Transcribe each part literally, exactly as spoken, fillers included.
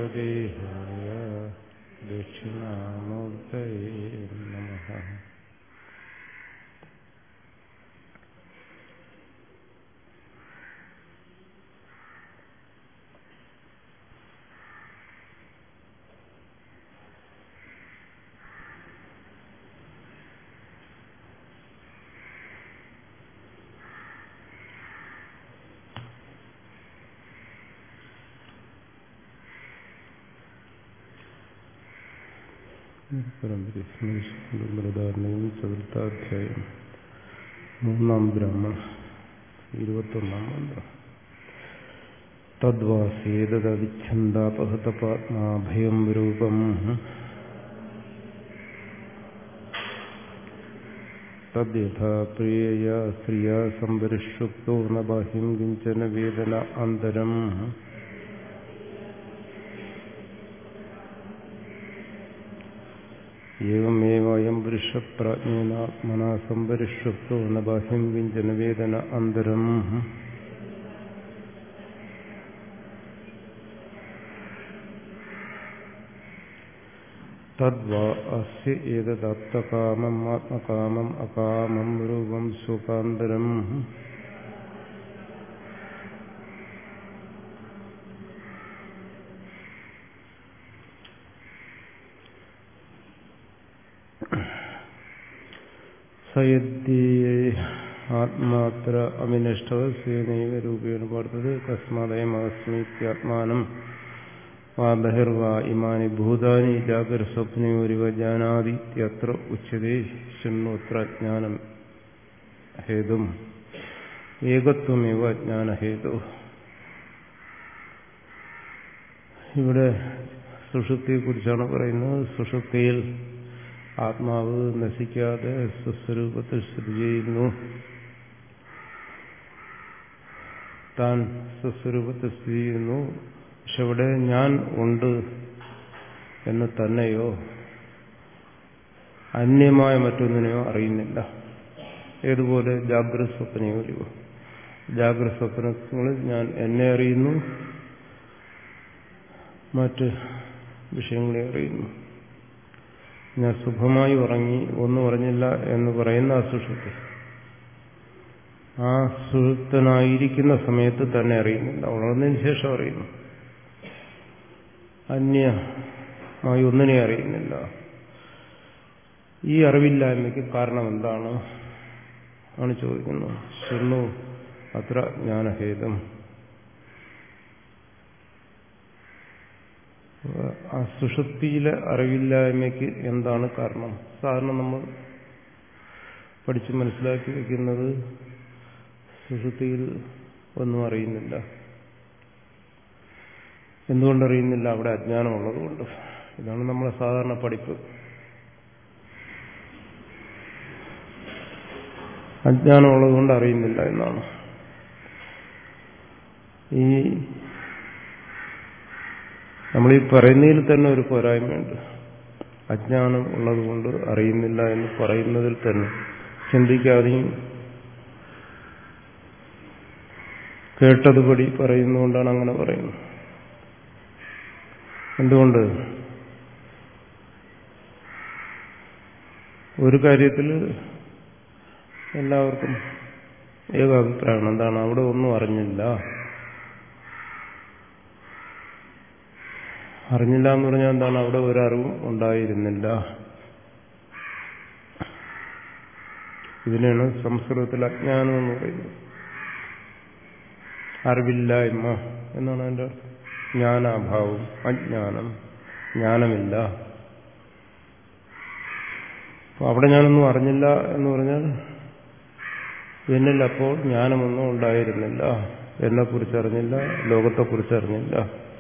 സർവദേഹായ ദക്ഷിണാമൂർത്തയേ നമഃ. പരമ്പരസ്മൃതിധാരണയും ചതുർത്ഥാധ്യായം മൂന്നാം ബ്രാഹ്മണം ഇരുപത്തൊന്നാം മന്ത്രം. തദ്വാസേതദവിച്ഛന്ദാപഹതപാത്മാഭയം രൂപം തദ്യഥാ പ്രിയയാ ശ്രിയാ സംപരിഷുപ്തോ ന ബാഹ്യം കിഞ്ചന വേദന അന്തരം ഏവമേവയം പുരുഷപ്രാജ്ഞേനാത്മനാ സംപരിഷുപ്തോ ന ബാഹ്യം കിഞ്ചന വേദന അന്തരം തദ്വാ അസ്യ ഏതദാപ്തകാമം ആത്മകാമം അകാമം രൂപം സുഖാന്തരം ആത്മാത്ര അവിനഷ്ട സ്വേനൈവ രൂപേണ വർത്തതേ തസ്മാദയമസ്മീത്യാത്മാനം വാ ബഹിർവാ ഇമാനി ഭൂതാനി ജാഗ്രസ്വപ്നയോരിവ ജാനാതീത്യത്ര ഉച്യതേ. ശൃണ്വത്ര ജ്ഞാനം ഹേതും ഏകത്വമേവ ജ്ഞാനഹേതു. ഇവിടെ സുഷുപ്തിയെക്കുറിച്ചാണ് പറയുന്നത്. സുഷുപ്തിയിൽ ആത്മാവ് നശിക്കാതെ സ്വസ്വരൂപത്തിൽ സ്ഥിതി ചെയ്യുന്നു. താൻ സ്വസ്വരൂപത്തിൽ സ്ഥിതി ചെയ്യുന്നു. പക്ഷെ ഇവിടെ ഞാൻ ഉണ്ട് എന്ന് തന്നെയോ അന്യമായ മറ്റൊന്നിനെയോ അറിയുന്നില്ല. ഏതുപോലെ ജാഗ്രത സ്വപ്നയോ ജാഗ്രത സ്വപ്നങ്ങളിൽ ഞാൻ എന്നെ അറിയുന്നു, മറ്റ് വിഷയങ്ങളെ അറിയുന്നു. ഞാൻ സുഖമായി ഉറങ്ങി ഒന്നും അറിഞ്ഞില്ല എന്ന് പറയുന്ന ആ സുഷുപ്തി, ആ സുഷുപ്തനായിരിക്കുന്ന സമയത്ത് തന്നെ അറിയുന്നില്ല, ഉണർന്നതിന് ശേഷം അറിയുന്നു. അന്യമായി ഒന്നിനെ അറിയുന്നില്ല. ഈ അറിവില്ലായ്മയ്ക്ക് കാരണം എന്താണ് ആണ് ചോദിക്കുന്നത്. ശൃണു അത്ര ജ്ഞാനഹേതം. ആ സുഷുപ്തിയിലെ അറിവില്ലായ്മയ്ക്ക് എന്താണ് കാരണം? സാധാരണ നമ്മൾ പഠിച്ച് മനസ്സിലാക്കി വയ്ക്കുന്നത് സുഷുപ്തിയിൽ ഒന്നും അറിയുന്നില്ല. എന്തുകൊണ്ടറിയുന്നില്ല? അവിടെ അജ്ഞാനമുള്ളതുകൊണ്ട്. ഇതാണ് നമ്മളെ സാധാരണ പഠിപ്പ്. അജ്ഞാനമുള്ളതുകൊണ്ട് അറിയുന്നില്ല എന്നാണ്. ഈ നമ്മൾ ഈ പറയുന്നതിൽ തന്നെ ഒരു പോരായ്മയുണ്ട്. അജ്ഞാനം ഉള്ളതുകൊണ്ട് അറിയുന്നില്ല എന്ന് പറയുന്നതിൽ തന്നെ ചിന്തിക്കാതെയും കേട്ടതുപടി പറയുന്നതുകൊണ്ടാണ് അങ്ങനെ പറയുന്നത്. എന്തുകൊണ്ട്? ഒരു കാര്യത്തിൽ എല്ലാവർക്കും ഏകാഭിപ്രായമാണ്. എന്താണ്? അവിടെ ഒന്നും അറിഞ്ഞില്ല. അറിഞ്ഞില്ല എന്ന് പറഞ്ഞാൽ എന്താണ്? അവിടെ ഒരറിവും ഉണ്ടായിരുന്നില്ല. ഇതിനാണ് സംസ്കൃതത്തിൽ അജ്ഞാനം എന്ന് പറയുന്നത്. അറിവില്ലായ്മ എന്നാണ് അതിൻ്റെ അർത്ഥം. ജ്ഞാനാഭാവം, അജ്ഞാനം, ജ്ഞാനമില്ല. അപ്പൊ അവിടെ ഞാനൊന്നും അറിഞ്ഞില്ല എന്ന് പറഞ്ഞാൽ എന്നിൽ അപ്പോൾ ജ്ഞാനമൊന്നും ഉണ്ടായിരുന്നില്ല. എന്നെക്കുറിച്ചറിഞ്ഞില്ല, ലോകത്തെക്കുറിച്ചറിഞ്ഞില്ല.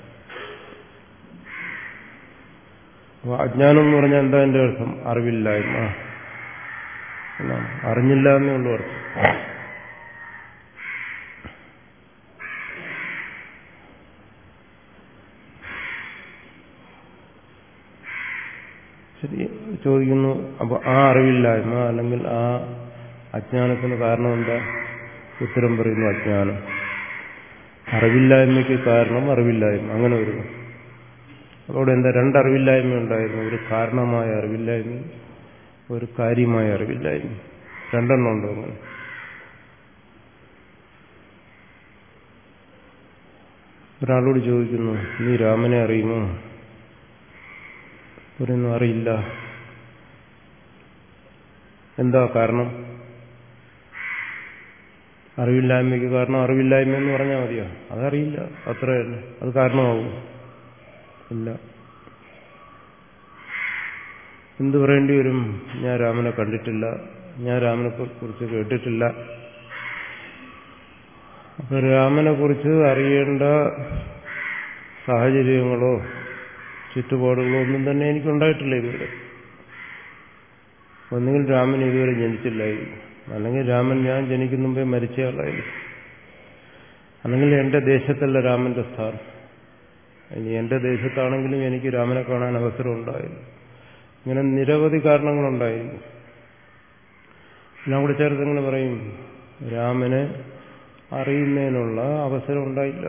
അപ്പൊ അജ്ഞാനം എന്ന് പറഞ്ഞാൽ എന്താ എൻ്റെ അർത്ഥം? അറിവില്ലായ്മ എന്നാണ്. അറിഞ്ഞില്ല എന്നേ ഉള്ളൂ അർത്ഥം. ശരി, ചോദിക്കുന്നു. അപ്പൊ ആ അറിവില്ലായ്മ അല്ലെങ്കിൽ ആ അജ്ഞാനത്തിന് കാരണം എന്താ? ഉത്തരം പറയുന്നു അജ്ഞാനം. അറിവില്ലായ്മയ്ക്ക് കാരണം അറിവില്ലായ്മ. അങ്ങനെ വരുന്നു. അവിടെ എന്താ രണ്ടറിവില്ലായ്മ ഉണ്ടായിരുന്നു. ഒരു കാരണമായ അറിവില്ലായ്മ, ഒരു കാര്യമായ അറിവില്ലായ്മ. രണ്ടെണ്ണം ഉണ്ടോ അങ്ങനെ? ഒരാളോട് ചോദിക്കുന്നു, നീ രാമനെ അറിയുമോ? പറയുന്നു, അറിയില്ല. എന്താ കാരണം? അറിവില്ലായ്മയ്ക്ക് കാരണം അറിവില്ലായ്മ എന്ന് പറഞ്ഞാൽ മതിയോ? അതറിയില്ല, അത്രയല്ല. അത് കാരണമാവും? ഇല്ല. എന്ത് പറയേണ്ടി വരും? ഞാൻ രാമനെ കണ്ടിട്ടില്ല, ഞാൻ രാമനെ കുറിച്ച് കേട്ടിട്ടില്ല. അപ്പൊ രാമനെ കുറിച്ച് അറിയേണ്ട സാഹചര്യങ്ങളോ ചുറ്റുപാടുകളോ ഒന്നും തന്നെ എനിക്കുണ്ടായിട്ടില്ല ഇതുവരെ. ഒന്നുകിൽ രാമൻ ഇതുവരെ ജനിച്ചില്ലായിരിക്കും, അല്ലെങ്കിൽ രാമൻ ഞാൻ ജനിക്കുന്ന മുമ്പേ മരിച്ചയാളായിരിക്കും, അല്ലെങ്കിൽ എന്റെ ദേശത്തല്ല രാമന്റെ സ്ഥാനം. ഇനി എന്റെ ദേശത്താണെങ്കിലും എനിക്ക് രാമനെ കാണാൻ അവസരം ഉണ്ടായിരുന്നു. ഇങ്ങനെ നിരവധി കാരണങ്ങളുണ്ടായിരുന്നു. എല്ലാം കൂടെ ചേർത്ത് എങ്ങനെ പറയും? രാമനെ അറിയുന്നതിനുള്ള അവസരം ഉണ്ടായില്ല.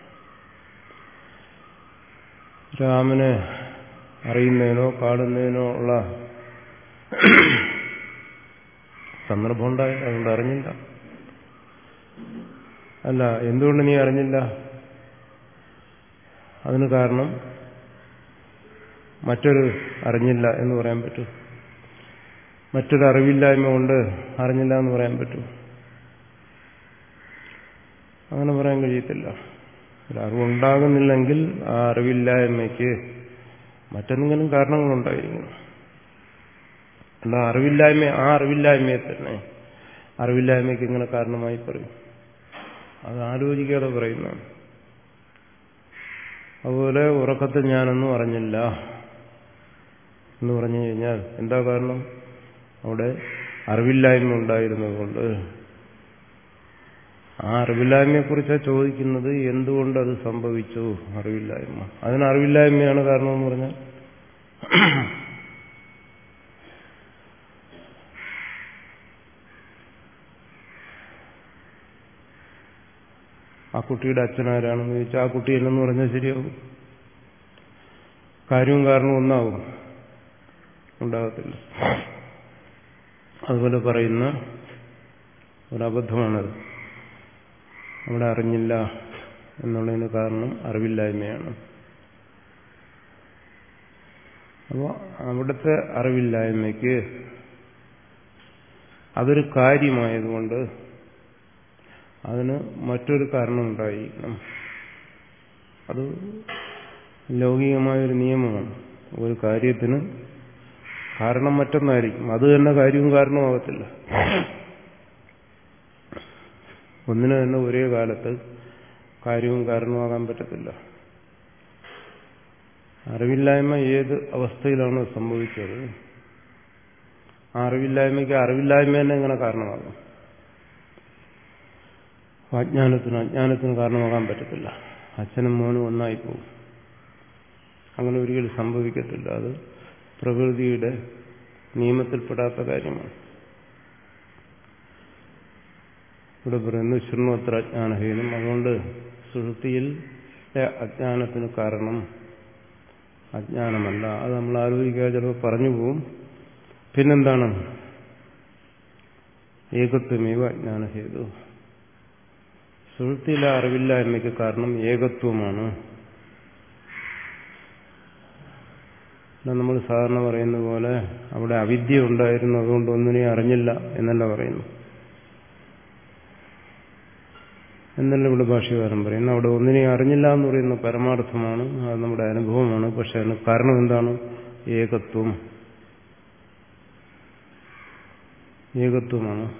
രാമനെ അറിയുന്നതിനോ കാണുന്നതിനോ ഉള്ള സന്ദർഭം ഉണ്ടായില്ല, അതുകൊണ്ട് അറിഞ്ഞില്ല. അല്ല, എന്തുകൊണ്ട് നീ അറിഞ്ഞില്ല? അതിന് കാരണം മറ്റൊരു അറിഞ്ഞില്ല എന്ന് പറയാൻ പറ്റൂ? മറ്റൊരു അറിവില്ലായ്മ കൊണ്ട് അറിഞ്ഞില്ല എന്ന് പറയാൻ പറ്റൂ? അങ്ങനെ പറയാൻ കഴിയത്തില്ല. ഒരു അറിവുണ്ടാകുന്നില്ലെങ്കിൽ ആ അറിവില്ലായ്മയ്ക്ക് മറ്റെന്തെങ്കിലും കാരണങ്ങളുണ്ടായിരിക്കണം. അല്ല, അറിവില്ലായ്മ ആ അറിവില്ലായ്മയെ തന്നെ അറിവില്ലായ്മയ്ക്ക് ഇങ്ങനെ കാരണമായി പറയും. അത് ആലോചിക്കാതെ പറയുന്നതാണ്. അതുപോലെ ഉറക്കത്തിൽ ഞാനൊന്നും അറിഞ്ഞില്ല എന്ന് പറഞ്ഞു കഴിഞ്ഞാൽ എന്താ കാരണം? അവിടെ അറിവില്ലായ്മ ഉണ്ടായിരുന്നതുകൊണ്ട്. ആ അറിവില്ലായ്മയെക്കുറിച്ചാണ് ചോദിക്കുന്നത്. എന്തുകൊണ്ട് അത് സംഭവിച്ചു? അറിവില്ലായ്മ. അതിന് അറിവില്ലായ്മയാണ് കാരണമെന്ന് പറഞ്ഞാൽ ആ കുട്ടിയുടെ അച്ഛനാരാണെന്ന് ചോദിച്ചാൽ ആ കുട്ടി എന്നു പറഞ്ഞാൽ ശരിയാവും? കാര്യവും കാരണവും ഒന്നാവും? ഉണ്ടാകത്തില്ല. അതുപോലെ പറയുന്ന ഒരബദ്ധമാണത്. അവിടെ അറിഞ്ഞില്ല എന്നുള്ളതിന് കാരണം അറിവില്ലായ്മയാണ്. അപ്പോൾ അവിടുത്തെ അറിവില്ലായ്മയ്ക്ക് അതൊരു കാര്യമായതുകൊണ്ട് അതിന് മറ്റൊരു കാരണം ഉണ്ടായിരിക്കണം. അത് ലൗകികമായൊരു നിയമമാണ്. ഒരു കാര്യത്തിന് കാരണം മറ്റൊന്നായിരിക്കും. അത് തന്നെ കാര്യവും കാരണമാകത്തില്ല. ഒന്നിനു തന്നെ ഒരേ കാലത്ത് കാര്യവും കാരണമാകാൻ പറ്റത്തില്ല. അറിവില്ലായ്മ ഏത് അവസ്ഥയിലാണോ സംഭവിച്ചത്, ആ അറിവില്ലായ്മയ്ക്ക് അറിവില്ലായ്മ തന്നെ എങ്ങനെ കാരണമാകും? അജ്ഞാനത്തിന് അജ്ഞാനത്തിന് കാരണമാകാൻ പറ്റത്തില്ല. അച്ഛനും മോനും ഒന്നായിപ്പോവും. അങ്ങനെ ഒരിക്കലും സംഭവിക്കത്തില്ല. അത് പ്രകൃതിയുടെ നിയമത്തിൽപ്പെടാത്ത കാര്യമാണ്. ഇവിടെ പറയുന്നു ശൃണ്വത്ര അജ്ഞാനഹീനം. അതുകൊണ്ട് സുഷുപ്തിയിൽ അജ്ഞാനത്തിന് കാരണം അജ്ഞാനമല്ല. അത് നമ്മൾ ആലോചിക്കാതെ ചിലപ്പോൾ പറഞ്ഞു പോവും. പിന്നെന്താണ്? ഏകത്വമേവ അജ്ഞാനഹേതു. സുഷുപ്തിയിലെ അറിവില്ലായ്മയ്ക്ക് കാരണം ഏകത്വമാണ്. നമ്മൾ സാധാരണ പറയുന്ന പോലെ അവിടെ അവിദ്യ ഉണ്ടായിരുന്നു, അതുകൊണ്ട് ഒന്നിനെയും അറിഞ്ഞില്ല എന്നല്ല പറയുന്നു. എന്നല്ല ഇവിടെ ഭാഷ്യകാരൻ പറയുന്നു. അവിടെ ഒന്നിനെയും അറിഞ്ഞില്ല എന്ന് പറയുന്ന പരമാർത്ഥമാണ്, അത് നമ്മുടെ അനുഭവമാണ്. പക്ഷെ അതിന് കാരണം എന്താണ്? ഏകത്വം. ഏകത്വമാണ്.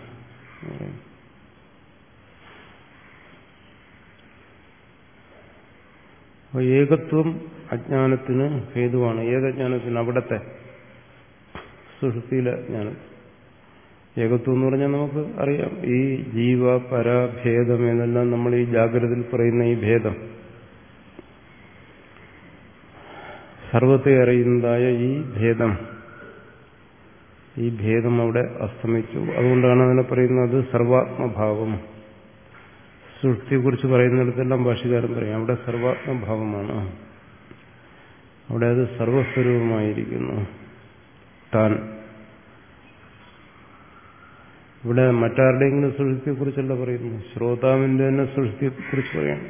അപ്പോൾ ഏകത്വം അജ്ഞാനത്തിന് ഹേതുവാണ്. ഏകജ്ഞാനത്തിന് അവിടത്തെ സുഷുപ്തിയിലെ ജ്ഞാനം. ഏകത്വം എന്ന് പറഞ്ഞാൽ നമുക്ക് അറിയാം, ഈ ജീവ പരഭേദം എന്നെല്ലാം നമ്മൾ ഈ ജാഗ്രതയിൽ പറയുന്ന ഈ ഭേദം, സർവത്തെ അറിയുന്നതായ ഈ ഭേദം, ഈ ഭേദം അവിടെ അസ്തമിച്ചു. അതുകൊണ്ടാണ് അതിനെ പറയുന്നത് സർവാത്മഭാവം. സുഷുപ്തിയെക്കുറിച്ച് പറയുന്നിടത്തെല്ലാം ഭാഷ്യകാരൻ പറയും അവിടെ സർവാത്മഭാവമാണ്. അവിടെ അത് സർവസ്വരൂപമായിരിക്കുന്നു താൻ. ഇവിടെ മറ്റാരുടെയെങ്കിലും സുഷുപ്തിയെക്കുറിച്ചല്ല പറയുന്നു, ശ്രോതാവിന്റെ തന്നെ സുഷുപ്തിയെക്കുറിച്ച് പറയണം.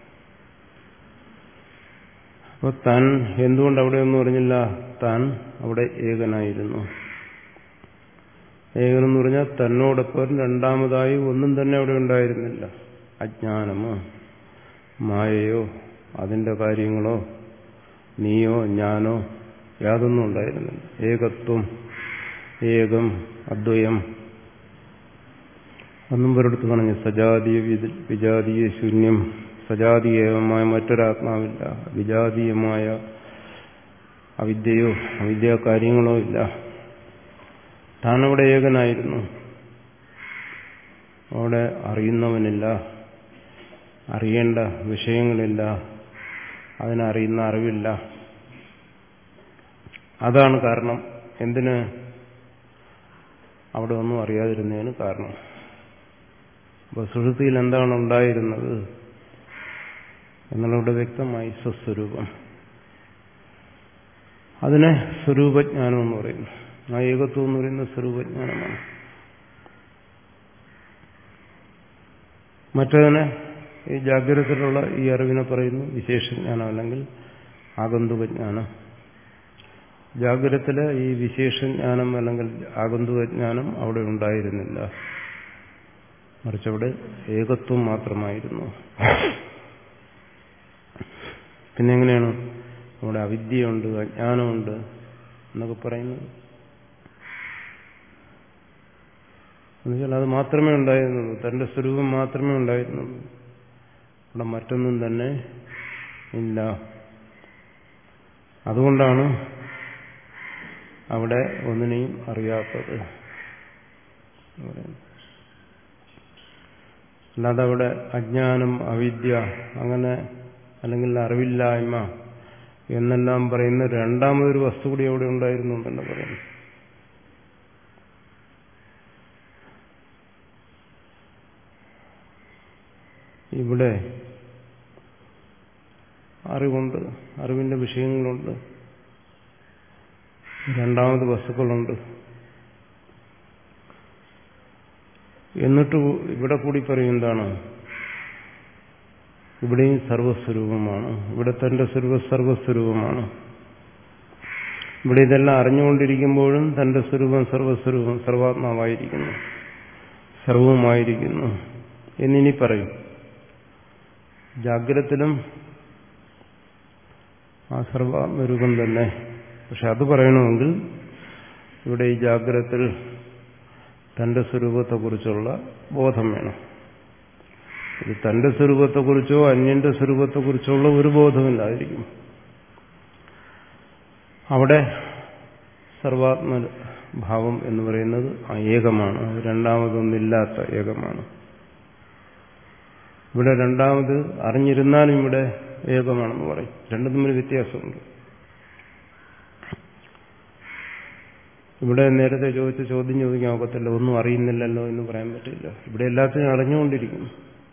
അപ്പൊ താൻ എന്തുകൊണ്ട് അവിടെ ഒന്നും പറഞ്ഞില്ല? താൻ അവിടെ ഏകനായിരുന്നു. ഏകനെന്ന് പറഞ്ഞാൽ തന്നോടൊപ്പം രണ്ടാമതായി ഒന്നും തന്നെ അവിടെ ഉണ്ടായിരുന്നില്ല. അജ്ഞാനമോ മായയോ അതിന്റെ കാര്യങ്ങളോ നീയോ ഞാനോ യാതൊന്നും ഉണ്ടായിരുന്നില്ല. ഏകത്വം, ഏകം, അദ്വയം ഒന്നും ഒരിടത്ത് പറഞ്ഞു. സജാതീയ വിജാതീയ ശൂന്യം, സജാതീയമായ മറ്റൊരാത്മാവില്ല, വിജാതീയമായ അവിദ്യയോ അവിദ്യാ കാര്യങ്ങളോ ഇല്ല. താനവിടെ ഏകനായിരുന്നു. അവിടെ അറിയുന്നവനില്ല, അറിയേണ്ട വിഷയങ്ങളില്ല, അതിനറിയുന്ന അറിവില്ല. അതാണ് കാരണം. എന്തിന് അവിടെ ഒന്നും അറിയാതിരുന്നതിന് കാരണം. അപ്പൊ സുഷുപ്തിയിൽ എന്താണ് ഉണ്ടായിരുന്നത് എന്നുള്ളത് വ്യക്തമായി. സ്വസ്വരൂപം. അതിനെ സ്വരൂപജ്ഞാനം എന്ന് പറയുന്നു. ആ ഏകത്വം എന്ന് പറയുന്നത് സ്വരൂപജ്ഞാനമാണ്. മറ്റതിനെ ഈ ജാഗ്രതത്തിലുള്ള ഈ അറിവിനെ പറയുന്നു വിശേഷജ്ഞാനം അല്ലെങ്കിൽ ആഗന്തുകജ്ഞാനം. ജാഗ്രതത്തിലെ ഈ വിശേഷജ്ഞാനം അല്ലെങ്കിൽ ആഗന്തുകജ്ഞാനം അവിടെ ഉണ്ടായിരുന്നില്ല. മറിച്ചവിടെ ഏകത്വം മാത്രമായിരുന്നു. പിന്നെ എങ്ങനെയാണ് അവിടെ അവിദ്യയുണ്ട്, അജ്ഞാനമുണ്ട് എന്നൊക്കെ പറയുന്നത്? എന്നുവെച്ചാൽ അത് മാത്രമേ ഉണ്ടായിരുന്നുള്ളൂ, തന്റെ സ്വരൂപം മാത്രമേ ഉണ്ടായിരുന്നുള്ളൂ. അവിടെ മറ്റൊന്നും തന്നെ ഇല്ല. അതുകൊണ്ടാണ് അവിടെ ഒന്നിനെയും അറിയാത്തത്. അല്ലാതെ അവിടെ അജ്ഞാനം, അവിദ്യ അങ്ങനെ അല്ലെങ്കിൽ അറിവില്ലായ്മ എന്നെല്ലാം പറയുന്ന രണ്ടാമതൊരു വസ്തു കൂടി അവിടെ ഉണ്ടായിരുന്നു എന്നല്ല പറയുന്നു. ഇവിടെ അറിവുണ്ട്, അറിവിന്റെ വിഷയങ്ങളുണ്ട്, രണ്ടാമത് വസ്തുക്കളുണ്ട്. എന്നിട്ട് ഇവിടെ കൂടി പറയും എന്താണ്? ഇവിടെയും സർവസ്വരൂപമാണ്. ഇവിടെ തന്റെ സർവ സർവസ്വരൂപമാണ്. ഇവിടെ ഇതെല്ലാം അറിഞ്ഞുകൊണ്ടിരിക്കുമ്പോഴും തന്റെ സ്വരൂപം സർവസ്വരൂപം സർവാത്മാവായിരിക്കുന്നു, സർവവുമായിരിക്കുന്നു എന്നിനി പറയും. ജാഗ്രതത്തിലും ആ സർവാത്മരൂപം തന്നെ. പക്ഷെ അത് പറയണമെങ്കിൽ ഇവിടെ ഈ ജാഗ്രതത്തിൽ തന്റെ സ്വരൂപത്തെക്കുറിച്ചുള്ള ബോധം വേണം. ഇത് തന്റെ സ്വരൂപത്തെക്കുറിച്ചോ അന്യന്റെ സ്വരൂപത്തെക്കുറിച്ചോ ഉള്ള ഒരു ബോധമില്ലായിരിക്കും. അവിടെ സർവാത്മഭാവം എന്ന് പറയുന്നത് ഏകമാണ്, രണ്ടാമതൊന്നില്ലാത്ത ഏകമാണ്. ഇവിടെ രണ്ടാമത് അറിഞ്ഞിരുന്നാലും ഇവിടെ ഏകമാണെന്ന് പറയും. രണ്ടും തമ്മിൽ വ്യത്യാസമുണ്ട്. ഇവിടെ നേരത്തെ ചോദിച്ച ചോദ്യം ചോദിക്കാൻ ഒക്കത്തില്ല, ഒന്നും അറിയുന്നില്ലല്ലോ എന്ന് പറയാൻ പറ്റില്ല. ഇവിടെ എല്ലാത്തിനും അറിഞ്ഞുകൊണ്ടിരിക്കുന്നു.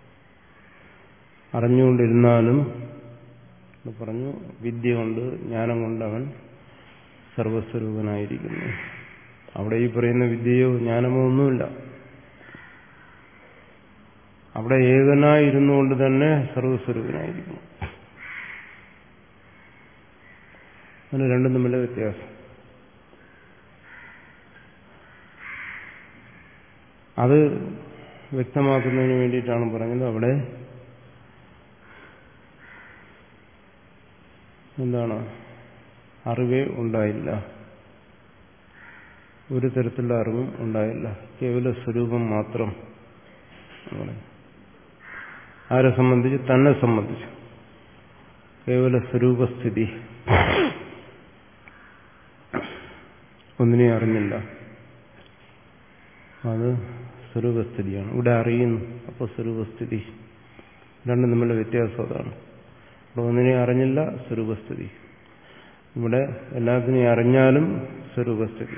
അറിഞ്ഞുകൊണ്ടിരുന്നാലും പറഞ്ഞു വിദ്യ കൊണ്ട് ജ്ഞാനം കൊണ്ട് അവൻ സർവസ്വരൂപനായിരിക്കുന്നു. അവിടെ ഈ പറയുന്ന വിദ്യയോ ജ്ഞാനമോ ഒന്നുമില്ല. അവിടെ ഏകനായിരുന്നുകൊണ്ട് തന്നെ സർവസ്വരൂപനായിരിക്കുന്നു. അങ്ങനെ രണ്ടും തമ്മിലെ വ്യത്യാസം. അത് വ്യക്തമാക്കുന്നതിന് വേണ്ടിയിട്ടാണ് പറഞ്ഞത് അവിടെ എന്താണ് അറിവേ ഉണ്ടായില്ല, ഒരു തരത്തിലുള്ള അറിവും ഉണ്ടായില്ല, കേവല സ്വരൂപം മാത്രം. ആരെ സംബന്ധിച്ച്? തന്നെ സംബന്ധിച്ച് കേവല സ്വരൂപസ്ഥിതി. ഒന്നിനെ അറിഞ്ഞില്ല, അത് സ്വരൂപസ്ഥിതിയാണ്. ഇവിടെ അറിയുന്നു, അപ്പോൾ സ്വരൂപസ്ഥിതി. രണ്ടും തമ്മിലുള്ള വ്യത്യാസം അതാണ്. ഇവിടെ ഒന്നിനെ അറിഞ്ഞില്ല, സ്വരൂപസ്ഥിതി. ഇവിടെ എല്ലാത്തിനെയും അറിഞ്ഞാലും സ്വരൂപസ്ഥിതി.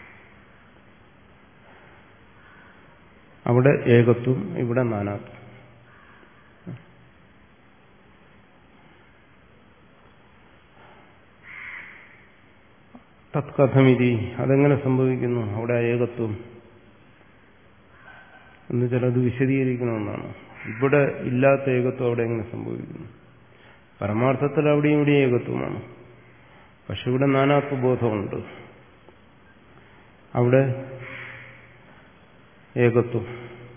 അവിടെ ഏകത്വം, ഇവിടെ നാനാത്വം. തത്കഥമിതി അതെങ്ങനെ സംഭവിക്കുന്നു അവിടെ ഏകത്വം എന്ന് ചിലത് വിശദീകരിക്കണമെന്നാണ്. ഇവിടെ ഇല്ലാത്ത ഏകത്വം അവിടെ എങ്ങനെ സംഭവിക്കുന്നു? പരമാർത്ഥത്തിൽ അവിടെയും ഇവിടെയും ഏകത്വമാണ്. പക്ഷെ ഇവിടെ നാനാത്വബോധമുണ്ട്. അവിടെ ഏകത്വം,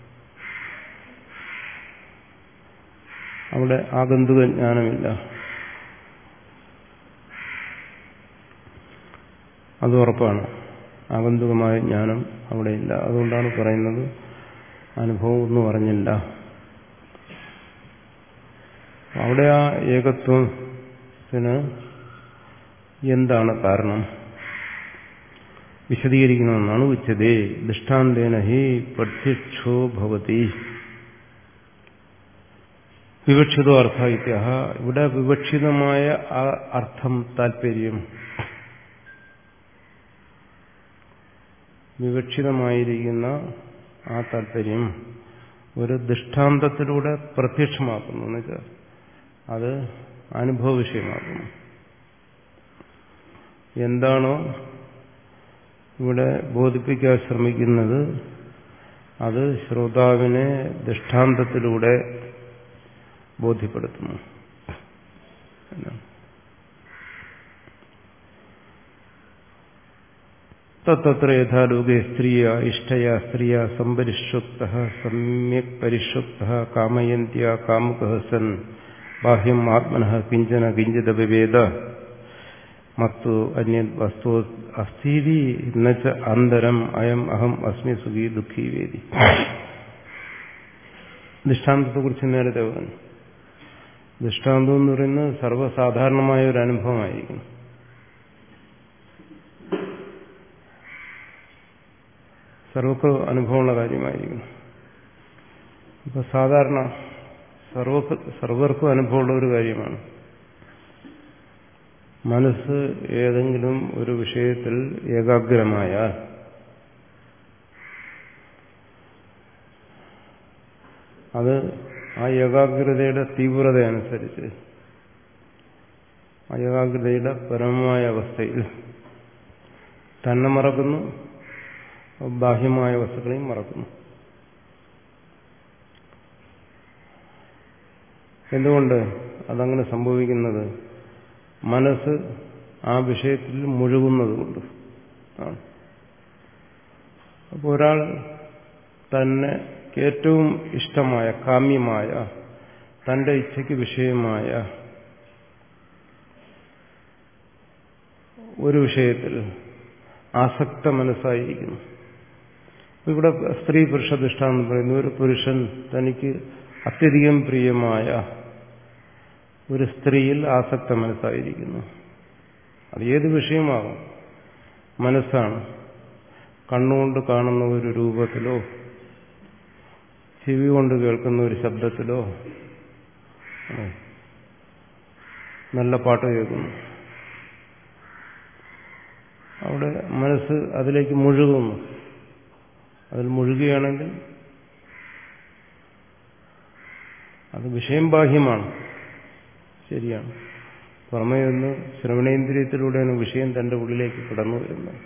അവിടെ ആഗന്തുക ജ്ഞാനമില്ല. അത് ഉറപ്പാണ്. ആഗന്തുകമായ ജ്ഞാനം അവിടെയില്ല. അതുകൊണ്ടാണ് പറയുന്നത് അനുഭവം ഒന്നും പറഞ്ഞില്ല. അവിടെ ആ ഏകത്വത്തിന് എന്താണ് കാരണം വിശദീകരിക്കണമെന്നാണ്. ഉച്ചതേ ദൃഷ്ടാന്തേന ഹി പ്രത്യക്ഷോ ഭവതി വിവക്ഷിതോ അർത്ഥ ഇത്യഹ. ഇവിടെ വിവക്ഷിതമായ ആ അർത്ഥം, താല്പര്യം, വിവക്ഷിതമായിരിക്കുന്ന ആ താല്പര്യം ഒരു ദൃഷ്ടാന്തത്തിലൂടെ പ്രത്യക്ഷമാക്കുന്നു. എന്നുവെച്ചാൽ അത് അനുഭവ വിഷയമാക്കുന്നു. എന്താണോ ഇവിടെ ബോധിപ്പിക്കാൻ ശ്രമിക്കുന്നത് അത് ശ്രോതാവിനെ ദൃഷ്ടാന്തത്തിലൂടെ ബോധ്യപ്പെടുത്തുന്നു. തത്ര യഥാലോകേ സ്ത്രീയ ഇഷ്ടയ സ്ത്രീയ സംപരിഷുപ്ത സമ്യക് പരിഷുപ്ത കാമയന്ത്യ കാമുകഃ സൻ ബാഹ്യം ആത്മനഃ കിഞ്ചന കിഞ്ചിത വിവേദ മത്തു അന്യത് വസ്തു അസ്ഥീതി നച അന്തരം അയം അഹം അസ്മി സുഖി ദുഃഖി വേദി. ദൃഷ്ടാന്തത്തെക്കുറിച്ച് നേരത്തെ പറഞ്ഞു. ദൃഷ്ടാന്തം എന്ന് പറയുന്നത് സർവ്വസാധാരണമായ ഒരു അനുഭവമായിരിക്കും. സർവ്വക്ക് അനുഭവമുള്ള കാര്യമായിരിക്കും. ഇപ്പൊ സാധാരണ സർവ സർവർക്കും അനുഭവമുള്ള ഒരു കാര്യമാണ്. മനസ്സ് ഏതെങ്കിലും ഒരു വിഷയത്തിൽ ഏകാഗ്രമായാൽ അത് ആ ഏകാഗ്രതയുടെ തീവ്രത അനുസരിച്ച് ആ ഏകാഗ്രതയുടെ പരമമായ അവസ്ഥയിൽ തന്നെ മറക്കുന്നു, ബാഹ്യമായ വസ്തുക്കളെയും മറക്കുന്നു. എന്തുകൊണ്ട് അതങ്ങനെ സംഭവിക്കുന്നത്? മനസ്സ് ആ വിഷയത്തിൽ മുഴുകുന്നത് കൊണ്ട് ആണ്. അപ്പോൾ ഒരാൾ തന്നെ ഏറ്റവും ഇഷ്ടമായ, കാമ്യമായ, തന്റെ ഇച്ഛയ്ക്ക് വിഷയമായ ഒരു വിഷയത്തിൽ ആസക്ത മനസ്സായിരിക്കുന്നു. ഇവിടെ സ്ത്രീ പുരുഷ ദൃഷ്ടാന്തം പറയുന്നു. ഒരു പുരുഷൻ തനിക്ക് അത്യധികം പ്രിയമായ ഒരു സ്ത്രീയിൽ ആസക്ത മനസ്സായിരിക്കുന്നു. അത് ഏത് വിഷയമാകും, മനസ്സാണ്. കണ്ണുകൊണ്ട് കാണുന്ന ഒരു രൂപത്തിലോ ചെവി കൊണ്ട് കേൾക്കുന്ന ഒരു ശബ്ദത്തിലോ നല്ല പാട്ട് കേൾക്കുന്നു. അവിടെ മനസ്സ് അതിലേക്ക് മുഴുകുന്നു. അതിൽ മുഴുകുകയാണെങ്കിൽ അത് വിഷയം ബാഹ്യമാണ്, ശരിയാണ്. പുറമേ നിന്ന് ശ്രവണേന്ദ്രിയത്തിലൂടെയാണ് വിഷയം തന്റെ ഉള്ളിലേക്ക് കടന്നു വരുന്നത്.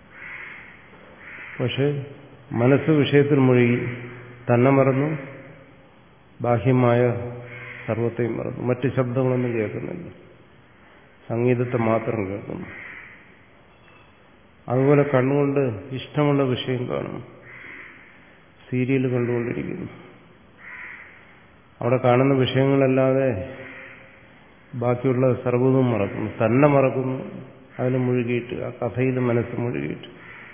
പക്ഷെ മനസ്സ് വിഷയത്തിൽ മുഴുകി തന്നെ മറന്നു, ബാഹ്യമായ സർവത്തെയും മറന്നു. മറ്റ് ശബ്ദങ്ങളൊന്നും കേൾക്കുന്നില്ല, സംഗീതത്തെ മാത്രം കേൾക്കുന്നു. അതുപോലെ കണ്ണുകൊണ്ട് ഇഷ്ടമുള്ള വിഷയം കാണുന്നു, സീരിയൽ കണ്ടുകൊണ്ടിരിക്കുന്നു. അവിടെ കാണുന്ന വിഷയങ്ങളല്ലാതെ ബാക്കിയുള്ള സർവ്വതും മറക്കുന്നു, തന്നെ മറക്കുന്നു. അതിൽ മുഴുകിയിട്ട്, ആ കഥയിൽ മനസ്സ് മുഴുകിയിട്ട്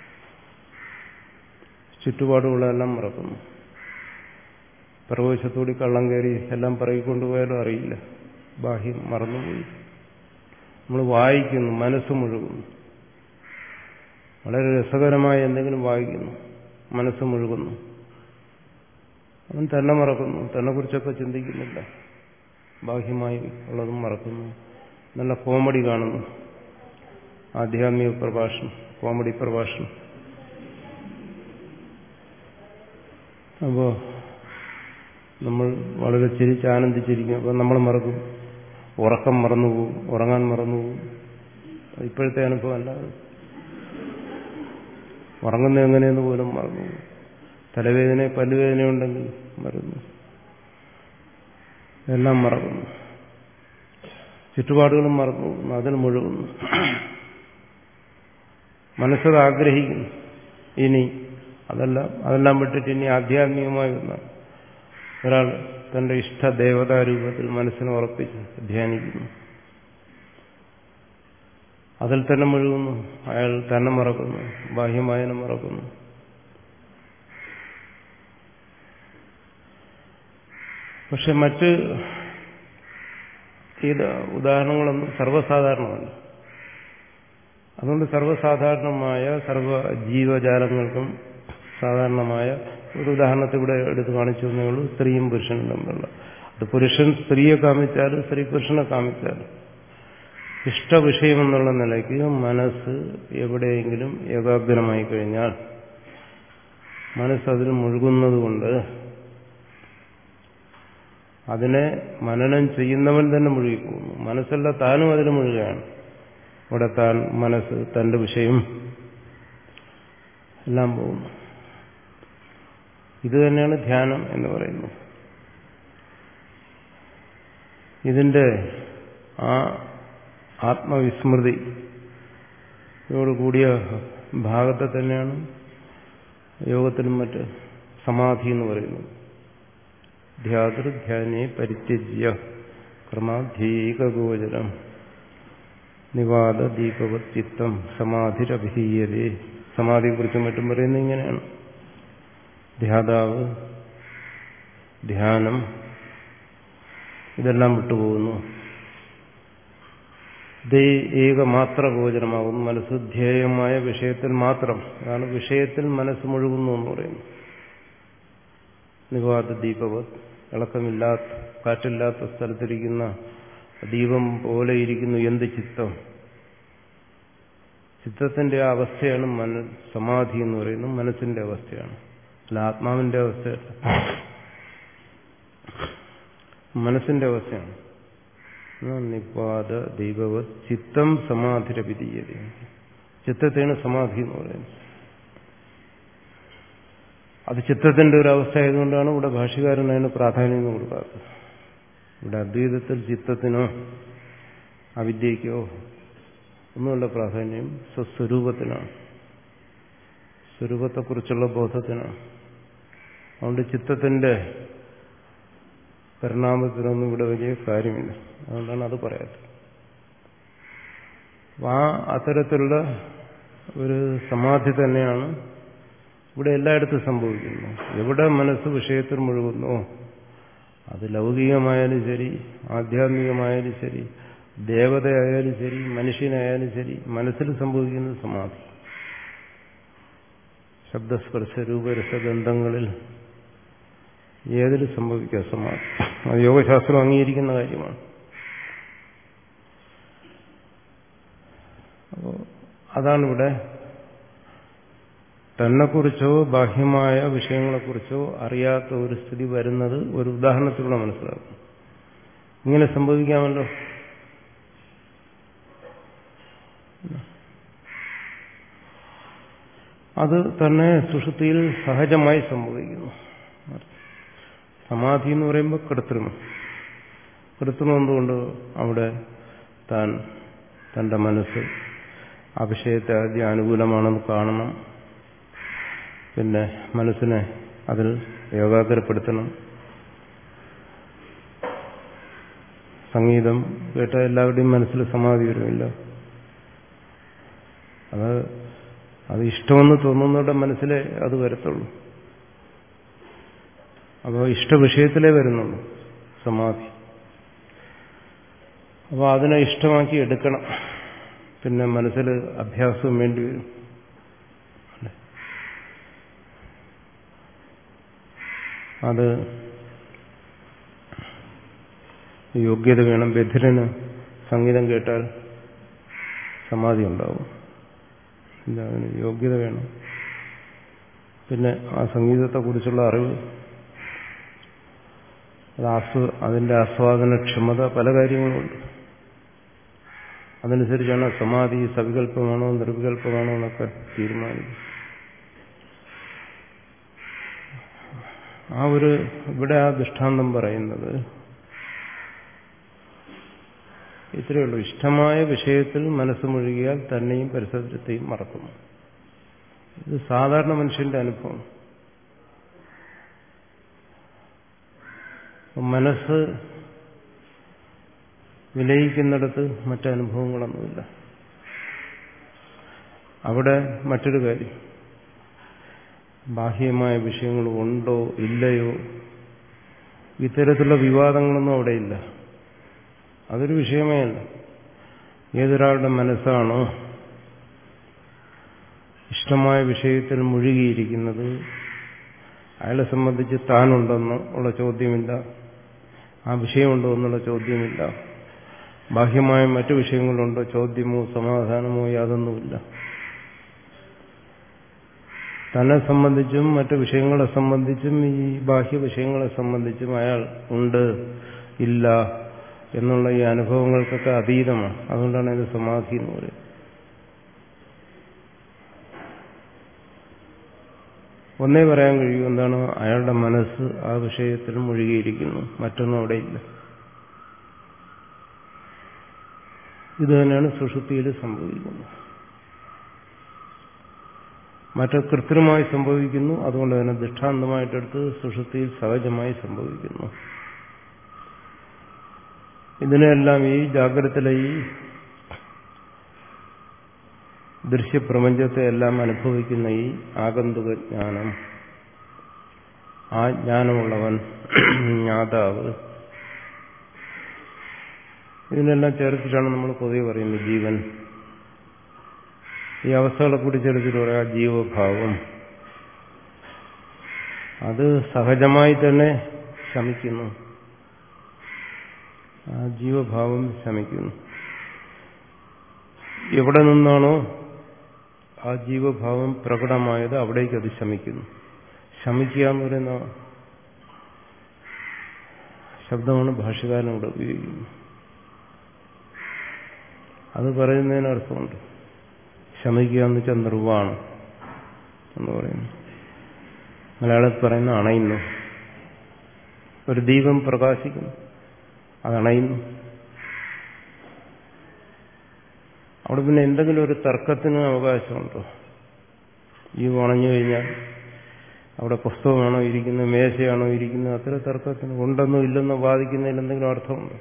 ചുറ്റുപാടുകളെല്ലാം മറക്കുന്നു. പ്രവേശത്തോടി കള്ളം കയറി എല്ലാം പറയിക്കൊണ്ടുപോയാലും അറിയില്ല, ബാഹ്യം മറന്നുപോയി. നമ്മൾ വായിക്കുന്നു, മനസ്സ് മുഴുകുന്നു. വളരെ രസകരമായ എന്തെങ്കിലും വായിക്കുന്നു, മനസ്സ് മുഴുകുന്നു. അവൻ തന്നെ മറക്കുന്നു, തന്നെ കുറിച്ചൊക്കെ ചിന്തിക്കുന്നില്ല, ബാഹ്യമായി ഉള്ളതും മറക്കുന്നു. നല്ല കോമഡി കാണുന്നു, ആധ്യാത്മിക പ്രഭാഷണം, കോമഡി പ്രഭാഷണം. അപ്പോ നമ്മൾ വളരെ ചിരിച്ച് ആനന്ദിച്ചിരിക്കും. അപ്പോൾ നമ്മൾ മറക്കും, ഉറക്കം മറന്നുപോകും, ഉറങ്ങാൻ മറന്നുപോകും. ഇപ്പോഴത്തെ അനുഭവം അല്ലാതെ ഉറങ്ങുന്നത് എങ്ങനെയെന്ന് പോലും മറന്നു. തലവേദന പല്ലുവേദന ഉണ്ടെങ്കിൽ മറന്നു, എല്ലാം മറക്കുന്നു. ചുറ്റുപാടുകളും മറന്നു, അതിൽ മുഴുകുന്നു. മനസ്സത് ആഗ്രഹിക്കുന്നു. ഇനി അതെല്ലാം അതെല്ലാം വിട്ടിട്ട് ഇനി ആധ്യാത്മികമായി ഒന്നാണ്. ഒരാൾ തന്റെ ഇഷ്ടദേവതാരൂപത്തിൽ മനസ്സിനെ ഉറപ്പിച്ച് ധ്യാനിക്കുന്നു, അതിൽ തന്നെ മുഴുകുന്നു. അയാൾ തന്നെ മറക്കുന്നു, ബാഹ്യമായനെ മറക്കുന്നു. പക്ഷെ മറ്റ് ഇത് ഉദാഹരണങ്ങളൊന്നും സർവ്വസാധാരണമല്ല. അതുകൊണ്ട് സർവ്വസാധാരണമായ സർവ്വ ജീവജാലങ്ങൾക്കും സാധാരണമായ ഒരു ഉദാഹരണത്തിൽ ഇവിടെ എടുത്ത് കാണിച്ചു തന്നേ ഉള്ളൂ. സ്ത്രീയും പുരുഷനും തമ്മിലുള്ള അത് പുരുഷൻ സ്ത്രീയെ കാമിച്ചാലും സ്ത്രീ പുരുഷനെ കാമിച്ചാലും ഇഷ്ടവിഷയമെന്നുള്ള നിലയ്ക്ക് മനസ്സ് എവിടെയെങ്കിലും ഏകാഗ്രമായി കഴിഞ്ഞാൽ മനസ്സതിൽ മുഴുകുന്നതുകൊണ്ട് അതിനെ മനനം ചെയ്യുന്നവൻ തന്നെ മുഴുകിപ്പോകുന്നു. മനസ്സല്ല, താനും അതിൽ മുഴുകുകയാണ്. ഇവിടെ താൻ, മനസ്സ്, തന്റെ വിഷയം എല്ലാം പോകുന്നു. ഇത് തന്നെയാണ് ധ്യാനം എന്ന് പറയുന്നത്. ഇതിന്റെ ആ ആത്മവിസ്മൃതിയോട് കൂടിയ ഭാഗത്തെ തന്നെയാണ് യോഗത്തിലും മറ്റ് സമാധി എന്ന് പറയുന്നത്. ധ്യാതൃധ്യാനേ പരിത്യജ്യ ക്രമാധീകഗോചരം നിവാദ ദീപവത് ചിത്തം സമാധിരഭിഹീയതേ. സമാധിയെക്കുറിച്ചും മറ്റും പറയുന്നത് ഇങ്ങനെയാണ്. ധ്യാതാവ്, ധ്യാനം, ഇതെല്ലാം വിട്ടുപോകുന്നു. ഇത് ഏകമാത്ര ഗോചരമാകുന്നു. മനസ്സ് ധ്യേയമായ വിഷയത്തിൽ മാത്രം, അതാണ് വിഷയത്തിൽ മനസ്സ് മുഴുകുന്നു എന്ന് പറയുന്നു. നിവാദ ദീപവത്, ഇളക്കമില്ലാത്ത, കാറ്റില്ലാത്ത സ്ഥലത്തിരിക്കുന്ന ദീപം പോലെ ഇരിക്കുന്നു എന്ത് ചിത്തം. ചിത്തത്തിന്റെ ആ അവസ്ഥയാണ് മന സമാധി എന്ന് പറയുന്നത്. മനസ്സിന്റെ അവസ്ഥയാണ്, അല്ല ആത്മാവിന്റെ അവസ്ഥയല്ല, മനസ്സിന്റെ അവസ്ഥയാണ്. നിപാത ദൈവവത് ചിത്തം സമാധിരപിതീയത. ചിത്തത്തെയാണ് സമാധി എന്ന് പറയുന്നത്. അത് ചിത്തത്തിന്റെ ഒരു അവസ്ഥ ആയതുകൊണ്ടാണ് ഇവിടെ ഭാഷ്യകാരൻ അതിന് പ്രാധാന്യം കൊടുക്കാത്തത്. ഇവിടെ അദ്വൈതത്തിൽ ചിത്തത്തിനോ അവിദ്യയ്ക്കോ ഒന്നുമുള്ള പ്രാധാന്യം സ്വസ്വരൂപത്തിനാണ്, സ്വരൂപത്തെക്കുറിച്ചുള്ള ബോധത്തിനാണ്. അതുകൊണ്ട് ചിത്തത്തിന്റെ പരിണാമത്തിനൊന്നും ഇവിടെ വലിയ കാര്യമില്ല. അതുകൊണ്ടാണ് അത് പറയാത്തത്. ആ അത്തരത്തിലുള്ള ഒരു സമാധി തന്നെയാണ് ഇവിടെ എല്ലായിടത്തും സംഭവിക്കുന്നു. എവിടെ മനസ്സ് വിഷയത്തിൽ മുഴുകുന്നോ, അത് ലൗകികമായാലും ശരി, ആധ്യാത്മികമായാലും ശരി, ദേവതയായാലും ശരി, മനുഷ്യനായാലും ശരി, മനസ്സിൽ സംഭവിക്കുന്നത് സമാധി. ശബ്ദസ്പർശ രൂപരസഗന്ധങ്ങളിൽ ഏതിൽ സംഭവിക്കുക സമാധി. അത് യോഗശാസ്ത്രം അംഗീകരിക്കുന്ന കാര്യമാണ്. അപ്പോൾ അതാണിവിടെ തന്നെക്കുറിച്ചോ ബാഹ്യമായ വിഷയങ്ങളെക്കുറിച്ചോ അറിയാത്ത ഒരു സ്ഥിതി വരുന്നത് ഒരു ഉദാഹരണത്തിലൂടെ മനസ്സിലാക്കും. ഇങ്ങനെ സംഭവിക്കാമല്ലോ. അത് തന്നെ സുഷുപ്തിയിൽ സഹജമായി സംഭവിക്കുന്നു. സമാധി എന്ന് പറയുമ്പോൾ കൃത്രിമം. കൃത്രിമം എന്തുകൊണ്ട്? അവിടെ താൻ തന്റെ മനസ്സ് ആ വിഷയത്തെ ആദ്യം അനുകൂലമാണെന്ന് കാണണം, പിന്നെ മനസ്സിനെ അതിൽ ഏകാഗ്രപ്പെടുത്തണം. സംഗീതം കേട്ട എല്ലാവരുടെയും മനസ്സിൽ സമാധി വരുമില്ല. അത് അത് ഇഷ്ടമെന്ന് തോന്നുന്നവരുടെ മനസ്സിലേ അത് വരത്തുള്ളൂ. അപ്പോൾ ഇഷ്ടവിഷയത്തിലേ വരുന്നുള്ളൂ സമാധി. അപ്പോൾ അതിനെ ഇഷ്ടമാക്കി എടുക്കണം. പിന്നെ മനസ്സിൽ അഭ്യാസവും വേണ്ടി വരും. അത് യോഗ്യത വേണം. ബധിരന് സംഗീതം കേട്ടാൽ സമാധി ഉണ്ടാവും. ഇല്ല, അതിന് യോഗ്യത വേണം. പിന്നെ ആ സംഗീതത്തെക്കുറിച്ചുള്ള അറിവ്, അത് ആസ്വ അതിൻ്റെ ആസ്വാദനക്ഷമത, പല കാര്യങ്ങളുമുണ്ട്. അതനുസരിച്ചാണ് സമാധി സവികല്പമാണോ നിർവികല്പമാണോ എന്നൊക്കെ തീരുമാനിക്കും. ആ ഒരു ഇവിടെ ആ ദൃഷ്ടാന്തം പറയുന്നത് ഇത്രയേ ഉള്ളൂ. ഇഷ്ടമായ വിഷയത്തിൽ മനസ്സ് മുഴുകിയാൽ തന്നെയും പരിസരത്തെയും മറക്കുന്നു. ഇത് സാധാരണ മനുഷ്യന്റെ അനുഭവം. മനസ്സ് വിലയിക്കുന്നിടത്ത് മറ്റനുഭവങ്ങളൊന്നുമില്ല. അവിടെ മറ്റൊരു കാര്യം, ബാഹ്യമായ വിഷയങ്ങൾ ഉണ്ടോ ഇല്ലയോ ഇത്തരത്തിലുള്ള വിവാദങ്ങളൊന്നും അവിടെയില്ല. അതൊരു വിഷയമേ അല്ല. ഏതൊരാളുടെ മനസ്സാണോ ഇഷ്ടമായ വിഷയത്തിൽ മുഴുകിയിരിക്കുന്നത് അയാളെ സംബന്ധിച്ച് താനുണ്ടെന്ന് ഉള്ള ചോദ്യമില്ല, ആ വിഷയമുണ്ടോ എന്നുള്ള ചോദ്യമില്ല. ബാഹ്യമായ മറ്റു വിഷയങ്ങളുണ്ടോ ചോദ്യമോ സമാധാനമോ യാതൊന്നുമില്ല. തന്നെ സംബന്ധിച്ചും മറ്റു വിഷയങ്ങളെ സംബന്ധിച്ചും ഈ ബാഹ്യ വിഷയങ്ങളെ സംബന്ധിച്ചും അയാൾ ഉണ്ട് ഇല്ല എന്നുള്ള ഈ അനുഭവങ്ങൾക്കൊക്കെ അതീതമാണ്. അതുകൊണ്ടാണ് ഇത് സമാധി എന്ന് പറയുന്നത്. ഒന്നേ പറയാൻ കഴിയൂ, എന്താണ്, അയാളുടെ മനസ്സ് ആ വിഷയത്തിൽ മുഴുകിയിരിക്കുന്നു, മറ്റൊന്നും അവിടെയില്ല. ഇത് തന്നെയാണ് സുഷുപ്തിയിൽ സംഭവിക്കുന്നത്. മറ്റു കൃത്രിമമായി സംഭവിക്കുന്നു, അതുകൊണ്ട് തന്നെ ദൃഷ്ടാന്തമായിട്ടെടുത്ത് സുഷുപ്തിയിൽ സഹജമായി സംഭവിക്കുന്നു. ഇതിനെല്ലാം ഈ ജാഗ്രതയിലെ ഈ ദൃശ്യപ്രപഞ്ചത്തെ എല്ലാം അനുഭവിക്കുന്ന ഈ ആഗന്തുക ജ്ഞാനം, ആ ജ്ഞാനമുള്ളവൻ ജ്ഞാതാവ്, ഇതിനെല്ലാം ചേർത്തിട്ടാണ് നമ്മൾ പൊതുവെ പറയുന്നത് ജീവൻ. ഈ അവസ്ഥകളെ കൂടി ചേർത്തിട്ട് പറയാം ജീവഭാവം. അത് സഹജമായി തന്നെ ശമിക്കുന്നു. ആ ജീവഭാവം ശമിക്കുന്നു. എവിടെ നിന്നാണോ ആ ജീവഭാവം പ്രകടമായത് അവിടേക്ക് അത് ശമിക്കുന്നു. ശമിക്കുക എന്ന് പറയുന്ന ശബ്ദമാണ് ഭാഷ്യകാരൻ ഇവിടെ ഉപയോഗിക്കുന്നത്. അത് പറയുന്നതിന് അർത്ഥമുണ്ട്. ശമിക്കുക എന്ന് വെച്ചാൽ നിർവ്വാണം എന്ന് പറയുന്നു. മലയാളത്തിൽ പറയുന്ന അണയുന്നു. ഒരു ദീപം പ്രകാശിക്കുന്നു, അതണയുന്നു. അവിടെ പിന്നെ എന്തെങ്കിലും ഒരു തർക്കത്തിന് അവകാശമുണ്ടോ? ഈ ഉണഞ്ഞു കഴിഞ്ഞാൽ അവിടെ പുസ്തകമാണോ ഇരിക്കുന്നത്, മേശയാണോ ഇരിക്കുന്നത്, അത്ര തർക്കത്തിന് ഉണ്ടെന്നോ ഇല്ലെന്നോ വാദിക്കുന്നതിൽ എന്തെങ്കിലും അർത്ഥമുണ്ടോ?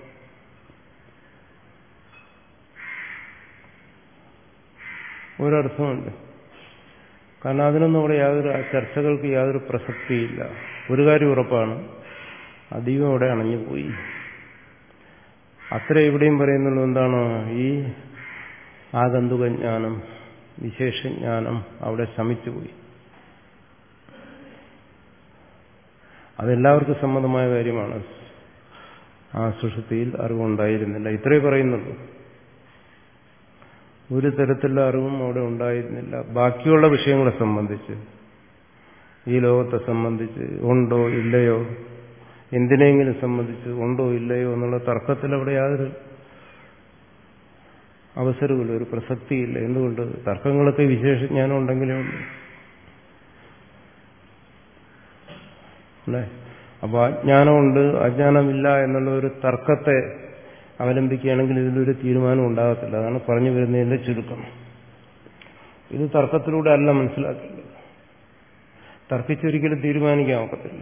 ഒരർത്ഥമുണ്ട്. കാരണം അതിനൊന്നും അവിടെ യാതൊരു ചർച്ചകൾക്ക് യാതൊരു പ്രസക്തിയില്ല. ഒരു കാര്യം ഉറപ്പാണ്, അധികം അവിടെ അണഞ്ഞുപോയി. അത്ര ഇവിടെയും പറയുന്നുള്ളൂ. എന്താണ്, ഈ ആഗന്തുകജ്ഞാനം, വിശേഷജ്ഞാനം അവിടെ ശമിച്ചുപോയി. അതെല്ലാവർക്കും സമ്മതമായ കാര്യമാണ്. ആ സുഷുപ്തിയിൽ അറിവുണ്ടായിരുന്നില്ല, ഇത്രേ പറയുന്നുള്ളൂ. ഒരു തരത്തിലുള്ള അറിവും അവിടെ ഉണ്ടായിരുന്നില്ല. ബാക്കിയുള്ള വിഷയങ്ങളെ സംബന്ധിച്ച്, ഈ ലോകത്തെ സംബന്ധിച്ച് ഉണ്ടോ ഇല്ലയോ, എന്തിനെങ്കിലും സംബന്ധിച്ച് ഉണ്ടോ ഇല്ലയോ എന്നുള്ള തർക്കത്തിൽ അവിടെ യാതൊരു അവസരമില്ല, ഒരു പ്രസക്തിയില്ല. എന്തുകൊണ്ട്? തർക്കങ്ങളൊക്കെ വിശേഷജ്ഞാനം ഉണ്ടെങ്കിലേ ഉള്ളൂ അല്ലേ? അപ്പോൾ അജ്ഞാനമുണ്ട് അജ്ഞാനമില്ല എന്നുള്ള ഒരു തർക്കത്തെ അവലംബിക്കുകയാണെങ്കിൽ ഇതിലൊരു തീരുമാനം ഉണ്ടാകത്തില്ല. അതാണ് പറഞ്ഞു വരുന്നതിന്റെ ചുരുക്കം. ഇത് തർക്കത്തിലൂടെ അല്ല മനസ്സിലാക്കേണ്ടത്. തർക്കിച്ചൊരിക്കലും തീരുമാനിക്കാൻ ഒക്കത്തില്ല.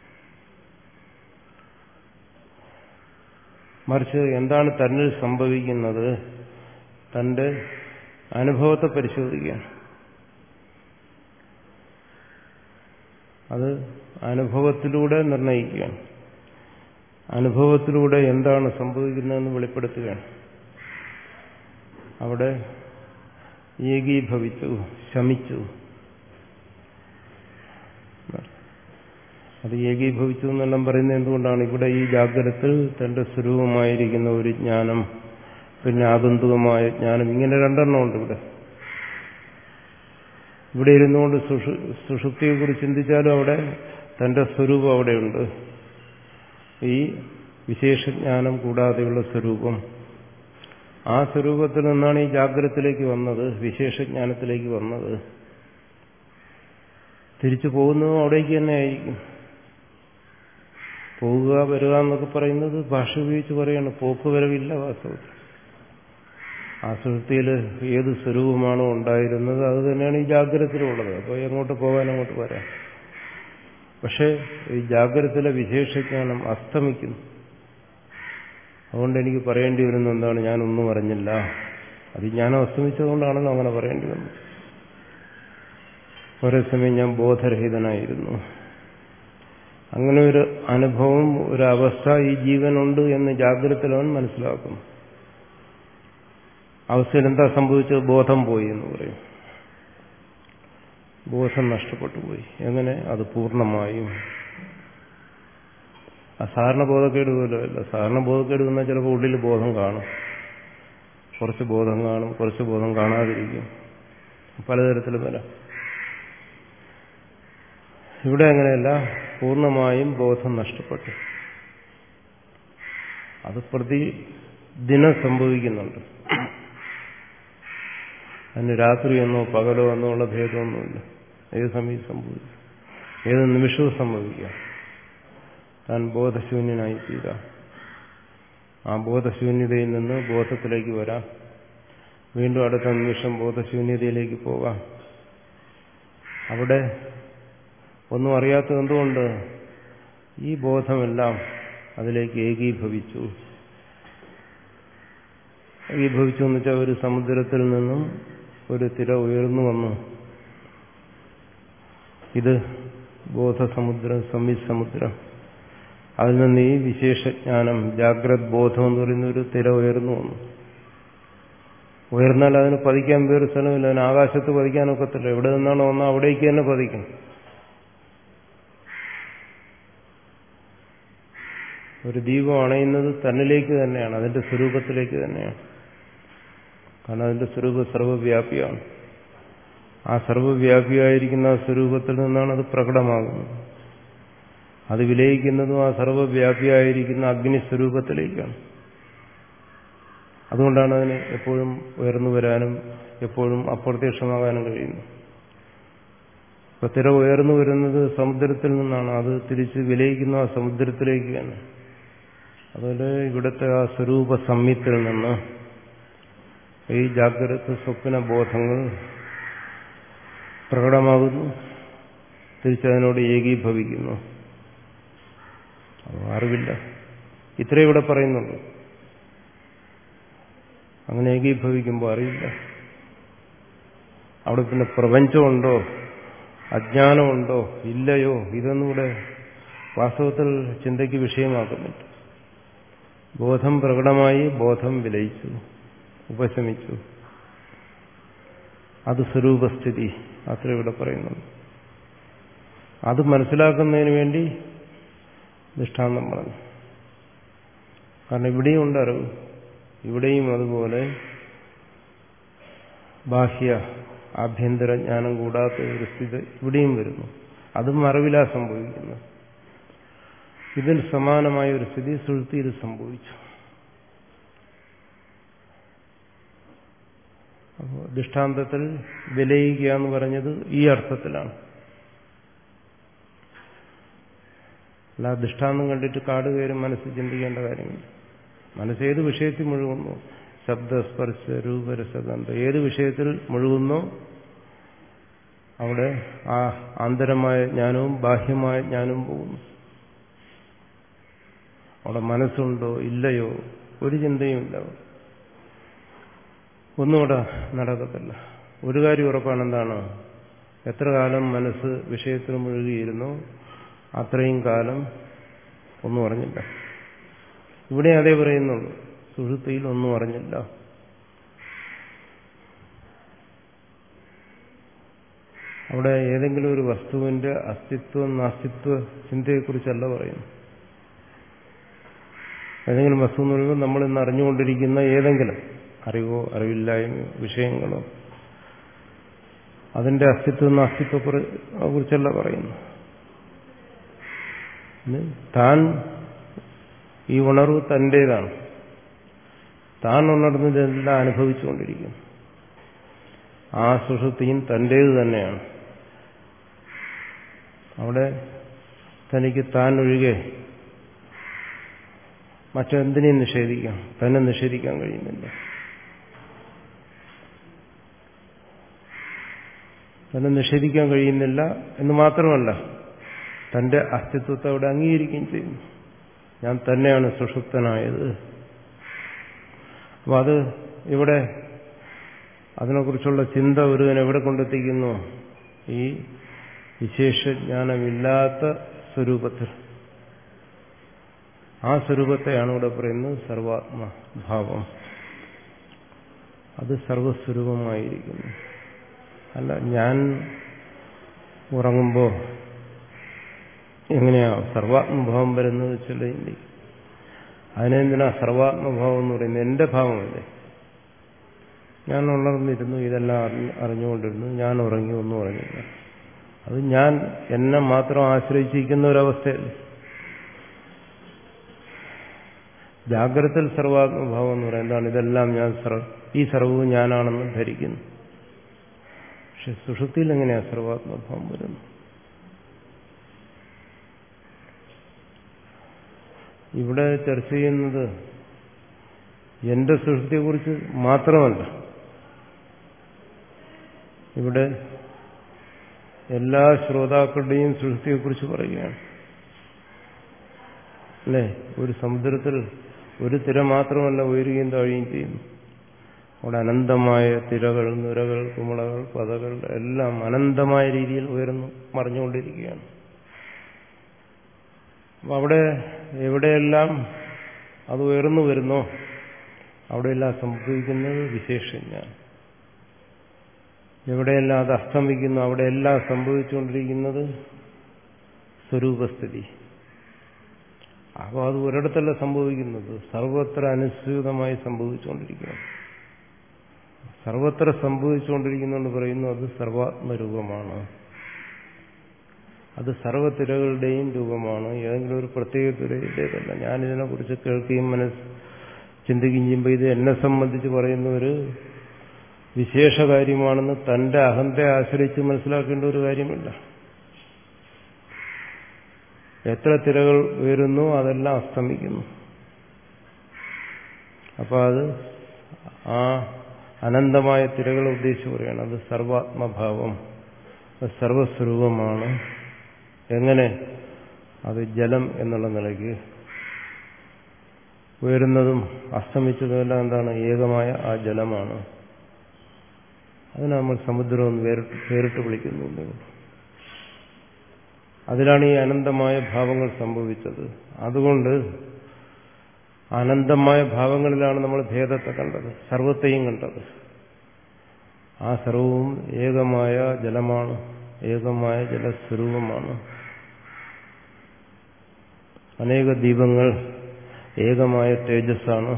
മറിച്ച് എന്താണ് തന്നിൽ സംഭവിക്കുന്നത്, തന്റെ അനുഭവത്തെ പരിശോധിക്കുകയാണ്. അത് അനുഭവത്തിലൂടെ നിർണയിക്കുകയാണ്. അനുഭവത്തിലൂടെ എന്താണ് സംഭവിക്കുന്നതെന്ന് വെളിപ്പെടുത്തുകയാണ്. അവിടെ ഏകീഭവിച്ചു, ശമിച്ചു. അത് ഏകീഭവിച്ചു എന്നെല്ലാം പറയുന്നത് എന്തുകൊണ്ടാണ്? ഇവിടെ ഈ ജാഗ്രതത്തിൽ തന്റെ സ്വരൂപമായിരിക്കുന്ന ഒരു ജ്ഞാനം, പിന്നെ ആഗന്തുകമായ ജ്ഞാനം, ഇങ്ങനെ രണ്ടെണ്ണമുണ്ട് ഇവിടെ. ഇവിടെ ഇരുന്നുകൊണ്ട് സുഷുപ്തിയെക്കുറിച്ച് ചിന്തിച്ചാലും അവിടെ തന്റെ സ്വരൂപം അവിടെയുണ്ട്. ഈ വിശേഷജ്ഞാനം കൂടാതെയുള്ള സ്വരൂപം, ആ സ്വരൂപത്തിൽ നിന്നാണ് ഈ ജാഗ്രതത്തിലേക്ക് വന്നത്, വിശേഷജ്ഞാനത്തിലേക്ക് വന്നത്. തിരിച്ചു പോകുന്നതും അവിടേക്ക് തന്നെ ആയിരിക്കും. പോവുക വരിക എന്നൊക്കെ പറയുന്നത് ഭാഷ ഉപയോഗിച്ച് പറയാണ്. പോക്ക് വരവില്ല വാസ്തവത്തിൽ. ആ സുഷുപ്തിയിൽ ഏത് സ്വരൂപമാണോ ഉണ്ടായിരുന്നത് അത് തന്നെയാണ് ഈ ജാഗ്രതത്തിലുള്ളത്. അപ്പോൾ എങ്ങോട്ട് പോകാൻ അങ്ങോട്ട് വരാം. പക്ഷേ ഈ ജാഗ്രതത്തിലെ വിശേഷജ്ഞാനം അസ്തമിക്കുന്നു. അതുകൊണ്ട് എനിക്ക് പറയേണ്ടി വരുന്ന എന്താണ്, ഞാനൊന്നും അറിഞ്ഞില്ല. അത് ജ്ഞാനം അസ്തമിച്ചതുകൊണ്ടാണല്ലോ അങ്ങനെ പറയേണ്ടി വന്നത്. ഒരേ സമയം ഞാൻ ബോധരഹിതനായിരുന്നു. അങ്ങനെ ഒരു അനുഭവം, ഒരവസ്ഥ ഈ ജീവനുണ്ട് എന്ന് ജാഗ്രതത്തിലവൻ മനസ്സിലാക്കുന്നു. അവസ്ഥയിൽ എന്താ സംഭവിച്ചത്? ബോധം പോയി എന്ന് പറയും. ബോധം നഷ്ടപ്പെട്ടു പോയി. എങ്ങനെ? അത് പൂർണ്ണമായും. അസാധാരണ ബോധക്കേട് പോലുമല്ല. സാധാരണ ബോധക്കേട് വന്നാൽ ചിലപ്പോൾ ഉള്ളിൽ ബോധം കാണും, കുറച്ച് ബോധം കാണും, കുറച്ച് ബോധം കാണാതിരിക്കും, പലതരത്തിലും വരാം. ഇവിടെ അങ്ങനെയല്ല, പൂർണ്ണമായും ബോധം നഷ്ടപ്പെട്ടു. അത് പ്രതിദിനം സംഭവിക്കുന്നുണ്ട്. അതിന് രാത്രിയെന്നോ പകലോ എന്നോ ഉള്ള ഭേദമൊന്നുമില്ല. ഏത് സമയം സംഭവിക്കും, ഏത് നിമിഷവും സംഭവിക്കാം. താൻ ബോധശൂന്യനായി തീരാം. ആ ബോധശൂന്യതയിൽ നിന്ന് ബോധത്തിലേക്ക് വരാം. വീണ്ടും അടുത്ത നിമിഷം ബോധശൂന്യതയിലേക്ക് പോകാം. അവിടെ ഒന്നും അറിയാത്തത് എന്തുകൊണ്ട്? ഈ ബോധമെല്ലാം അതിലേക്ക് ഏകീഭവിച്ചു. ഏകീഭവിച്ചു എന്ന് വെച്ചാൽ ഒരു സമുദ്രത്തിൽ നിന്നും ഒരു തിര ഉയർന്നു വന്നു. ഇത് ബോധസമുദ്രം, സംവിസമുദ്രം. അതിൽ നിന്ന് ഈ വിശേഷജ്ഞാനം, ജാഗ്രത് ബോധം എന്ന് പറയുന്ന ഒരു തിര ഉയർന്നു വന്നു. ഉയർന്നാൽ അതിന് പതിക്കാൻ വേറെ സ്ഥലമില്ല. അതിന് ആകാശത്ത് പതിക്കാനൊക്കത്തില്ല. എവിടെ നിന്നാണോ വന്നാൽ അവിടേക്ക് തന്നെ പതിക്കും. ഒരു ദീപം അണയുന്നത് തന്നിലേക്ക് തന്നെയാണ്, അതിന്റെ സ്വരൂപത്തിലേക്ക് തന്നെയാണ്. കാരണം അതിന്റെ സ്വരൂപം സർവ്വവ്യാപിയാണ്. ആ സർവ്വവ്യാപിയായിരിക്കുന്ന ആ സ്വരൂപത്തിൽ നിന്നാണ് അത് പ്രകടമാകുന്നത്. അത് വിലയിക്കുന്നതും ആ സർവ്വവ്യാപിയായിരിക്കുന്ന അഗ്നിസ്വരൂപത്തിലേക്കാണ്. അതുകൊണ്ടാണ് അതിന് എപ്പോഴും ഉയർന്നു വരാനും എപ്പോഴും അപ്രത്യക്ഷമാകാനും കഴിയുന്നത്. ഇപ്പൊ തിര ഉയർന്നു വരുന്നത് സമുദ്രത്തിൽ നിന്നാണ്. അത് തിരിച്ച് വിലയിക്കുന്ന ആ സമുദ്രത്തിലേക്ക് തന്നെ. അതുപോലെ ഇവിടുത്തെ ആ സ്വരൂപ സംയുത്തിൽ നിന്ന് ഈ ജാഗ്രത സ്വപ്ന ബോധങ്ങൾ പ്രകടമാകുന്നു, തിരിച്ചതിനോട് ഏകീഭവിക്കുന്നു. അറിവില്ല. ഇത്രയും ഇവിടെ പറയുന്നുള്ളൂ. അങ്ങനെ ഏകീഭവിക്കുമ്പോൾ അറിയില്ല. അവിടെ പിന്നെ പ്രപഞ്ചമുണ്ടോ, അജ്ഞാനമുണ്ടോ, ഇല്ലയോ, ഇതൊന്നും ഇവിടെ വാസ്തവത്തിൽ ചിന്തയ്ക്ക് വിഷയമാക്കുന്നില്ല. ബോധം പ്രകടമായി, ബോധം വിലയിച്ചു, ഉപശമിച്ചു. അത് സ്വരൂപസ്ഥിതി. അത്ര ഇവിടെ പറയുന്നത്. അത് മനസ്സിലാക്കുന്നതിന് വേണ്ടി ദൃഷ്ടാന്തം പറഞ്ഞു. കാരണം ഇവിടെയും ഉണ്ട് അറിവ്. ഇവിടെയും അതുപോലെ ബാഹ്യ ആഭ്യന്തര ജ്ഞാനം കൂടാത്ത ഒരു സ്ഥിതി ഇവിടെയും വരുന്നു. അതും അറിവിലാ സംഭവിക്കുന്നത്. ഇതിൽ സമാനമായ ഒരു സ്ഥിതി സുഷുപ്തിയിൽ സംഭവിച്ചു. അപ്പോൾ ദൃഷ്ടാന്തത്തിൽ വിലയിക്കുക എന്ന് പറഞ്ഞത് ഈ അർത്ഥത്തിലാണ്. അല്ല ദൃഷ്ടാന്തം കണ്ടിട്ട് കാട് കയറി മനസ്സ് ചിന്തിക്കേണ്ട കാര്യമില്ല. മനസ്സേത് വിഷയത്തിൽ മുഴുകുന്നു, ശബ്ദ സ്പർശ രൂപരസഗന്ധം ഏത് വിഷയത്തിൽ മുഴുകുന്നോ അവിടെ ആ ആന്തരമായ ജ്ഞാനവും ബാഹ്യമായ ജ്ഞാനവും പോകുന്നു. അവിടെ മനസ്സുണ്ടോ ഇല്ലയോ ഒരു ചിന്തയുമില്ല. ഒന്നും അവിടെ നടക്കത്തില്ല. ഒരു കാര്യം ഉറപ്പാണ്, എന്താണ്? എത്ര കാലം മനസ്സ് വിഷയത്തിൽ മുഴുകിയിരുന്നോ അത്രയും കാലം ഒന്നും അറിഞ്ഞില്ല. ഇവിടെ അതേ പറയുന്നുള്ളൂ. സുഷുപ്തിയിൽ ഒന്നും അറിഞ്ഞില്ല. അവിടെ ഏതെങ്കിലും ഒരു വസ്തുവിന്റെ അസ്തിത്വം നാസ്തിത്വ ചിന്തയെക്കുറിച്ചല്ല പറയുന്നു. ഏതെങ്കിലും വസ്തു എന്ന് പറയുമ്പോൾ നമ്മൾ ഇന്ന് അറിഞ്ഞുകൊണ്ടിരിക്കുന്ന ഏതെങ്കിലും അറിവോ അറിവില്ലായ്മയോ വിഷയങ്ങളോ അതിന്റെ അസ്തിത്വം നാസ്തിത്വത്തെ കുറിച്ചല്ല പറയുന്നു. താൻ ഈ ഉണർവ് തന്റേതാണ്. താൻ ഉണർന്നതെല്ലാം അനുഭവിച്ചുകൊണ്ടിരിക്കുന്നു. ആ സുഷുപ്തിയും തന്റേത് തന്നെയാണ്. അവിടെ തനിക്ക് താൻ ഒഴികെ മറ്റെന്തിനേയും നിഷേധിക്കാം, തന്നെ നിഷേധിക്കാൻ കഴിയുന്നില്ല. തന്നെ നിഷേധിക്കാൻ കഴിയുന്നില്ല എന്ന് മാത്രമല്ല, തന്റെ അസ്തിത്വത്തെ അവിടെ അംഗീകരിക്കുകയും ചെയ്യുന്നു. ഞാൻ തന്നെയാണ് സുഷുപ്തനായത്. അപ്പം അത് ഇവിടെ അതിനെക്കുറിച്ചുള്ള ചിന്ത ഒരുവൻ എവിടെ കൊണ്ടെത്തിക്കുന്നു? ഈ വിശേഷജ്ഞാനമില്ലാത്ത സ്വരൂപത്തിൽ. ആ സ്വരൂപത്തെയാണ് ഇവിടെ പറയുന്നത് സർവാത്മഭാവം. അത് സർവസ്വരൂപമായിരിക്കുന്നു. അല്ല, ഞാൻ ഉറങ്ങുമ്പോൾ എങ്ങനെയാ സർവാത്മഭാവം വരുന്നത് വെച്ചല്ലേ ഇല്ലേ? അതിനെന്തിനാ സർവാത്മഭാവം എന്ന് പറയുന്നത്? എന്റെ ഭാവമല്ലേ. ഞാൻ ഉണർന്നിരുന്നു, ഇതെല്ലാം അറിഞ്ഞുകൊണ്ടിരുന്നു, ഞാൻ ഉറങ്ങി, ഒന്നും ഉറങ്ങില്ല. അത് ഞാൻ എന്നെ മാത്രം ആശ്രയിച്ചിരിക്കുന്ന ഒരവസ്ഥയല്ലേ. ജാഗ്രതയിൽ സർവാത്മഭാവം എന്ന് പറയുന്നത് എന്താണ്? ഇതെല്ലാം ഞാൻ ഈ സർവവും ഞാനാണെന്ന് ധരിക്കുന്നു. പക്ഷെ സുഷുപ്തിയിൽ എങ്ങനെയാ സർവാത്മഭാവം വരുന്നത്? ഇവിടെ ചർച്ച ചെയ്യുന്നത് എന്റെ സുഷുപ്തിയെക്കുറിച്ച് മാത്രമല്ല. ഇവിടെ എല്ലാ ശ്രോതാക്കളുടെയും സുഷുപ്തിയെക്കുറിച്ച് പറയുകയാണ്. അല്ലേ? ഒരു സമുദ്രത്തിൽ ഒരു തിര മാത്രമല്ല ഉയരുകയും താഴുകയും ചെയ്യുന്നു. അവിടെ അനന്തമായ തിരകൾ, നുരകൾ, കുമിളകൾ, പതകൾ എല്ലാം അനന്തമായ രീതിയിൽ ഉയർന്നു മറിഞ്ഞുകൊണ്ടിരിക്കുകയാണ്. അപ്പം അവിടെ എവിടെയെല്ലാം അത് ഉയർന്നു വരുന്നോ അവിടെയെല്ലാം സംഭവിക്കുന്നത് വിശേഷജ്ഞാനം. എവിടെയെല്ലാം അത് അസ്തമിക്കുന്നു അവിടെയെല്ലാം സംഭവിച്ചുകൊണ്ടിരിക്കുന്നത് സ്വരൂപസ്ഥിതി. അപ്പോൾ അത് ഒരിടത്തല്ല സംഭവിക്കുന്നത്, സർവത്ര അനുസൃതമായി സംഭവിച്ചുകൊണ്ടിരിക്കുന്നു. സർവത്ര സംഭവിച്ചുകൊണ്ടിരിക്കുന്നെന്ന് പറയുന്നു അത് സർവാത്മരൂപമാണ്. അത് സർവ്വതിരകളുടെയും രൂപമാണ്. ഏതെങ്കിലും ഒരു പ്രത്യേക തിരയുടേതല്ല. ഞാനിതിനെക്കുറിച്ച് കേൾക്കുകയും മനസ്സ് ചിന്തിക്കുകയും ചെയ്യുമ്പോൾ ഇത് എന്നെ സംബന്ധിച്ച് പറയുന്ന ഒരു വിശേഷ കാര്യമാണെന്ന് തന്റെ അഹന്തയെ ആശ്രയിച്ച് മനസ്സിലാക്കേണ്ട ഒരു കാര്യമില്ല. എത്ര തിരകൾ ഉയരുന്നു അതെല്ലാം അസ്തമിക്കുന്നു. അപ്പോൾ അത് ആ അനന്തമായ തിരകളെ ഉദ്ദേശിച്ച് പറയുകയാണ്. അത് സർവാത്മഭാവം, അത് സർവസ്വരൂപമാണ്. എങ്ങനെ? അത് ജലം എന്നുള്ള നിലയ്ക്ക് ഉയരുന്നതും അസ്തമിച്ചതുമെല്ലാം എന്താണ്? ഏകമായ ആ ജലമാണ്. അതിനെ നമ്മൾ സമുദ്രമെന്ന് വേറിട്ട് പേരിട്ട് വിളിക്കുന്നു. അതിലാണ് ഈ അനന്തമായ ഭാവങ്ങൾ സംഭവിച്ചത്. അതുകൊണ്ട് അനന്തമായ ഭാവങ്ങളിലാണ് നമ്മൾ ഭേദത്തെ കണ്ടത്, സർവത്തെയും കണ്ടത്. ആ സർവവും ഏകമായ ജലമാണ്, ഏകമായ ജലസ്വരൂപമാണ്. അനേക ദീപങ്ങൾ ഏകമായ തേജസ്സാണ്.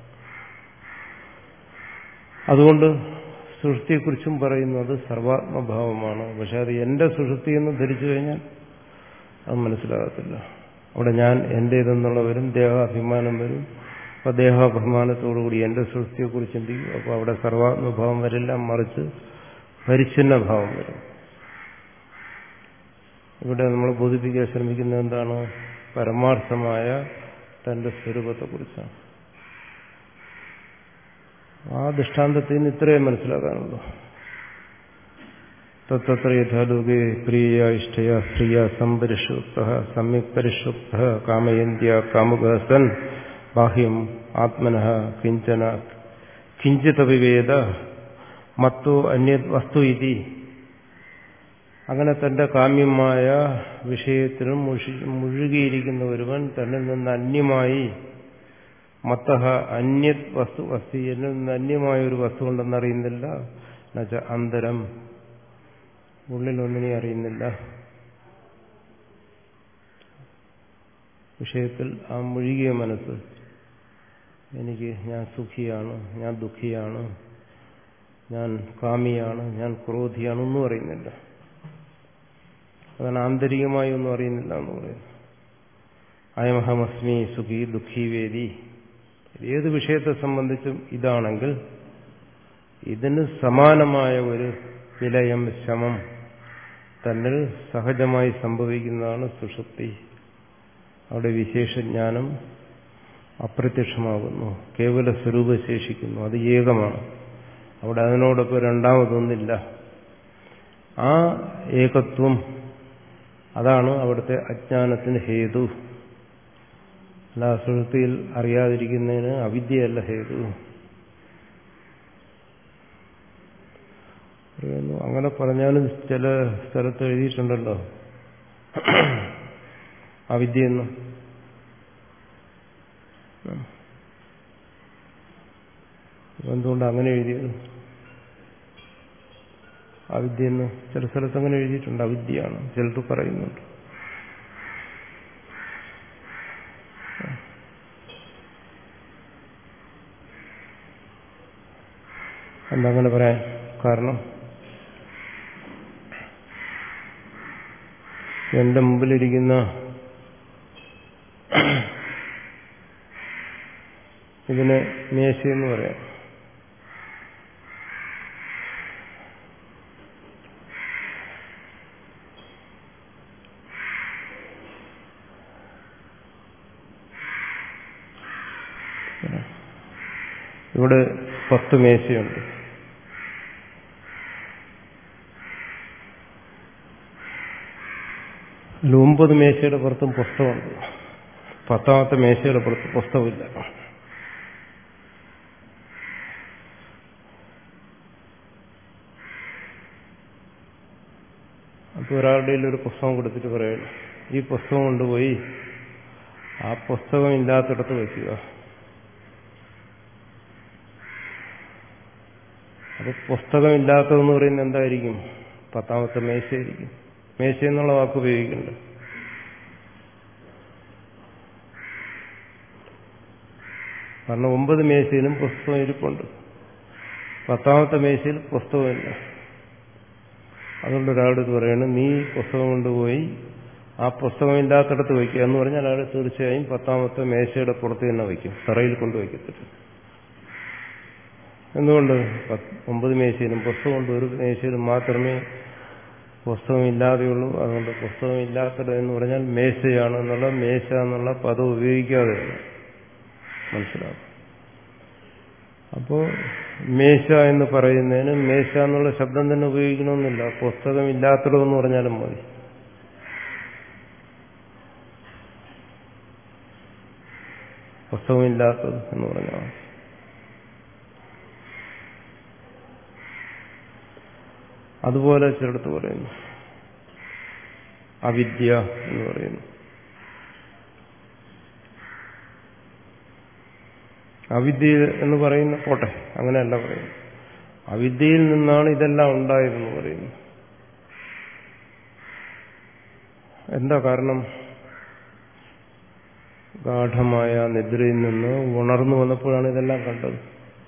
അതുകൊണ്ട് സുഷുപ്തിയെക്കുറിച്ചും പറയുന്നത് സർവാത്മഭാവമാണ്. പക്ഷെ അത് എന്റെ സുഷുപ്തി എന്ന് ധരിച്ചു കഴിഞ്ഞാൽ അത് മനസ്സിലാകത്തില്ല. അവിടെ ഞാൻ എന്റേതെന്നുള്ള വരും, ദേഹാഭിമാനം വരും. അപ്പൊ ദേഹാഭിമാനത്തോടുകൂടി എന്റെ സുഷുപ്തിയെക്കുറിച്ച് ചിന്തിക്കും. അപ്പോൾ അവിടെ സർവാത്മഭാവം വരില്ല, മറിച്ച് പരിച്ഛിന്ന ഭാവം വരും. ഇവിടെ നമ്മൾ ബോധിപ്പിക്കാൻ ശ്രമിക്കുന്നത് എന്താണ്? പരമാർത്ഥമായ തന്റെ സ്വരൂപത്തെക്കുറിച്ചാണ്. ആ ദൃഷ്ടാന്തത്തിൽ നിന്ന് ഇത്രയും മനസ്സിലാക്കാനുള്ളൂ. തത്ര യഥാലോകേ പ്രിയ ഇഷ്ടയ സ്ത്രീയ സംപരിഷുപ്ത സമ്യക് പരിഷുപ്ത കാമയന്ത്യ കാമുക സൻ ബാഹ്യം ആത്മനഃ കിഞ്ചന കിഞ്ചിത വിവേദ മത്തോ അന്യത് വസ്തു ഇതി. അങ്ങനെ തന്റെ കാമ്യമായ വിഷയത്തിലും മുഴുകിയിരിക്കുന്ന ഒരുവൻ തന്നിൽ നിന്ന് അന്യമായി മത്തഹ അന്യത് വസ്തു വസ്തി എന്നിൽ നിന്ന് അന്യമായ ഒരു വസ്തു ഉണ്ടെന്നറിയുന്നില്ല. എന്നുവെച്ചാൽ അന്തരം, ഉള്ളിലൊന്നിനെ അറിയുന്നില്ല. വിഷയത്തിൽ ആ മുഴുകിയ മനസ്സ്, എനിക്ക് ഞാൻ സുഖിയാണ്, ഞാൻ ദുഃഖിയാണ്, ഞാൻ കാമിയാണ്, ഞാൻ ക്രോധിയാണ്, ഒന്നും അറിയുന്നില്ല. അതാണ് ആന്തരികമായി ഒന്നും അറിയുന്നില്ല എന്ന് പറയുന്നത്. അയമഹമസ്മി സുഖി ദുഃഖി വേദി. ഏത് വിഷയത്തെ സംബന്ധിച്ചും ഇതാണെങ്കിൽ ഇതിന് സമാനമായ ഒരു വിലയം, ശമം തന്നിൽ സഹജമായി സംഭവിക്കുന്നതാണ് സുഷുപ്തി. അവിടെ വിശേഷജ്ഞാനം അപ്രത്യക്ഷമാകുന്നു, കേവല സ്വരൂപം ശേഷിക്കുന്നു. അത് ഏകമാണ്. അവിടെ അതിനോടൊപ്പം രണ്ടാമതൊന്നില്ല. ആ ഏകത്വം അതാണ് അവിടുത്തെ അജ്ഞാനത്തിന് ഹേതു. അല്ല, സുഷുപ്തിയിൽ അറിയാതിരിക്കുന്നതിന് അവിദ്യയല്ല ഹേതു. അങ്ങനെ പറഞ്ഞാലും ചില സ്ഥലത്ത് എഴുതിയിട്ടുണ്ടല്ലോ അവിദ്യയെന്ന്. എന്തുകൊണ്ട് അങ്ങനെ എഴുതിയത്? അവിദ്യയെന്ന് ചില സ്ഥലത്ത് അങ്ങനെ എഴുതിയിട്ടുണ്ട്. അവിദ്യയാണ് ചിലർ പറയുന്നുണ്ട്. എന്താ അങ്ങനെ പറയാൻ കാരണം? എന്റെ മുമ്പിലിരിക്കുന്ന ഇതിന് മേശയെന്ന് പറയാം. ഇവിടെ പത്ത് മേശയുണ്ട്. അതിൽ ഒമ്പത് മേശയുടെ പുറത്തും പുസ്തകമുണ്ട്. പത്താമത്തെ മേശയുടെ പുറത്ത് പുസ്തകമില്ല. അപ്പോൾ ഒരാളുടെ ഒരു പുസ്തകം കൊടുത്തിട്ട് പറയണം, ഈ പുസ്തകം കൊണ്ടുപോയി ആ പുസ്തകം ഇല്ലാത്തിടത്ത് വയ്ക്കുക. അപ്പൊ പുസ്തകം ഇല്ലാത്തതെന്ന് പറയുന്നത് എന്തായിരിക്കും? പത്താമത്തെ മേശയായിരിക്കും. മേശ എന്നുള്ള വാക്ക് ഉപയോഗിക്കണ്ട. കാരണം ഒമ്പത് മേശയിലും പുസ്തകം ഇരിപ്പുണ്ട്, പത്താമത്തെ മേശയിൽ പുസ്തകമില്ല. അതുകൊണ്ട് ഒരാളുടെ പറയണം, നീ പുസ്തകം കൊണ്ടുപോയി ആ പുസ്തകം ഇല്ലാത്തിടത്ത് വയ്ക്കുക എന്ന് പറഞ്ഞാൽ അയാൾ തീർച്ചയായും പത്താമത്തെ മേശയുടെ പുറത്ത് തന്നെ വയ്ക്കും, തറയിൽ കൊണ്ടുവയ്ക്കത്തില്ല. എന്തുകൊണ്ട്? ഒമ്പത് മേശയിലും പുസ്തകമുണ്ട്, ഒരു മേശയിലും മാത്രമേ പുസ്തകം ഇല്ലാതെയുള്ളൂ. അതുകൊണ്ട് പുസ്തകം ഇല്ലാത്തത് എന്ന് പറഞ്ഞാൽ മേശയാണ് എന്നുള്ള മേശ എന്നുള്ള പദം ഉപയോഗിക്കാതെ മനസ്സിലാക്കും. അപ്പോ മേശ എന്ന് പറയുന്നതിന് മേശ എന്നുള്ള ശബ്ദം തന്നെ ഉപയോഗിക്കണമെന്നില്ല. പുസ്തകം ഇല്ലാത്തതെന്ന് പറഞ്ഞാലും മതി. പുസ്തകമില്ലാത്തത് എന്ന് പറഞ്ഞാൽ അതുപോലെ ചിലടത്ത് പറയുന്നു അവിദ്യ എന്ന് പറയുന്നു. അവിദ്യ എന്ന് പറയുന്ന പോട്ടെ, അങ്ങനെയല്ല പറയുന്നു. അവിദ്യയിൽ നിന്നാണ് ഇതെല്ലാം ഉണ്ടായതെന്ന് പറയുന്നു. എന്താ കാരണം? ഗാഠമായ നിദ്രയിൽ നിന്ന് ഉണർന്നു വന്നപ്പോഴാണ് ഇതെല്ലാം കണ്ടത്.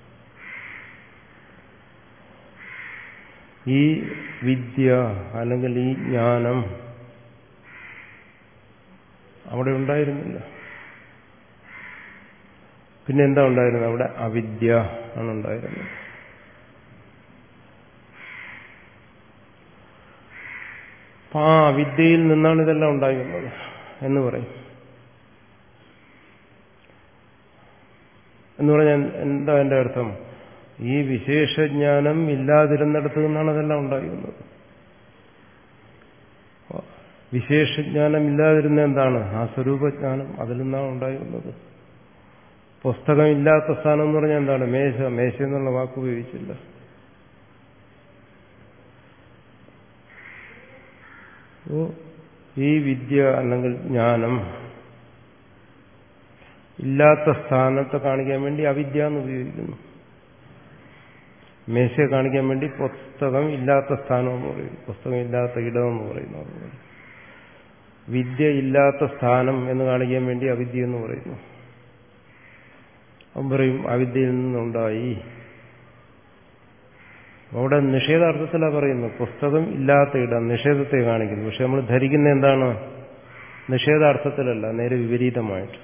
ഈ വിദ്യ അല്ലെങ്കിൽ ഈ ജ്ഞാനം അവിടെ ഉണ്ടായിരുന്നില്ല. പിന്നെ എന്താ ഉണ്ടായിരുന്നത്? അവിടെ അവിദ്യ ആണ് ഉണ്ടായിരുന്നത്. അപ്പൊ ആ അവിദ്യയിൽ നിന്നാണ് ഇതെല്ലാം ഉണ്ടായിരുന്നത് എന്ന് പറയും. എന്ന് പറഞ്ഞാൽ എന്താ എന്റെ അർത്ഥം? ഈ വിശേഷജ്ഞാനം ഇല്ലാതിരുന്നിടത്തു നിന്നാണ് അതെല്ലാം ഉണ്ടായിരുന്നത്. വിശേഷജ്ഞാനം ഇല്ലാതിരുന്ന എന്താണ്? ആ സ്വരൂപജ്ഞാനം, അതിൽ നിന്നാണ് ഉണ്ടായിരുന്നത്. പുസ്തകം ഇല്ലാത്ത സ്ഥാനം എന്ന് പറഞ്ഞാൽ എന്താണ്? മേശ. മേശ എന്നുള്ള വാക്ക് ഉപയോഗിച്ചില്ല. ഈ വിദ്യ അല്ലെങ്കിൽ ജ്ഞാനം ഇല്ലാത്ത സ്ഥാനത്തെ കാണിക്കാൻ വേണ്ടി അവിദ്യ എന്ന് ഉപയോഗിക്കുന്നു. മേശയെ കാണിക്കാൻ വേണ്ടി പുസ്തകം ഇല്ലാത്ത സ്ഥാനം എന്ന് പറയും, പുസ്തകം ഇല്ലാത്ത ഇടമെന്ന് പറയുന്നു. അതുപോലെ വിദ്യ ഇല്ലാത്ത സ്ഥാനം എന്ന് കാണിക്കാൻ വേണ്ടി അവിദ്യ എന്ന് പറയുന്നു. അവൻ പറയും അവിദ്യയിൽ നിന്നുണ്ടായി. അവിടെ നിഷേധാർത്ഥത്തിലാണ് പറയുന്നത്. പുസ്തകം ഇല്ലാത്ത ഇടം നിഷേധത്തെ കാണിക്കുന്നു. പക്ഷെ നമ്മൾ ധരിക്കുന്ന എന്താണ്? നിഷേധാർത്ഥത്തിലല്ല, നേരെ വിപരീതമായിട്ട്.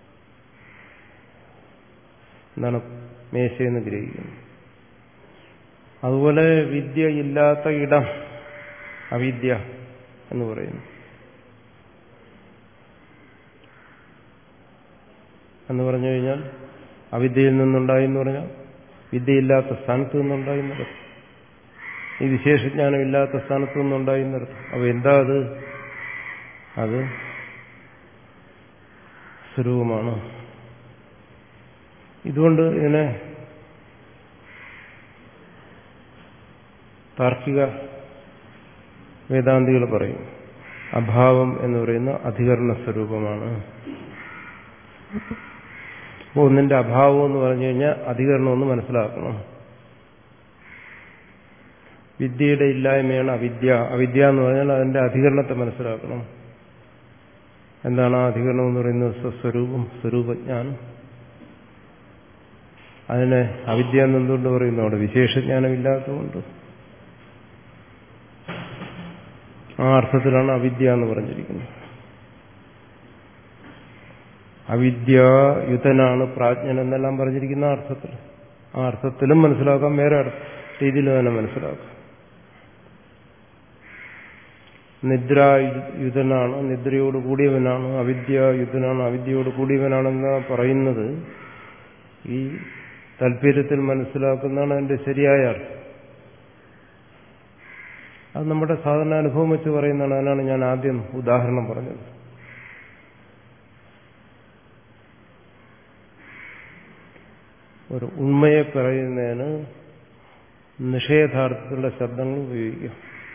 എന്താണ്? മേശയെന്ന് ഗ്രഹിക്കുന്നു. അതുപോലെ വിദ്യ ഇല്ലാത്ത ഇടം അവിദ്യ എന്ന് പറയുന്നു. എന്ന് പറഞ്ഞു കഴിഞ്ഞാൽ അവിദ്യയിൽ നിന്നുണ്ടായി എന്ന് പറഞ്ഞാൽ വിദ്യയില്ലാത്ത സ്ഥാനത്ത് നിന്നുണ്ടായി എന്നർത്ഥം. ഈ വിശേഷജ്ഞാനം ഇല്ലാത്ത സ്ഥാനത്ത് നിന്നുണ്ടായി എന്നർത്ഥം. അപ്പോൾ എന്താ അത്? അത് സ്വരൂപമാണ്. ഇതുകൊണ്ട് ഇതിനെ താർക്കിക വേദാന്തികൾ പറയും അഭാവം എന്ന് പറയുന്ന അധികരണ സ്വരൂപമാണ്. അപ്പോൾ ഒന്നിന്റെ അഭാവം എന്ന് പറഞ്ഞു കഴിഞ്ഞാൽ അധികരണം ഒന്ന് മനസ്സിലാക്കണം. വിദ്യയുടെ ഇല്ലായ്മയാണ് അവിദ്യ. അവിദ്യ എന്ന് പറഞ്ഞാൽ അതിന്റെ അധികരണത്തെ മനസ്സിലാക്കണം. എന്താണ് ആ അധികരണം എന്ന് പറയുന്നത്? സ്വസ്വരൂപം, സ്വരൂപജ്ഞാനം. അതിനെ അവിദ്യ എന്നെന്തുകൊണ്ട് പറയുന്നു? അവിടെ വിശേഷജ്ഞാനം ഇല്ലാത്തതുകൊണ്ട്. ആ അർത്ഥത്തിലാണ് അവിദ്യ എന്ന് പറഞ്ഞിരിക്കുന്നത്. അവിദ്യായുതനാണ് പ്രാജ്ഞൻ എന്നെല്ലാം പറഞ്ഞിരിക്കുന്ന ആ അർത്ഥത്തിൽ. ആ അർത്ഥത്തിലും മനസ്സിലാക്കാം, വേറെ രീതിയിലും തന്നെ മനസ്സിലാക്കാം. നിദ്രായുതനാണ്, നിദ്രയോട് കൂടിയവനാണ്. അവിദ്യായുതനാണ്, അവിദ്യയോട് കൂടിയവനാണെന്ന് പറയുന്നത് ഈ താല്പര്യത്തിൽ മനസ്സിലാക്കുന്നതാണ് അതിന്റെ ശരിയായ അർത്ഥം. അത് നമ്മുടെ സാധാരണ അനുഭവം വെച്ച് പറയുന്നതാണ്. അതിനാണ് ഞാൻ ആദ്യം ഉദാഹരണം പറഞ്ഞത്. ഒരു ഉണ്മയെ പറയുന്നതിന് നിഷേധാർത്ഥത്തിലുള്ള ശബ്ദങ്ങൾ ഉപയോഗിക്കും.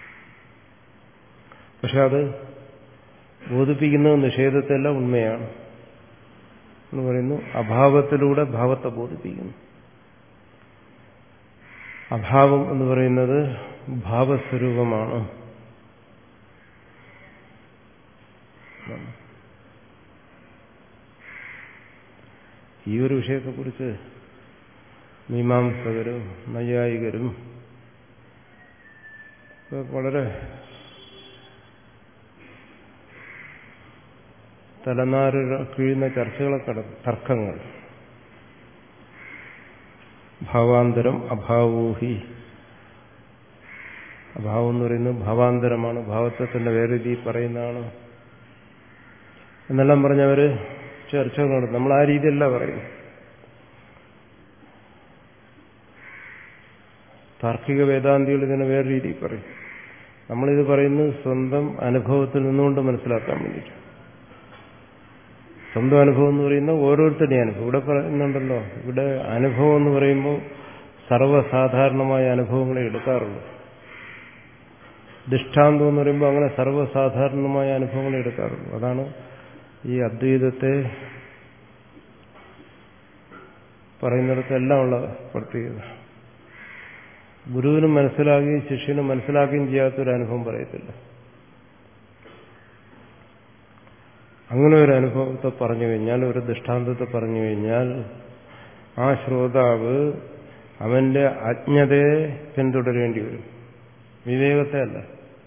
പക്ഷെ അത് ബോധിപ്പിക്കുന്നത് നിഷേധത്തെല്ലാം ഉണ്മയാണ് എന്ന് പറയുന്നു. അഭാവത്തിലൂടെ ഭാവത്തെ ബോധിപ്പിക്കുന്നു. അഭാവം എന്ന് പറയുന്നത് ഭാവസ്വരൂപമാണ്. ഈ ഒരു വിഷയത്തെക്കുറിച്ച് മീമാംസകരും നൈയായികരും വളരെ തലനാര് കീഴുന്ന ചർച്ചകളൊക്കെ നടക്കും, തർക്കങ്ങൾ. ഭാവാന്തരം അഭാവൂഹി. അഭാവം എന്ന് പറയുന്നത് ഭാവാന്തരമാണ്, ഭാവത്തെ തന്നെ വേറെ രീതിയിൽ പറയുന്നതാണ് എന്നെല്ലാം പറഞ്ഞവര് ചർച്ചകൾ നടത്തും. നമ്മൾ ആ രീതിയല്ല പറയുന്നു. താർക്കിക വേദാന്തികൾ ഇതിനെ വേറെ രീതിയിൽ പറയും. നമ്മളിത് പറയുന്നത് സ്വന്തം അനുഭവത്തിൽ നിന്നുകൊണ്ട് മനസ്സിലാക്കാൻ വേണ്ടിയിട്ട്. സ്വന്തം അനുഭവം എന്ന് പറയുന്നത് ഓരോരുത്തരുടെയും അനുഭവം. ഇവിടെ പറയുന്നുണ്ടല്ലോ, ഇവിടെ അനുഭവം എന്ന് പറയുമ്പോൾ സർവ്വസാധാരണമായ അനുഭവങ്ങളെ എടുക്കാറുള്ളൂ. ദൃഷ്ടാന്തം എന്ന് പറയുമ്പോൾ അങ്ങനെ സർവ്വസാധാരണമായ അനുഭവങ്ങളെ എടുക്കാറുള്ളൂ. അതാണ് ഈ അദ്വൈതത്തെ പറയുന്നിടത്തെല്ലാം ഉള്ള പ്രത്യേകത. ഗുരുവിനും മനസ്സിലാക്കുകയും ശിഷ്യനും മനസ്സിലാക്കുകയും ചെയ്യാത്തൊരു അനുഭവം പറയത്തില്ല. അങ്ങനെ ഒരു അനുഭവത്തെ പറഞ്ഞു കഴിഞ്ഞാൽ, ഒരു ദൃഷ്ടാന്തത്തെ പറഞ്ഞു കഴിഞ്ഞാൽ, ആ ശ്രോതാവ് അവന്റെ അജ്ഞതയെ പിന്തുടരേണ്ടി വരും, വിവേകത്തെ അല്ല.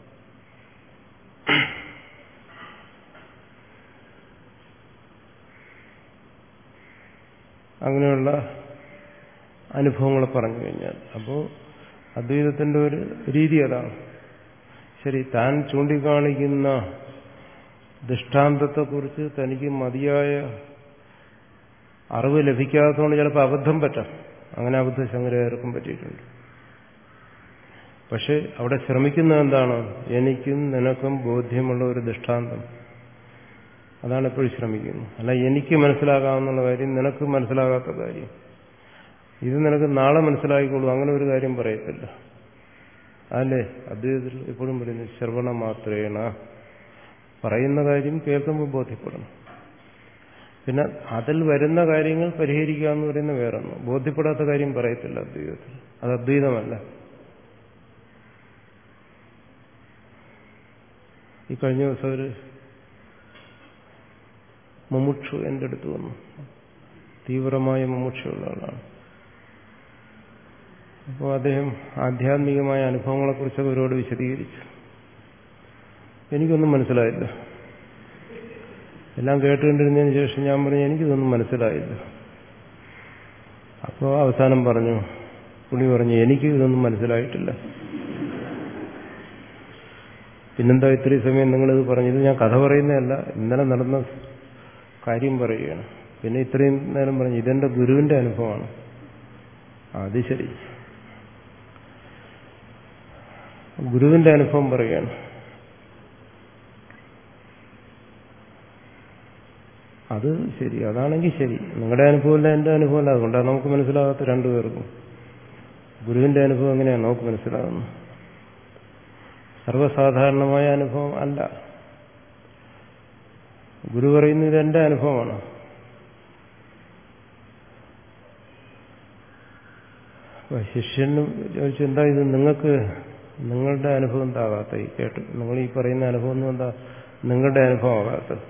അങ്ങനെയുള്ള അനുഭവങ്ങൾ പറഞ്ഞു കഴിഞ്ഞാൽ, അപ്പോൾ അദ്വൈതത്തിന്റെ ഒരു രീതി അതാണ്. ശരി, താൻ ചൂണ്ടിക്കാണിക്കുന്ന ദൃഷ്ടാന്തത്തെക്കുറിച്ച് തനിക്ക് മതിയായ അറിവ് ലഭിക്കാത്തതുകൊണ്ട് ചിലപ്പോൾ അബദ്ധം പറ്റാം. അങ്ങനെ അബദ്ധം ശങ്കരാചാര്യർക്കും പറ്റിയിട്ടുണ്ട്. പക്ഷെ അവിടെ ശ്രമിക്കുന്നത് എന്താണ്? എനിക്കും നിനക്കും ബോധ്യമുള്ള ഒരു ദൃഷ്ടാന്തം. അതാണ് എപ്പോഴും ശ്രമിക്കുന്നത്. അല്ല എനിക്ക് മനസ്സിലാകാവുന്ന കാര്യം നിനക്ക് മനസ്സിലാകാത്ത കാര്യം, ഇത് നിനക്ക് നാളെ മനസ്സിലായിക്കോളൂ, അങ്ങനെ ഒരു കാര്യം പറയത്തില്ല. അതല്ലേ അദ്വൈതത്തിൽ എപ്പോഴും പറയുന്നത്, ശ്രവണ മാത്രേണ. പറയുന്ന കാര്യം കേൾക്കുമ്പോൾ ബോധ്യപ്പെടണം. പിന്നെ അതിൽ വരുന്ന കാര്യങ്ങൾ പരിഹരിക്കുക എന്ന് പറയുന്ന വേറൊന്നും. ബോധ്യപ്പെടാത്ത കാര്യം പറയത്തില്ല അദ്വൈതത്തിൽ. അത് അദ്വൈതമല്ല. ഈ കഴിഞ്ഞ ദിവസം ഒരു മുമുക്ഷു എൻ്റെ അടുത്ത് വന്നു. തീവ്രമായ മുമുക്ഷയുള്ള ആളാണ്. അപ്പോൾ അദ്ദേഹം ആധ്യാത്മികമായ അനുഭവങ്ങളെക്കുറിച്ചൊക്കെ ഒരുപാട് വിശദീകരിച്ചു. എനിക്കൊന്നും മനസ്സിലായില്ല. എല്ലാം കേട്ടുകൊണ്ടിരുന്നതിന് ശേഷം ഞാൻ പറഞ്ഞു, എനിക്കിതൊന്നും മനസ്സിലായില്ല. അപ്പോൾ അവസാനം പറഞ്ഞു, പുള്ളി പറഞ്ഞു, എനിക്ക് ഇതൊന്നും മനസ്സിലായിട്ടില്ല. പിന്നെന്താ ഇത്രയും സമയം നിങ്ങളിത് പറഞ്ഞത്? ഞാൻ കഥ പറയുന്നതല്ല, ഇന്നലെ നടന്ന കാര്യം പറയുകയാണ്. പിന്നെ ഇത്രയും നേരം പറഞ്ഞു ഇതെന്റെ ഗുരുവിന്റെ അനുഭവമാണ്. അത് ശരി, ഗുരുവിന്റെ അനുഭവം പറയുകയാണ്. അത് ശരി, അതാണെങ്കിൽ ശരി. നിങ്ങളുടെ അനുഭവമല്ല എന്റെ അനുഭവമല്ല, അതുകൊണ്ടാണ് നമുക്ക് മനസ്സിലാകാത്ത രണ്ടുപേർക്കും. ഗുരുവിന്റെ അനുഭവം എങ്ങനെയാണ് നമുക്ക് മനസ്സിലാകുന്നത്? സർവ്വസാധാരണമായ അനുഭവം അല്ല. ഗുരു പറയുന്നത് എന്റെ അനുഭവമാണ്. ശിഷ്യനും ചോദിച്ചു, എന്താ ഇത് നിങ്ങൾക്ക് നിങ്ങളുടെ അനുഭവം എന്താകാത്ത? ഈ കേട്ട് നിങ്ങൾ ഈ പറയുന്ന അനുഭവം ഒന്നും എന്താ നിങ്ങളുടെ അനുഭവം ആകാത്തത്?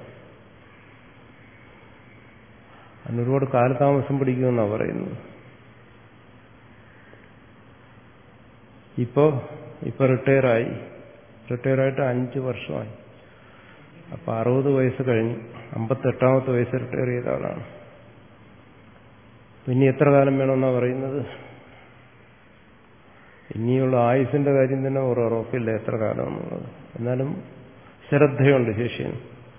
അതിനൊരുപാട് കാലതാമസം പിടിക്കുമെന്നാണ് പറയുന്നത്. ഇപ്പോ ഇപ്പൊ റിട്ടയറായി റിട്ടയറായിട്ട് അഞ്ച് വർഷമായി. അപ്പൊ അറുപത് വയസ്സ് കഴിഞ്ഞു. അമ്പത്തെട്ടാമത്തെ വയസ്സ് റിട്ടയർ ചെയ്ത ആളാണ്. പിന്നെ എത്ര കാലം വേണമെന്നാണ് പറയുന്നത്? ഇനിയുള്ള ആയുസിന്റെ കാര്യം തന്നെ ഒരു ഉറപ്പില്ല എത്ര കാലം എന്നുള്ളത്. എന്നാലും ശ്രദ്ധയുണ്ട് ശിഷ്യന്.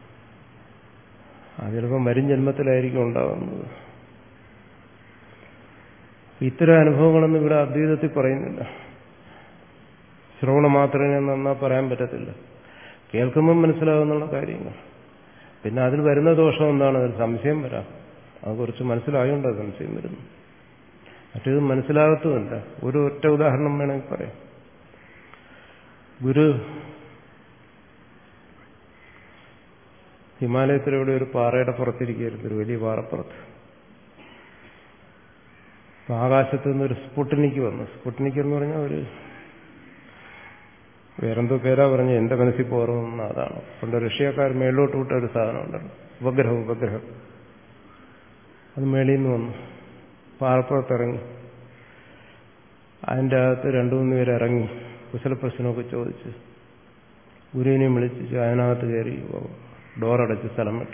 അത് ചിലപ്പോൾ വരും ജന്മത്തിലായിരിക്കും ഉണ്ടാകുന്നത്. ഇത്തരം അനുഭവങ്ങളൊന്നും ഇവിടെ അദ്വൈതത്തിൽ പറയുന്നില്ല. ശ്രവണം മാത്രമേ നന്നാ പറയാൻ പറ്റത്തില്ല. കേൾക്കുമ്പം മനസ്സിലാകുന്നുള്ള കാര്യങ്ങൾ. പിന്നെ അതിൽ വരുന്ന ദോഷം എന്താണ്? അതിൽ സംശയം വരാം. അത് കുറച്ച് മനസ്സിലായോണ്ട് സംശയം വരുന്നു. മറ്റേത് മനസ്സിലാകത്തുമില്ല. ഒരു ഒറ്റ ഉദാഹരണം വേണമെങ്കിൽ പറയാം. ഗുരു ഹിമാലയത്തിലൂടെ ഒരു പാറയുടെ പുറത്തിരിക്കുകയായിരുന്നു, ഒരു വലിയ പാറപ്പുറത്ത്. അപ്പൊ ആകാശത്ത് നിന്നൊരു സ്പുട്നിക് വന്നു. സ്പുട്നിക് എന്ന് പറഞ്ഞാൽ ഒരു വേറെന്തോ പേരാ പറഞ്ഞ എന്റെ മനസ്സിൽ പോറുന്ന അതാണ്. പണ്ട് റഷ്യക്കാർ മേലോട്ട് വിട്ട ഒരു സാധനം ഉണ്ടല്ലോ, ഉപഗ്രഹം ഉപഗ്രഹം അത് മേളിൽ നിന്ന് വന്നു, പാറപ്പുറത്തിറങ്ങി. അതിൻ്റെ അകത്ത് രണ്ടു മൂന്ന് പേര് ഇറങ്ങി കുശലപ്രശ്നമൊക്കെ ചോദിച്ച് ഗുരുവിനെയും വിളിച്ച് അതിനകത്ത് കയറി ഡോറടച്ച് സ്ഥലം വിട്ടു.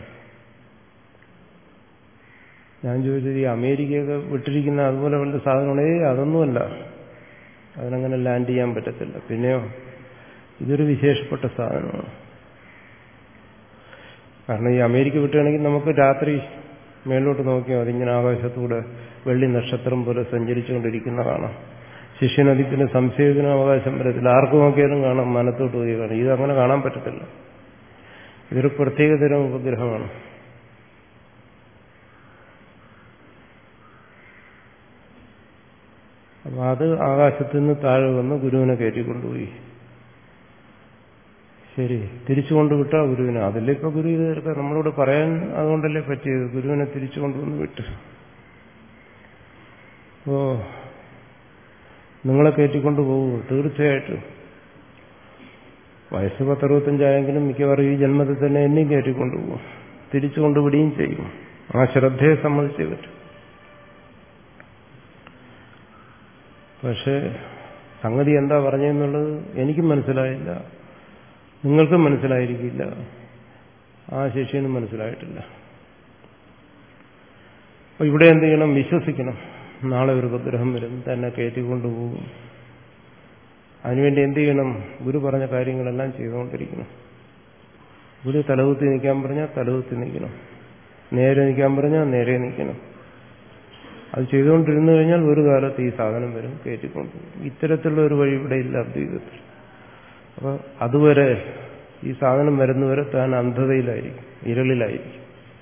ഞാൻ ചോദിച്ചത്, ഈ അമേരിക്കയൊക്കെ വിട്ടിരിക്കുന്ന അതുപോലെ വല്ല സാധനമാണേ? അതൊന്നുമല്ല, അതിനങ്ങനെ ലാൻഡ് ചെയ്യാൻ പറ്റത്തില്ല. പിന്നെയോ ഇതൊരു വിശേഷപ്പെട്ട സാധനമാണ്. കാരണം ഈ അമേരിക്ക വിട്ടുകയാണെങ്കിൽ നമുക്ക് രാത്രി മേലോട്ട് നോക്കിയാൽ മതി, ഇങ്ങനെ ആകാശത്തൂടെ വെള്ളി നക്ഷത്രം പോലെ സഞ്ചരിച്ചുകൊണ്ടിരിക്കുന്ന കാണാം. ശിഷ്യനദിപ്പിന് സംശയത്തിന് അവകാശം വരത്തില്ല. ആർക്ക് നോക്കിയാലും കാണാം, മനത്തോട്ട് പോയി കാണാം. ഇതങ്ങനെ കാണാൻ പറ്റത്തില്ല. ഇതൊരു പ്രത്യേകതരം ഉപഗ്രഹമാണ്. അപ്പൊ അത് ആകാശത്ത് നിന്ന് താഴെ വന്ന് ഗുരുവിനെ കയറ്റിക്കൊണ്ടുപോയി. ശരി, തിരിച്ചു കൊണ്ടുവിട്ടാ ഗുരുവിനെ. അതല്ലേ ഇപ്പൊ ഗുരു ഇത് നമ്മളോട് പറയാൻ അതുകൊണ്ടല്ലേ പറ്റിയത്. ഗുരുവിനെ തിരിച്ചു കൊണ്ടുവന്ന് വിട്ട്. ഓ നിങ്ങളെ കയറ്റിക്കൊണ്ടു പോകുമോ? തീർച്ചയായിട്ടും. വയസ്സ് പത്തറുപത്തഞ്ചായെങ്കിലും മിക്കവാറും ഈ ജന്മത്തിൽ തന്നെ എന്നെയും കയറ്റിക്കൊണ്ടുപോകും, തിരിച്ചു കൊണ്ടുവിടുകയും ചെയ്യും. ആ ശ്രദ്ധയെ സമ്മതിച്ചേ പറ്റും. പക്ഷേ സംഗതി എന്താ പറഞ്ഞെന്നുള്ളത് എനിക്കും മനസ്സിലായില്ല, നിങ്ങൾക്കും മനസ്സിലായിരിക്കില്ല, ആ ശിഷ്യനും മനസ്സിലായിട്ടില്ല. അപ്പൊ ഇവിടെ എന്ത് ചെയ്യണം? വിശ്വസിക്കണം. നാളെ ഒരു ഉപഗ്രഹം വരും, തന്നെ കയറ്റിക്കൊണ്ടുപോകും. അതിനുവേണ്ടി എന്ത് ചെയ്യണം? ഗുരു പറഞ്ഞ കാര്യങ്ങളെല്ലാം ചെയ്തുകൊണ്ടിരിക്കണം. ഗുരു തലകുത്തി നിൽക്കാൻ പറഞ്ഞാൽ തലകുത്തി നിൽക്കണം, നേരെ നിൽക്കാൻ പറഞ്ഞാൽ നേരെ നിൽക്കണം. അത് ചെയ്തുകൊണ്ടിരുന്നു കഴിഞ്ഞാൽ ഒരു കാലത്ത് ഈ സാധനം വരും, കയറ്റിക്കൊണ്ടുപോകും. ഇത്തരത്തിലുള്ള ഒരു വഴി ഇവിടെ ഇല്ല അദ്വൈതത്തിൽ. അപ്പൊ അതുവരെ ഈ സാധനം വരുന്നവരെ താൻ അന്ധതയിലായിരിക്കും, ഇരുളിലായിരിക്കും.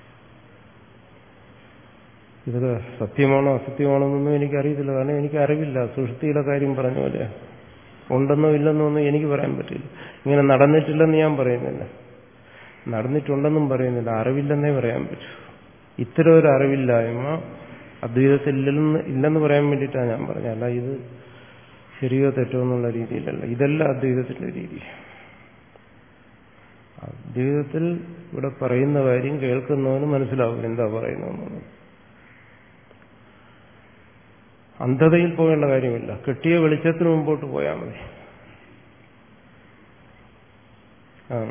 ഇതൊക്കെ സത്യമാണോ അസത്യമാണോ എന്നൊന്നും എനിക്കറിയത്തില്ല. കാരണം എനിക്ക് അറിവില്ല. സുഷുപ്തിയുടെ കാര്യം പറഞ്ഞ പോലെ ഉണ്ടെന്നോ ഇല്ലെന്നോ ഒന്നും എനിക്ക് പറയാൻ പറ്റില്ല. ഇങ്ങനെ നടന്നിട്ടില്ലെന്ന് ഞാൻ പറയുന്നില്ല, നടന്നിട്ടുണ്ടെന്നും പറയുന്നില്ല. അറിവില്ലെന്നേ പറയാൻ പറ്റൂ. ഇത്തരം ഒരു അറിവില്ലായ്മ അദ്വൈതത്തിൽ ഇല്ലെന്ന് ഇല്ലെന്ന് പറയാൻ വേണ്ടിയിട്ടാണ് ഞാൻ പറഞ്ഞത്. അല്ല ഇത് ശരിയോ തെറ്റോ എന്നുള്ള രീതിയിലല്ല. ഇതല്ല അദ്വൈതത്തിന്റെ രീതി. അദ്വൈതത്തിൽ ഇവിടെ പറയുന്ന കാര്യം കേൾക്കുന്നവന് മനസ്സിലാവും എന്താ പറയുന്നതെന്നുള്ളത്. അന്ധതയിൽ പോകേണ്ട കാര്യമില്ല. കിട്ടിയ വെളിച്ചത്തിന് മുമ്പോട്ട് പോയാൽ മതി. ആണ്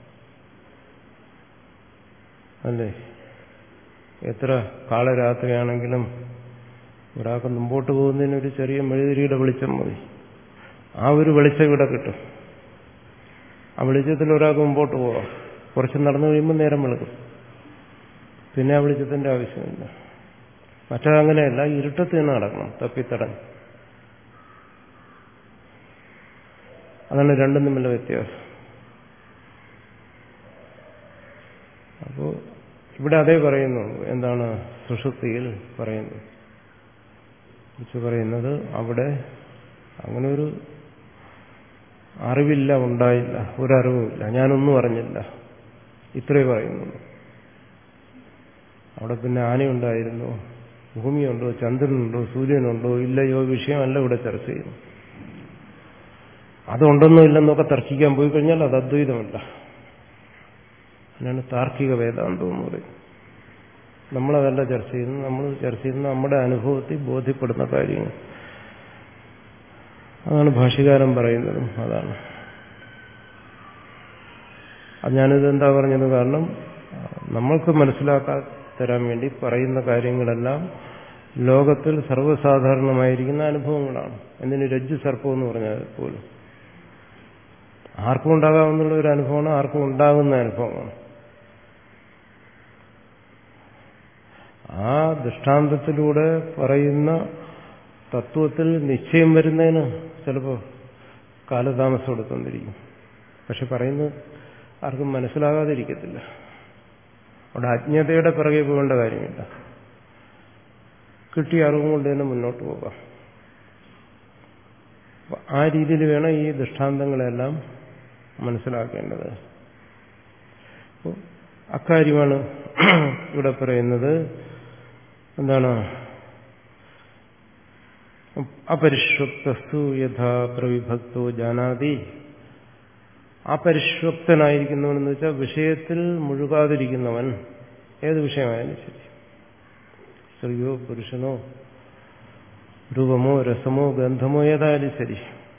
അല്ലേ? എത്ര കാളരാത്രിയാണെങ്കിലും ഒരാൾക്ക് മുമ്പോട്ട് പോകുന്നതിനൊരു ചെറിയ മെഴുതിരിയുടെ വെളിച്ചം മതി. ആ ഒരു വെളിച്ചം ഇവിടെ കിട്ടും. ആ വെളിച്ചത്തിൽ ഒരാൾക്ക് മുമ്പോട്ട് പോവാം. കുറച്ച് നടന്നു കഴിയുമ്പോൾ നേരം വെളുക്കും. പിന്നെ ആ വെളിച്ചത്തിന്റെ ആവശ്യമില്ല. മറ്റതങ്ങനെയല്ല, ഇരുട്ടത്ത് തന്നെ നടക്കണം, തപ്പിത്തടഞ്ഞ്. അതാണ് രണ്ടും തമ്മിലുള്ള വ്യത്യാസം. അപ്പോൾ ഇവിടെ അതേ പറയുന്നു. എന്താണ് സുഷുപ്തിയിൽ പറയുന്നത്? കുറിച്ച് പറയുന്നത് അവിടെ അങ്ങനെ ഒരു അറിവില്ല, ഉണ്ടായില്ല, ഒരറിവുമില്ല, ഞാനൊന്നും അറിഞ്ഞില്ല, ഇത്രേ പറയുന്നുള്ളൂ. അവിടെ പിന്നെ ആനയുണ്ടായിരുന്നു, ഭൂമിയുണ്ടോ, ചന്ദ്രനുണ്ടോ, സൂര്യനുണ്ടോ, ഇല്ലയോ, വിഷയമല്ല ഇവിടെ ചർച്ച ചെയ്യുന്നു. അതുണ്ടെന്നോ ഇല്ലെന്നൊക്കെ തർക്കിക്കാൻ പോയി കഴിഞ്ഞാൽ അത് അദ്വൈതമല്ല. അതിനാണ് താർക്കിക വേദാന്തം എന്ന് പറയും. നമ്മളതല്ല ചർച്ച ചെയ്യുന്നത്. നമ്മൾ ചർച്ച ചെയ്യുന്നത് നമ്മുടെ അനുഭവത്തിൽ ബോധ്യപ്പെടുന്ന കാര്യങ്ങൾ. അതാണ് ഭാഷ്യകാരൻ പറയുന്നതും അതാണ്. അത് ഞാനിത് എന്താ പറഞ്ഞത്? കാരണം നമ്മൾക്ക് മനസ്സിലാക്കാൻ തരാൻ വേണ്ടി പറയുന്ന കാര്യങ്ങളെല്ലാം ലോകത്തിൽ സർവ്വസാധാരണമായിരിക്കുന്ന അനുഭവങ്ങളാണ്. എന്തിന് രജ്ജു സർപ്പം എന്ന് പറഞ്ഞാൽ പോലും ആർക്കും ഉണ്ടാകാവുന്ന ഒരു അനുഭവമാണ്, ആർക്കും ഉണ്ടാകുന്ന അനുഭവമാണ്. ആ ദൃഷ്ടാന്തത്തിലൂടെ പറയുന്ന തത്വത്തിൽ നിശ്ചയം വരുന്നതിന് ചിലപ്പോൾ കാലതാമസം എടുത്തുകൊണ്ടിരിക്കും. പക്ഷെ പറയുന്നത് ആർക്കും മനസ്സിലാകാതിരിക്കത്തില്ല. അവിടെ അജ്ഞതയുടെ പിറകെ പോകേണ്ട കാര്യമില്ല. കിട്ടിയ അറിവും കൊണ്ട് തന്നെ മുന്നോട്ട് പോകാം. ആ രീതിയിൽ വേണം ഈ ദൃഷ്ടാന്തങ്ങളെല്ലാം മനസ്സിലാക്കേണ്ടത്. അക്കാര്യമാണ് ഇവിടെ പറയുന്നത്. എന്താണ്? അപരിഷ്വക്തസ്തു യഥാ പ്രവിഭക്തോ ജാനാതി. അപരിഷ്വക്തനായിരിക്കുന്നവനെന്ന് വെച്ചാൽ വിഷയത്തിൽ മുഴുകാതിരിക്കുന്നവൻ, ഏത് വിഷയമായാലും ശരി, സ്ത്രീയോ പുരുഷനോ രൂപമോ രസമോ ഗന്ധമോ ഏതായാലും ശരി,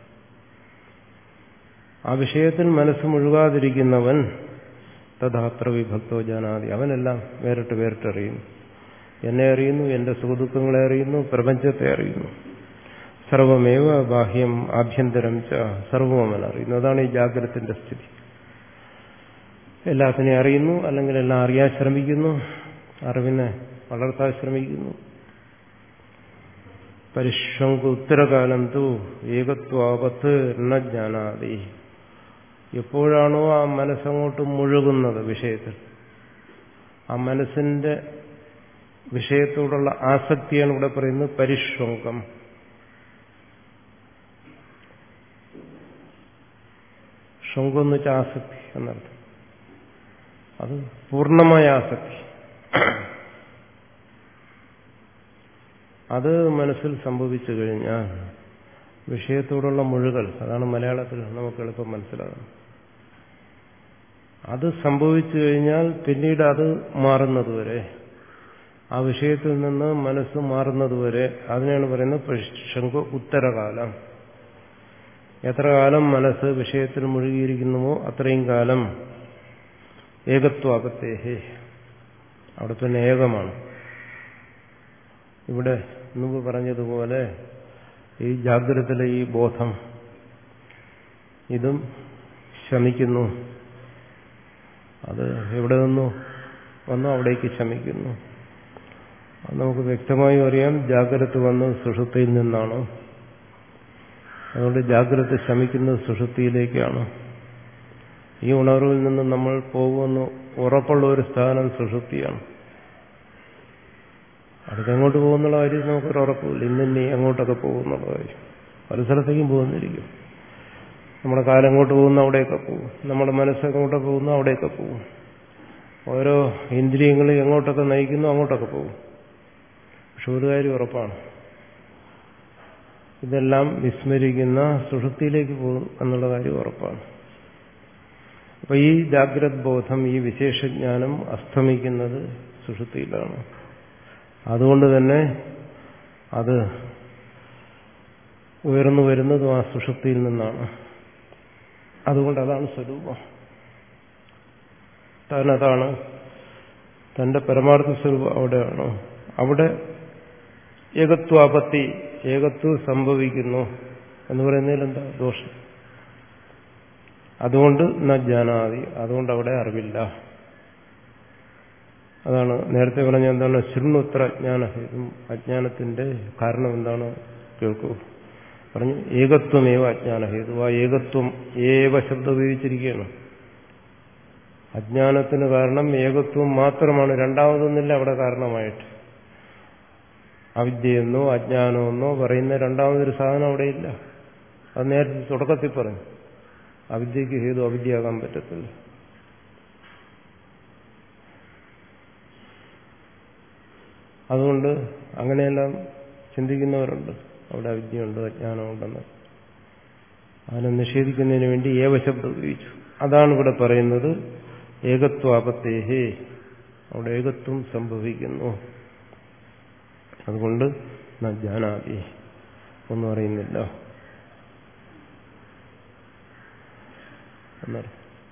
ആ വിഷയത്തിൽ മനസ്സ് മുഴുകാതിരിക്കുന്നവൻ തഥാത്ര വിഭക്തോ ജാനാതി. അവനെല്ലാം വേറിട്ട് വേറിട്ടറിയുന്നു. എന്നെ അറിയുന്നു, എന്റെ സുഖദുഃഖങ്ങളെ അറിയുന്നു, പ്രപഞ്ചത്തെ അറിയുന്നു. സർവമേവ ബാഹ്യം ആഭ്യന്തരം ച സർവവും അവൻ അറിയുന്നു. അതാണ് ഈ ജാഗ്രതത്തിന്റെ സ്ഥിതി. എല്ലാത്തിനെയും അറിയുന്നു, അല്ലെങ്കിൽ എല്ലാം അറിയാൻ ശ്രമിക്കുന്നു, അറിവിനെ വളർത്താൻ ശ്രമിക്കുന്നു. പരിഷ്വങ്ക് ഉത്തരകാലം തു ഏകത്വാപത്ത് ന ജാനാതി. എപ്പോഴാണോ ആ മനസ്സങ്ങോട്ട് മുഴുകുന്നത് വിഷയത്തിൽ, ആ മനസ്സിന്റെ വിഷയത്തോടുള്ള ആസക്തിയാണ് ഇവിടെ പറയുന്നത് പരിഷ്വങ്കം. ശങ്കം എന്ന് വെച്ചാൽ ആസക്തി എന്നർത്ഥം. അത് പൂർണ്ണമായ ആസക്തി. അത് മനസ്സിൽ സംഭവിച്ചു കഴിഞ്ഞാൽ വിഷയത്തോടുള്ള മുഴുകൽ, അതാണ് മലയാളത്തിൽ നമുക്ക് എളുപ്പം മനസ്സിലാകുന്നത്. അത് സംഭവിച്ചു കഴിഞ്ഞാൽ പിന്നീട് അത് മാറുന്നതുവരെ, ആ വിഷയത്തിൽ നിന്ന് മനസ്സ് മാറുന്നതുവരെ, അതിനാണ് പറയുന്നത് ശങ്ക ഉത്തരകാലം. എത്ര കാലം മനസ്സ് വിഷയത്തിൽ മുഴുകിയിരിക്കുന്നുവോ അത്രയും കാലം ഏകത്വാപത്തേഹേ, അവിടെ പിന്നെ ഏകമാണ്. ഇവിടെ മുമ്പ് പറഞ്ഞതുപോലെ ഈ ജാഗ്രതയിലെ ഈ ബോധം ഇതും ശമിക്കുന്നു. അത് എവിടെ നിന്നോ വന്നോ അവിടേക്ക് ശമിക്കുന്നു. അത് നമുക്ക് വ്യക്തമായും അറിയാം, ജാഗ്രത വന്ന് സുഷുപ്തിയിൽ നിന്നാണ്. അതുകൊണ്ട് ജാഗ്രത ശമിക്കുന്നത് സുഷുപ്തിയിലേക്കാണ്. ഈ ഉണർവിൽ നിന്ന് നമ്മൾ പോകുമെന്ന് ഉറപ്പുള്ള ഒരു സ്ഥാനം സുഷുപ്തിയാണ്. അടുത്തെങ്ങോട്ട് പോകുന്നുള്ള കാര്യം നമുക്കൊരു ഉറപ്പില്ല. ഇന്നിനി എങ്ങോട്ടൊക്കെ പോകുന്നുള്ള കാര്യം. പല സ്ഥലത്തേക്കും പോകുന്നിരിക്കും. നമ്മുടെ കാലം എങ്ങോട്ട് പോകുന്നു അവിടെയൊക്കെ പോകും. നമ്മുടെ മനസ്സെങ്ങോട്ട് പോകുന്നു അവിടെയൊക്കെ പോകും. ഓരോ ഇന്ദ്രിയങ്ങൾ എങ്ങോട്ടൊക്കെ നയിക്കുന്നു അങ്ങോട്ടൊക്കെ പോകും. പക്ഷെ ഒരു കാര്യം ഉറപ്പാണ്, ഇതെല്ലാം വിസ്മരിക്കുന്ന സുഷുപ്തിയിലേക്ക് പോകും എന്നുള്ള കാര്യം ഉറപ്പാണ്. അപ്പൊ ഈ ജാഗ്രത് ബോധം, ഈ വിശേഷജ്ഞാനം അസ്തമിക്കുന്നത് സുഷുപ്തിയിലാണ്. അതുകൊണ്ട് തന്നെ അത് ഉയർന്നു വരുന്നതും ആ സുഷുപ്തിയിൽ നിന്നാണ്. അതുകൊണ്ട് അതാണ് സ്വരൂപം. താനതാണ്, തന്റെ പരമാർത്ഥ സ്വരൂപം അവിടെയാണ്. അവിടെ ഏകത്വാപത്തി, ഏകത്വം സംഭവിക്കുന്നു എന്ന് പറയുന്നതിൽ എന്താ ദോഷം? അതുകൊണ്ട് ന ജാനാതി, അതുകൊണ്ട് അവിടെ അറിവില്ല. അതാണ് നേരത്തെ പറഞ്ഞ എന്താണ് ശൃണുത്ര അജ്ഞാനഹേതു, അജ്ഞാനത്തിന്റെ കാരണം എന്താണ് കേൾക്കൂ പറഞ്ഞു. ഏകത്വമേവ അജ്ഞാനഹേതു, ആ ഏകത്വം ഏവ ശബ്ദം ഉപയോഗിച്ചിരിക്കുകയാണ്. അജ്ഞാനത്തിന് കാരണം ഏകത്വം മാത്രമാണ്, രണ്ടാമതൊന്നില്ല അവിടെ കാരണമായിട്ട്. അവിദ്യയെന്നോ അജ്ഞാനമെന്നോ പറയുന്ന രണ്ടാമതൊരു സാധനം അവിടെയില്ല. അത് നേരത്തെ തുടക്കത്തിൽ പറഞ്ഞു, അവിദ്യക്ക് ഹേതു അവിദ്യയാകാൻ പറ്റത്തില്ല. അതുകൊണ്ട് അങ്ങനെയെല്ലാം ചിന്തിക്കുന്നവരുണ്ട്, അവിടെ അവിദ്യയുണ്ട് അജ്ഞാനമുണ്ടെന്ന്. അതിനെ നിഷേധിക്കുന്നതിന് വേണ്ടി ഏവശബ്ദം ഉപയോഗിച്ചു. അതാണ് ഇവിടെ പറയുന്നത് ഏകത്വാപത്തേഹേ, അവിടെ ഏകത്വം സംഭവിക്കുന്നു. അതുകൊണ്ട് ജാനാതി ഒന്നും അറിയുന്നില്ല എന്നറിയാം.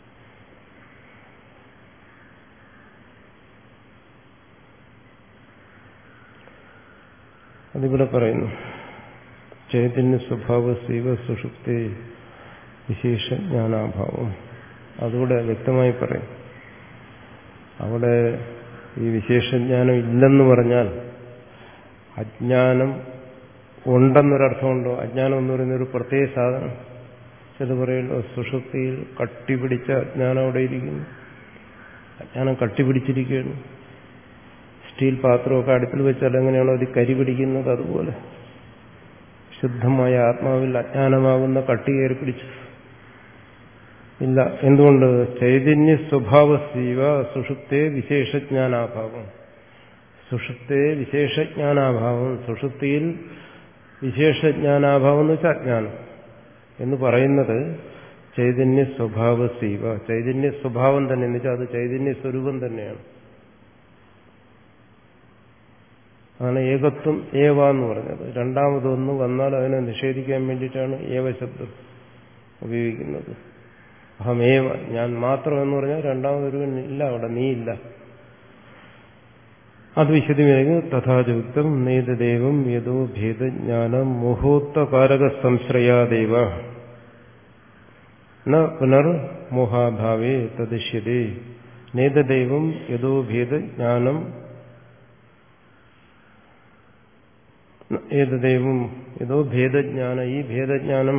അതിവിടെ പറയുന്നു ചൈതന്യ സ്വഭാവ സീവ സുഷുപ്തി വിശേഷ ജ്ഞാനാഭാവം. അതുകൂടെ വ്യക്തമായി പറയും. അവിടെ ഈ വിശേഷജ്ഞാനം ഇല്ലെന്ന് പറഞ്ഞാൽ അജ്ഞാനം ഉണ്ടെന്നൊരർത്ഥമുണ്ടോ? അജ്ഞാനം എന്ന് പറയുന്ന ഒരു പ്രത്യേക സാധനം. ചില പറയുന്നു സുഷുപ്തിയിൽ കട്ടിപിടിച്ച അജ്ഞാനം അവിടെ ഇരിക്കുന്നു. അജ്ഞാനം കട്ടിപിടിച്ചിരിക്കുകയാണ്. സ്റ്റീൽ പാത്രമൊക്കെ അടുപ്പിൽ വെച്ചാൽ എങ്ങനെയാണോ അത് കരി പിടിക്കുന്നത്, അതുപോലെ ശുദ്ധമായ ആത്മാവിൽ അജ്ഞാനമാകുന്ന കട്ടി കയറി പിടിച്ചു ഇല്ല. എന്തുകൊണ്ട്? ചൈതന്യ സ്വഭാവസീവ സുഷുപ്തേ വിശേഷജ്ഞാനാഭാവം. സുഷുപ്തേ വിശേഷജ്ഞാനാഭാവം, സുഷുപ്തിയിൽ വിശേഷജ്ഞാനാഭാവം എന്ന് വെച്ചാൽ അജ്ഞാനം എന്ന് പറയുന്നത് ചൈതന്യ സ്വഭാവസീവ, ചൈതന്യ സ്വഭാവം തന്നെ എന്ന് വെച്ചാൽ അത് ചൈതന്യ സ്വരൂപം തന്നെയാണ്. അതാണ് ഏകത്വം ഏവ എന്ന് പറഞ്ഞത്. രണ്ടാമതൊന്ന് വന്നാൽ അതിനെ നിഷേധിക്കാൻ വേണ്ടിയിട്ടാണ് ഏവ ശബ്ദം ഉപയോഗിക്കുന്നത്. അഹമേവ, ഞാൻ മാത്രം എന്ന് പറഞ്ഞാൽ രണ്ടാമതൊരുവൻ ഇല്ല, അവിടെ നീ ഇല്ല. അത് വിശദീകരിക്കുന്നു. തഥാചുക്തം നേതദേവം യദോ ഭേദജ്ഞാനം മോഹോത്തകാരക സംശ്രയാദേവ ന പുനർ മോഹാഭാവേ തദിശ്യതേ. നേതദേവം യദോ ഭേദജ്ഞാനം ഏതദൈവം ഏതോ ഭേദജ്ഞാന, ഈ ഭേദജ്ഞാനം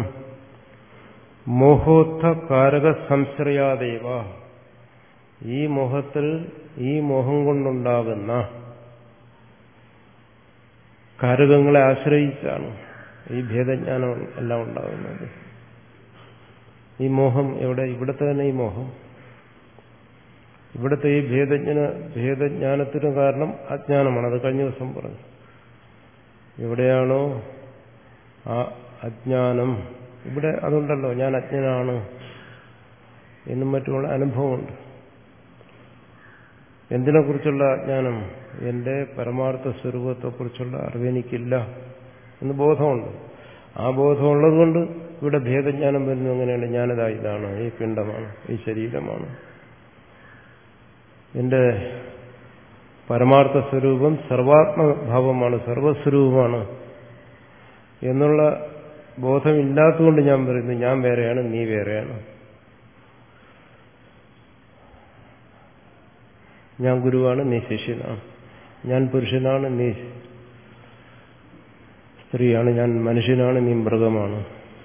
മോഹോത്ഥകാരക സംശ്രയാദേവ, ഈ മോഹത്തിൽ ഈ മോഹം കൊണ്ടുണ്ടാകുന്ന കാരകങ്ങളെ ആശ്രയിച്ചാണ് ഈ ഭേദജ്ഞാനം എല്ലാം ഉണ്ടാകുന്നത്. ഈ മോഹം എവിടെ? ഇവിടുത്തെ തന്നെ ഈ മോഹം. ഇവിടുത്തെ ഈ ഭേദജ്ഞാന ഭേദജ്ഞാനത്തിന് കാരണം അജ്ഞാനമാണ്. അത് കഴിഞ്ഞ ദിവസം പറഞ്ഞു. എവിടെയാണോ ആ അജ്ഞാനം, ഇവിടെ അതുണ്ടല്ലോ, ഞാൻ അജ്ഞനാണ് എന്നും മറ്റുമുള്ള അനുഭവമുണ്ട്. എന്തിനെക്കുറിച്ചുള്ള അജ്ഞാനം? എന്റെ പരമാർത്ഥ സ്വരൂപത്തെക്കുറിച്ചുള്ള അറിവെനിക്കില്ല എന്ന് ബോധമുണ്ട്. ആ ബോധമുള്ളതുകൊണ്ട് ഇവിടെ ഭേദജ്ഞാനം വരുന്നത് എങ്ങനെയാണ്? ഞാനതാ, ഇതാണ്, ഈ പിണ്ഡമാണ്, ഈ ശരീരമാണ്. എന്റെ പരമാർത്ഥ സ്വരൂപം സർവാത്മഭാവമാണ്, സർവസ്വരൂപമാണ് എന്നുള്ള ബോധമില്ലാത്തതുകൊണ്ട് ഞാൻ പറയുന്നു ഞാൻ വേറെയാണ്, നീ വേറെയാണ്. ഞാൻ ഗുരുവാണ്, നീ ശിഷ്യനാണ്. ഞാൻ പുരുഷനാണ്, നീ സ്ത്രീയാണ്. ഞാൻ മനുഷ്യനാണ്, നീ മൃഗമാണ്.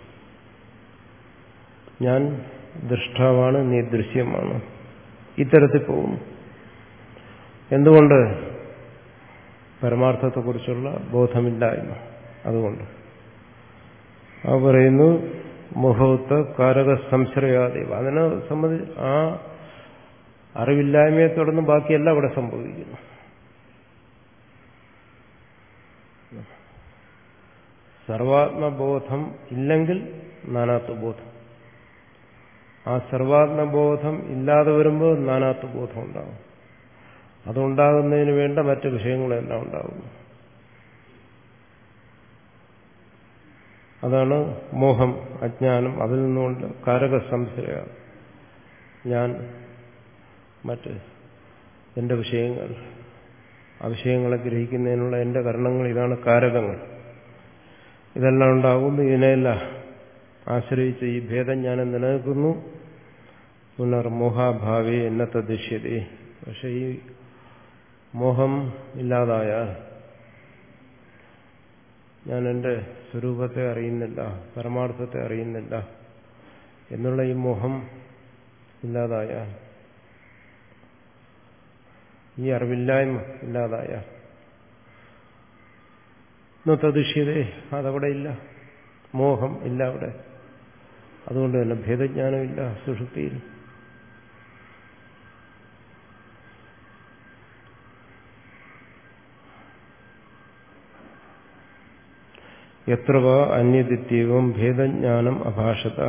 ഞാൻ ദൃഷ്ടാവാണ്, നീ ദൃശ്യമാണ്. ഇത്തരത്തിൽ പോകുന്നു. എന്തുകൊണ്ട്? പരമാർത്ഥത്തെക്കുറിച്ചുള്ള ബോധമില്ലായ്മ. അതുകൊണ്ട് ആ പറയുന്നു മോഹോത്ത കാരക സംശ്രയാദേവ. അതിനെ സംബന്ധിച്ച് ആ അറിവില്ലായ്മയെ തുടർന്ന് ബാക്കിയെല്ലാം അവിടെ സംഭവിക്കുന്നു. സർവാത്മബോധം ഇല്ലെങ്കിൽ നാനാത്വബോധം. ആ സർവാത്മബോധം ഇല്ലാതെ വരുമ്പോൾ നാനാത്വബോധം ഉണ്ടാകും. അതുണ്ടാകുന്നതിന് വേണ്ട മറ്റ് വിഷയങ്ങളെല്ലാം ഉണ്ടാകുന്നു. അതാണ് മോഹം, അജ്ഞാനം. അതിൽ നിന്നുകൊണ്ട് കാരക സംശയ, ഞാൻ, മറ്റ് എന്റെ വിഷയങ്ങൾ, ആ വിഷയങ്ങളെ ഗ്രഹിക്കുന്നതിനുള്ള എന്റെ കരണങ്ങൾ, ഇതാണ് കാരകങ്ങൾ. ഇതെല്ലാം ഉണ്ടാകുന്നു. ഇതിനെല്ലാം ആശ്രയിച്ച് ഈ ഭേദജ്ഞാനം നിലനിൽക്കുന്നു. പുനർമോഹാഭാവേ എന്നത്തെ ദൃശ്യതേ. പക്ഷെ ഈ മോഹം ഇല്ലാതായാൽ ഞാൻ എൻ്റെ സ്വരൂപത്തെ അറിയുന്നില്ല, പരമാർത്ഥത്തെ അറിയുന്നില്ല എന്നുള്ള ഈ മോഹം ഇല്ലാതായാൽ, ഈ അറിവില്ലായ്മ ഇല്ലാതായാൽ തദുഷ്യതേ, അതവിടെ ഇല്ല, മോഹം ഇല്ല അവിടെ. അതുകൊണ്ട് തന്നെ ഭേദജ്ഞാനമില്ല സുഷുപ്തിയിൽ. എത്ര വാ അന്യദിത്യവും ഭേദജ്ഞാനം അഭാഷത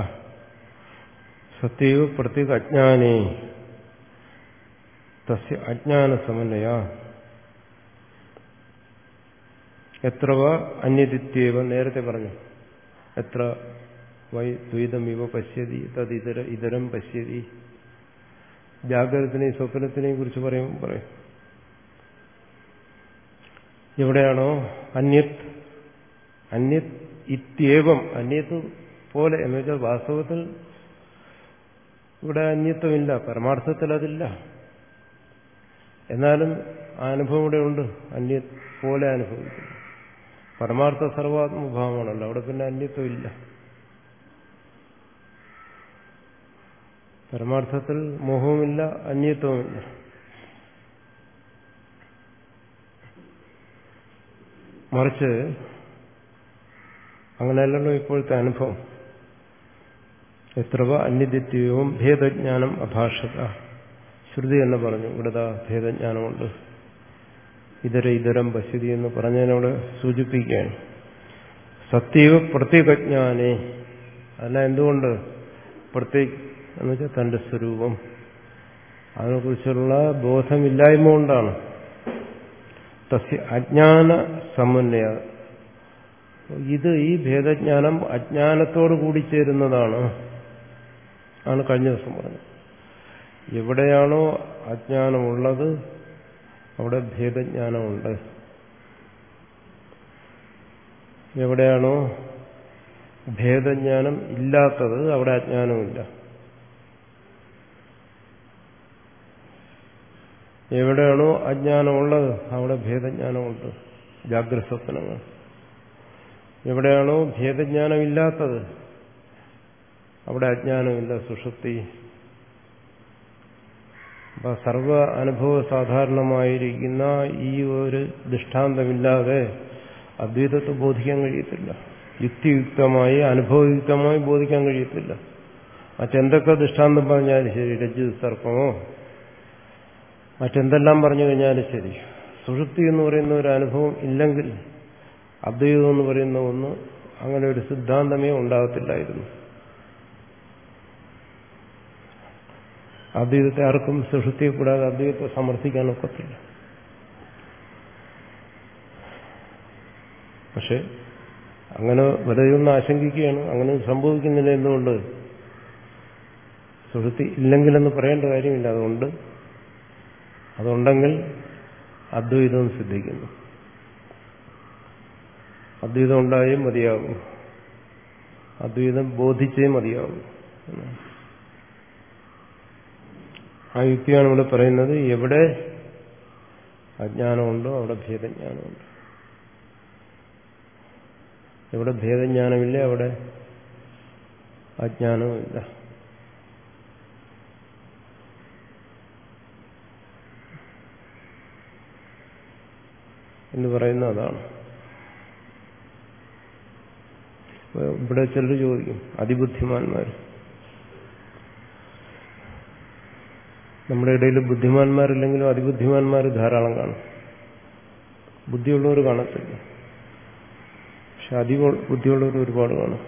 സത്യവ പ്രത്യേക അജ്ഞാനേ തസ്യ അജ്ഞാന സമന്വയ. എത്ര വാ അന്യദിത്യവ, നേരത്തെ പറഞ്ഞു, എത്ര വൈ ദ്വൈതമിവ പശ്യതി തദിതര ഇതരം പശ്യതി. ജാഗ്രതത്തിനെയും സ്വപ്നത്തിനെയും കുറിച്ച് പറയുമ്പോൾ പറയും, എവിടെയാണോ അന്യത് അന്യത് ഇത്യേവം, അന്യത്ത് പോലെ എന്ന് വെച്ചാൽ വാസ്തവത്തിൽ ഇവിടെ അന്യത്വമില്ല, പരമാർത്ഥത്തിൽ അതില്ല. എന്നാലും ആ അനുഭവം ഇവിടെ ഉണ്ട്, അന്യത് പോലെ അനുഭവിക്കുന്നു. പരമാർത്ഥ സർവാത്മഭാവമാണല്ലോ, അവിടെ പിന്നെ അന്യത്വമില്ല. പരമാർത്ഥത്തിൽ മോഹവുമില്ല, അന്യത്വമില്ല. മറിച്ച് അങ്ങനെയല്ലല്ലോ ഇപ്പോഴത്തെ അനുഭവം. എത്രവ അന്യദിത്യവും ഭേദജ്ഞാനം അഭാഷത. ശ്രുതി എന്ന് പറഞ്ഞു, ഇവിടെ ഭേദജ്ഞാനമുണ്ട്. ഇതര ഇതരം പശ്യതി എന്ന് പറഞ്ഞതിനോട് സൂചിപ്പിക്കുകയാണ്. സത്യവ പ്രത്യേകജ്ഞാനേ, അല്ല എന്തുകൊണ്ട് പ്രത്യേക എന്ന് വെച്ചാൽ തന്റെ സ്വരൂപം, അതിനെക്കുറിച്ചുള്ള ബോധമില്ലായ്മ കൊണ്ടാണ്. തസ്യ അജ്ഞാന സമന്വയ, ഇത് ഈ ഭേദജ്ഞാനം അജ്ഞാനത്തോട് കൂടി ചേരുന്നതാണ് ആണ് കഴിഞ്ഞ ദിവസം പറഞ്ഞത്. എവിടെയാണോ അജ്ഞാനമുള്ളത് അവിടെ ഭേദജ്ഞാനമുണ്ട്. എവിടെയാണോ ഭേദജ്ഞാനം ഇല്ലാത്തത് അവിടെ അജ്ഞാനമില്ല. എവിടെയാണോ അജ്ഞാനമുള്ളത് അവിടെ ഭേദജ്ഞാനമുണ്ട്, ജാഗ്രത സ്വപ്നങ്ങൾ. എവിടെയാണോ ഭേദജ്ഞാനമില്ലാത്തത് അവിടെ അജ്ഞാനമില്ല, സുഷുപ്തി. അപ്പൊ സർവ അനുഭവ സാധാരണമായിരിക്കുന്ന ഈ ഒരു ദൃഷ്ടാന്തമില്ലാതെ അദ്വൈതത്തെ ബോധിക്കാൻ കഴിയത്തില്ല. യുക്തിയുക്തമായി അനുഭവയുക്തമായി ബോധിക്കാൻ കഴിയത്തില്ല. മറ്റെന്തൊക്കെ ദൃഷ്ടാന്തം പറഞ്ഞാലും ശരി, രജ്ജു സർപ്പമോ മറ്റെന്തെല്ലാം പറഞ്ഞു കഴിഞ്ഞാലും ശരി, സുഷുപ്തി എന്ന് പറയുന്ന ഒരു അനുഭവം ഇല്ലെങ്കിൽ അദ്വൈതം എന്ന് പറയുന്ന ഒന്ന് അങ്ങനെ ഒരു സിദ്ധാന്തമേ ഉണ്ടാകത്തില്ലായിരുന്നു. അദ്വൈതത്തെ ആർക്കും സുഷുപ്തിയെ കൂടാതെ അദ്വൈതത്തെ സമർത്ഥിക്കാൻ ഒക്കത്തില്ല. പക്ഷെ അങ്ങനെ വെറുതെ ഒന്ന് ആശങ്കിക്കുകയാണ്, അങ്ങനെ സംഭവിക്കുന്നില്ല. എന്തുകൊണ്ട്? സുഷുപ്തി ഇല്ലെങ്കിലെന്ന് പറയേണ്ട കാര്യമില്ല. അതുകൊണ്ട് അതുണ്ടെങ്കിൽ അദ്വൈതം സിദ്ധിക്കുന്നു. അദ്വൈതം ഉണ്ടായേ മതിയാകും, അദ്വൈതം ബോധിച്ചേ മതിയാകും. ആ യുക്തിയാണ് ഇവിടെ പറയുന്നത്. എവിടെ അജ്ഞാനമുണ്ടോ അവിടെ ഭേദജ്ഞാനമുണ്ട്. എവിടെ ഭേദജ്ഞാനമില്ല അവിടെ അജ്ഞാനവുമില്ല. എന്ന് പറയുന്ന അതാണ്. ഇവിടെ ചിലർ ചോദിക്കും, അതിബുദ്ധിമാന്മാർ, നമ്മുടെ ഇടയിൽ ബുദ്ധിമാന്മാരില്ലെങ്കിലും അതിബുദ്ധിമാന്മാർ ധാരാളം കാണും. ബുദ്ധിയുള്ളവർ കാണത്തില്ല, പക്ഷെ അതിബുദ്ധിയുള്ളവർ ഒരുപാട് കാണും.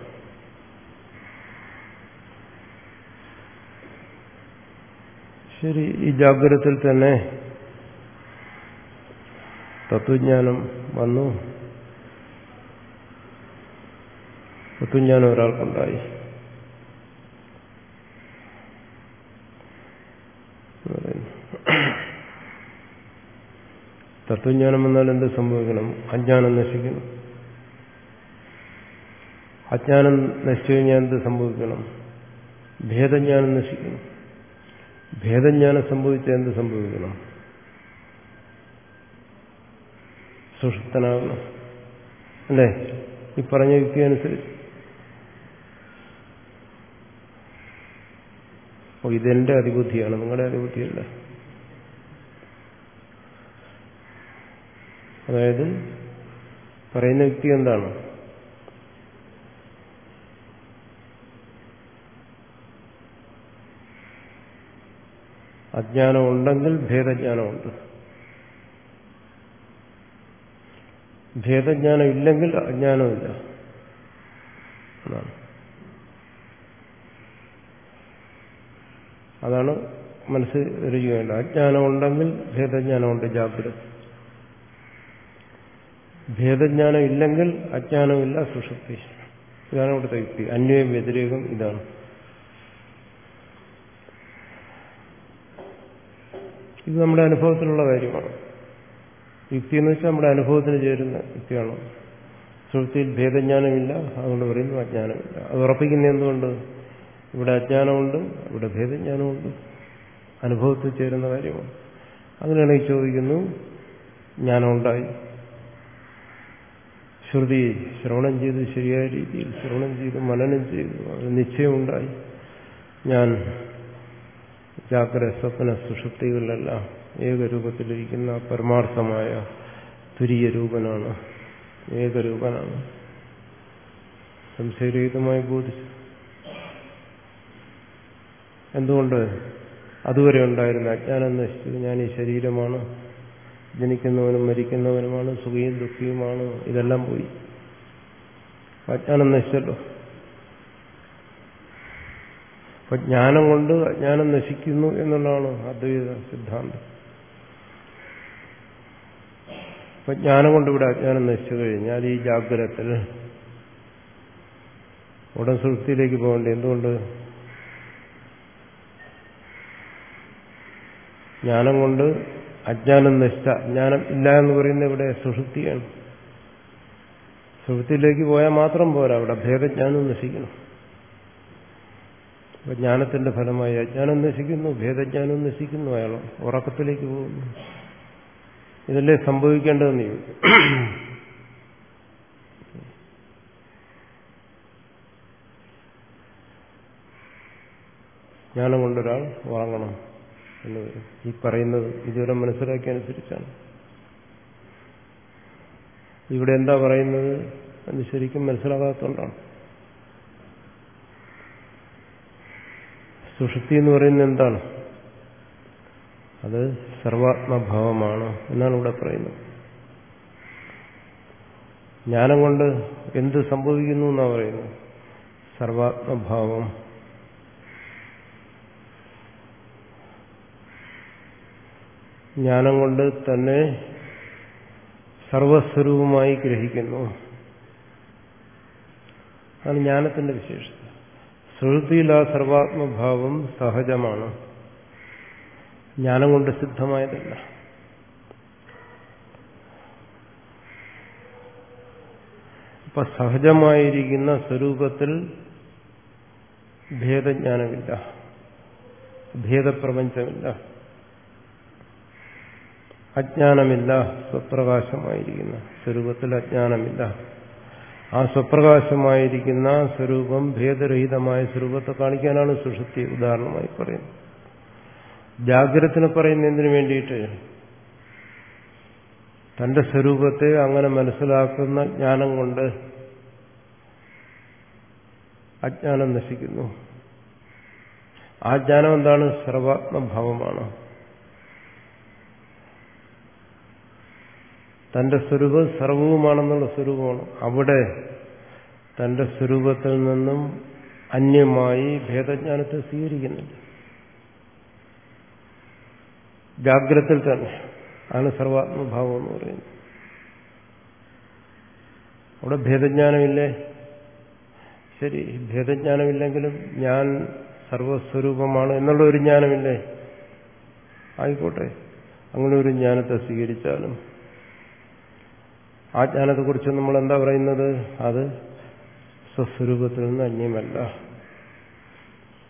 ശരി, ഈ ജാഗ്രതത്തിൽ തന്നെ തത്വജ്ഞാനം വന്നു. തത്വജ്ഞാനം ഒരാൾക്കുണ്ടായി. തത്വജ്ഞാനം വന്നാൽ എന്ത് സംഭവിക്കണം? അജ്ഞാനം നശിക്കണം. അജ്ഞാനം നശിച്ചു കഴിഞ്ഞാൽ എന്ത് സംഭവിക്കണം? ഭേദജ്ഞാനം നശിക്കണം. ഭേദജ്ഞാനം സംഭവിച്ചാൽ എന്ത് സംഭവിക്കണം? സുഷുപ്തനാകുന്നു. അല്ലേ? ഈ പറഞ്ഞ യുക്തി അനുസരിച്ച്. ഓ ഇതെന്റെ അതിബുദ്ധിയാണ്, നിങ്ങളുടെ അതിബുദ്ധിയല്ല. അതായത് പറയുന്ന യുക്തി എന്താണ്? അജ്ഞാനം ഉണ്ടെങ്കിൽ ഭേദജ്ഞാനമുണ്ട്, ഭേദജ്ഞാനം ഇല്ലെങ്കിൽ അജ്ഞാനമില്ല എന്നാണ്. അതാണ് മനസ്സിൽ എറിയുകയുണ്ട്. അജ്ഞാനം ഉണ്ടെങ്കിൽ ഭേദജ്ഞാനമുണ്ട് ജാഗ്രത, ഭേദജ്ഞാനം ഇല്ലെങ്കിൽ അജ്ഞാനമില്ല സുഷുപ്തി. ഇതാണ് ഇവിടുത്തെ യുക്തി. അന്വയം വ്യതിരേകം ഇതാണ്. ഇത് നമ്മുടെ അനുഭവത്തിലുള്ള കാര്യമാണ്. യുക്തി എന്ന് വെച്ചാൽ നമ്മുടെ അനുഭവത്തിന് ചേരുന്ന യുക്തിയാണ്. സുഷുപ്തിയിൽ ഭേദജ്ഞാനമില്ല, അതുകൊണ്ട് പറയുന്നു അജ്ഞാനമില്ല. അത് ഉറപ്പിക്കുന്ന എന്തുകൊണ്ട്? ഇവിടെ അജ്ഞാനമുണ്ട്, ഇവിടെ ഭേദജ്ഞാനമുണ്ട്, അനുഭവത്തിൽ ചേരുന്ന കാര്യമാണ്. അങ്ങനെയാണെങ്കിൽ ചോദിക്കുന്നു, ജ്ഞാനമുണ്ടായി, ശ്രുതി ശ്രവണം ചെയ്ത് ശരിയായ രീതിയിൽ ശ്രവണം ചെയ്ത് മനനം ചെയ്തു, അത് നിശ്ചയമുണ്ടായി, ഞാൻ ജാഗ്രത സ്വപ്ന സുഷുപ്തികളിലെല്ലാം ഏകരൂപത്തിലിരിക്കുന്ന പരമാർത്ഥമായ തുരീയ രൂപനാണ്, ഏകരൂപനാണ്, സംശയരഹിതമായി ബോധിച്ചു. എന്തുകൊണ്ട്? അതുവരെ ഉണ്ടായിരുന്ന അജ്ഞാനം നശിച്ചു. ഞാൻ ഈ ശരീരമാണ്, ജനിക്കുന്നവനും മരിക്കുന്നവനുമാണ്, സുഖിയും ദുഃഖിയുമാണ്, ഇതെല്ലാം പോയി. അജ്ഞാനം നശിച്ചല്ലോ. അപ്പൊ ജ്ഞാനം കൊണ്ട് അജ്ഞാനം നശിക്കുന്നു എന്നുള്ളതാണ് അദ്വൈത സിദ്ധാന്തം. അപ്പൊ ജ്ഞാനം കൊണ്ട് ഇവിടെ അജ്ഞാനം നശിച്ചു കഴിഞ്ഞാൽ ഈ ജാഗ്രതത്തിൽ ഉടൻ സുഷുപ്തിയിലേക്ക് പോകണ്ടേ? എന്തുകൊണ്ട്? ജ്ഞാനം കൊണ്ട് അജ്ഞാനം നശിച്ച, അജ്ഞാനം ഇല്ല എന്ന് പറയുന്നത് ഇവിടെ സുഷുപ്തിയാണ്. സുഷുപ്തിയിലേക്ക് പോയാൽ മാത്രം പോരാ, അവിടെ ഭേദജ്ഞാനം നശിക്കണം. അപ്പൊ ജ്ഞാനത്തിന്റെ ഫലമായി അജ്ഞാനം നശിക്കുന്നു, ഭേദജ്ഞാനം നശിക്കുന്നു, അയാൾ ഉറക്കത്തിലേക്ക് പോകുന്നു. ഇതല്ലേ സംഭവിക്കേണ്ടതെന്ന് ചോദിക്കും. ജ്ഞാനം കൊണ്ടൊരാൾ ഉറങ്ങണം എന്ന് വരും. ഈ പറയുന്നത് ഇതുവരെ മനസ്സിലാക്കിയ അനുസരിച്ചാണ്. ഇവിടെ എന്താ പറയുന്നത് എന്ന് ശരിക്കും മനസ്സിലാകാത്തതുകൊണ്ടാണ്. സുഷുപ്തി എന്ന് പറയുന്നത് എന്താണ്? അത് സർവാത്മഭാവമാണ് എന്നാണ് ഇവിടെ പറയുന്നത്. ജ്ഞാനം കൊണ്ട് എന്ത് സംഭവിക്കുന്നു എന്നാണ് പറയുന്നത്? സർവാത്മഭാവം. ജ്ഞാനം കൊണ്ട് തന്നെ സർവസ്വരൂപമായി ഗ്രഹിക്കുന്നു. അതാണ് ജ്ഞാനത്തിന്റെ വിശേഷത. സുഷുപ്തിയിൽ ആ സർവാത്മഭാവം സഹജമാണ്, ജ്ഞാനം കൊണ്ട് സിദ്ധമായതല്ല. അപ്പൊ സഹജമായിരിക്കുന്ന സ്വരൂപത്തിൽ ഭേദജ്ഞാനമില്ല, ഭേദപ്രപഞ്ചമില്ല, അജ്ഞാനമില്ല. സ്വപ്രകാശമായിരിക്കുന്ന സ്വരൂപത്തിൽ അജ്ഞാനമില്ല. ആ സ്വപ്രകാശമായിരിക്കുന്ന സ്വരൂപം ഭേദരഹിതമായ സ്വരൂപത്തെ കാണിക്കാനാണ് സുഷുപ്തി ഉദാഹരണമായി പറയുന്നത്. ജാഗ്രതത്തിന് പറയുന്നതിന് വേണ്ടിയിട്ട് തന്റെ സ്വരൂപത്തെ അങ്ങനെ മനസ്സിലാക്കുന്ന ജ്ഞാനം കൊണ്ട് അജ്ഞാനം നശിക്കുന്നു. ആ ജ്ഞാനം എന്താണ്? സർവാത്മഭാവമാണ്. തന്റെ സ്വരൂപം സർവവുമാണെന്നുള്ള സ്വരൂപമാണ്. അവിടെ തന്റെ സ്വരൂപത്തിൽ നിന്നും അന്യമായി ഭേദജ്ഞാനത്തെ സ്വീകരിക്കുന്നില്ല. ജാഗ്രതയിൽ തന്നെ ആണ് സർവാത്മഭാവം എന്ന് പറയുന്നത്. അവിടെ ഭേദജ്ഞാനമില്ലേ? ശരി, ഭേദജ്ഞാനമില്ലെങ്കിലും ഞാൻ സർവസ്വരൂപമാണ് എന്നുള്ള ഒരു ജ്ഞാനമില്ലേ? ആയിക്കോട്ടെ, അങ്ങനെ ഒരു ജ്ഞാനത്തെ സ്വീകരിച്ചാലും ആ ജ്ഞാനത്തെക്കുറിച്ച് നമ്മൾ എന്താ പറയുന്നത്? അത് സ്വസ്വരൂപത്തിൽ നിന്ന് അന്യമല്ല.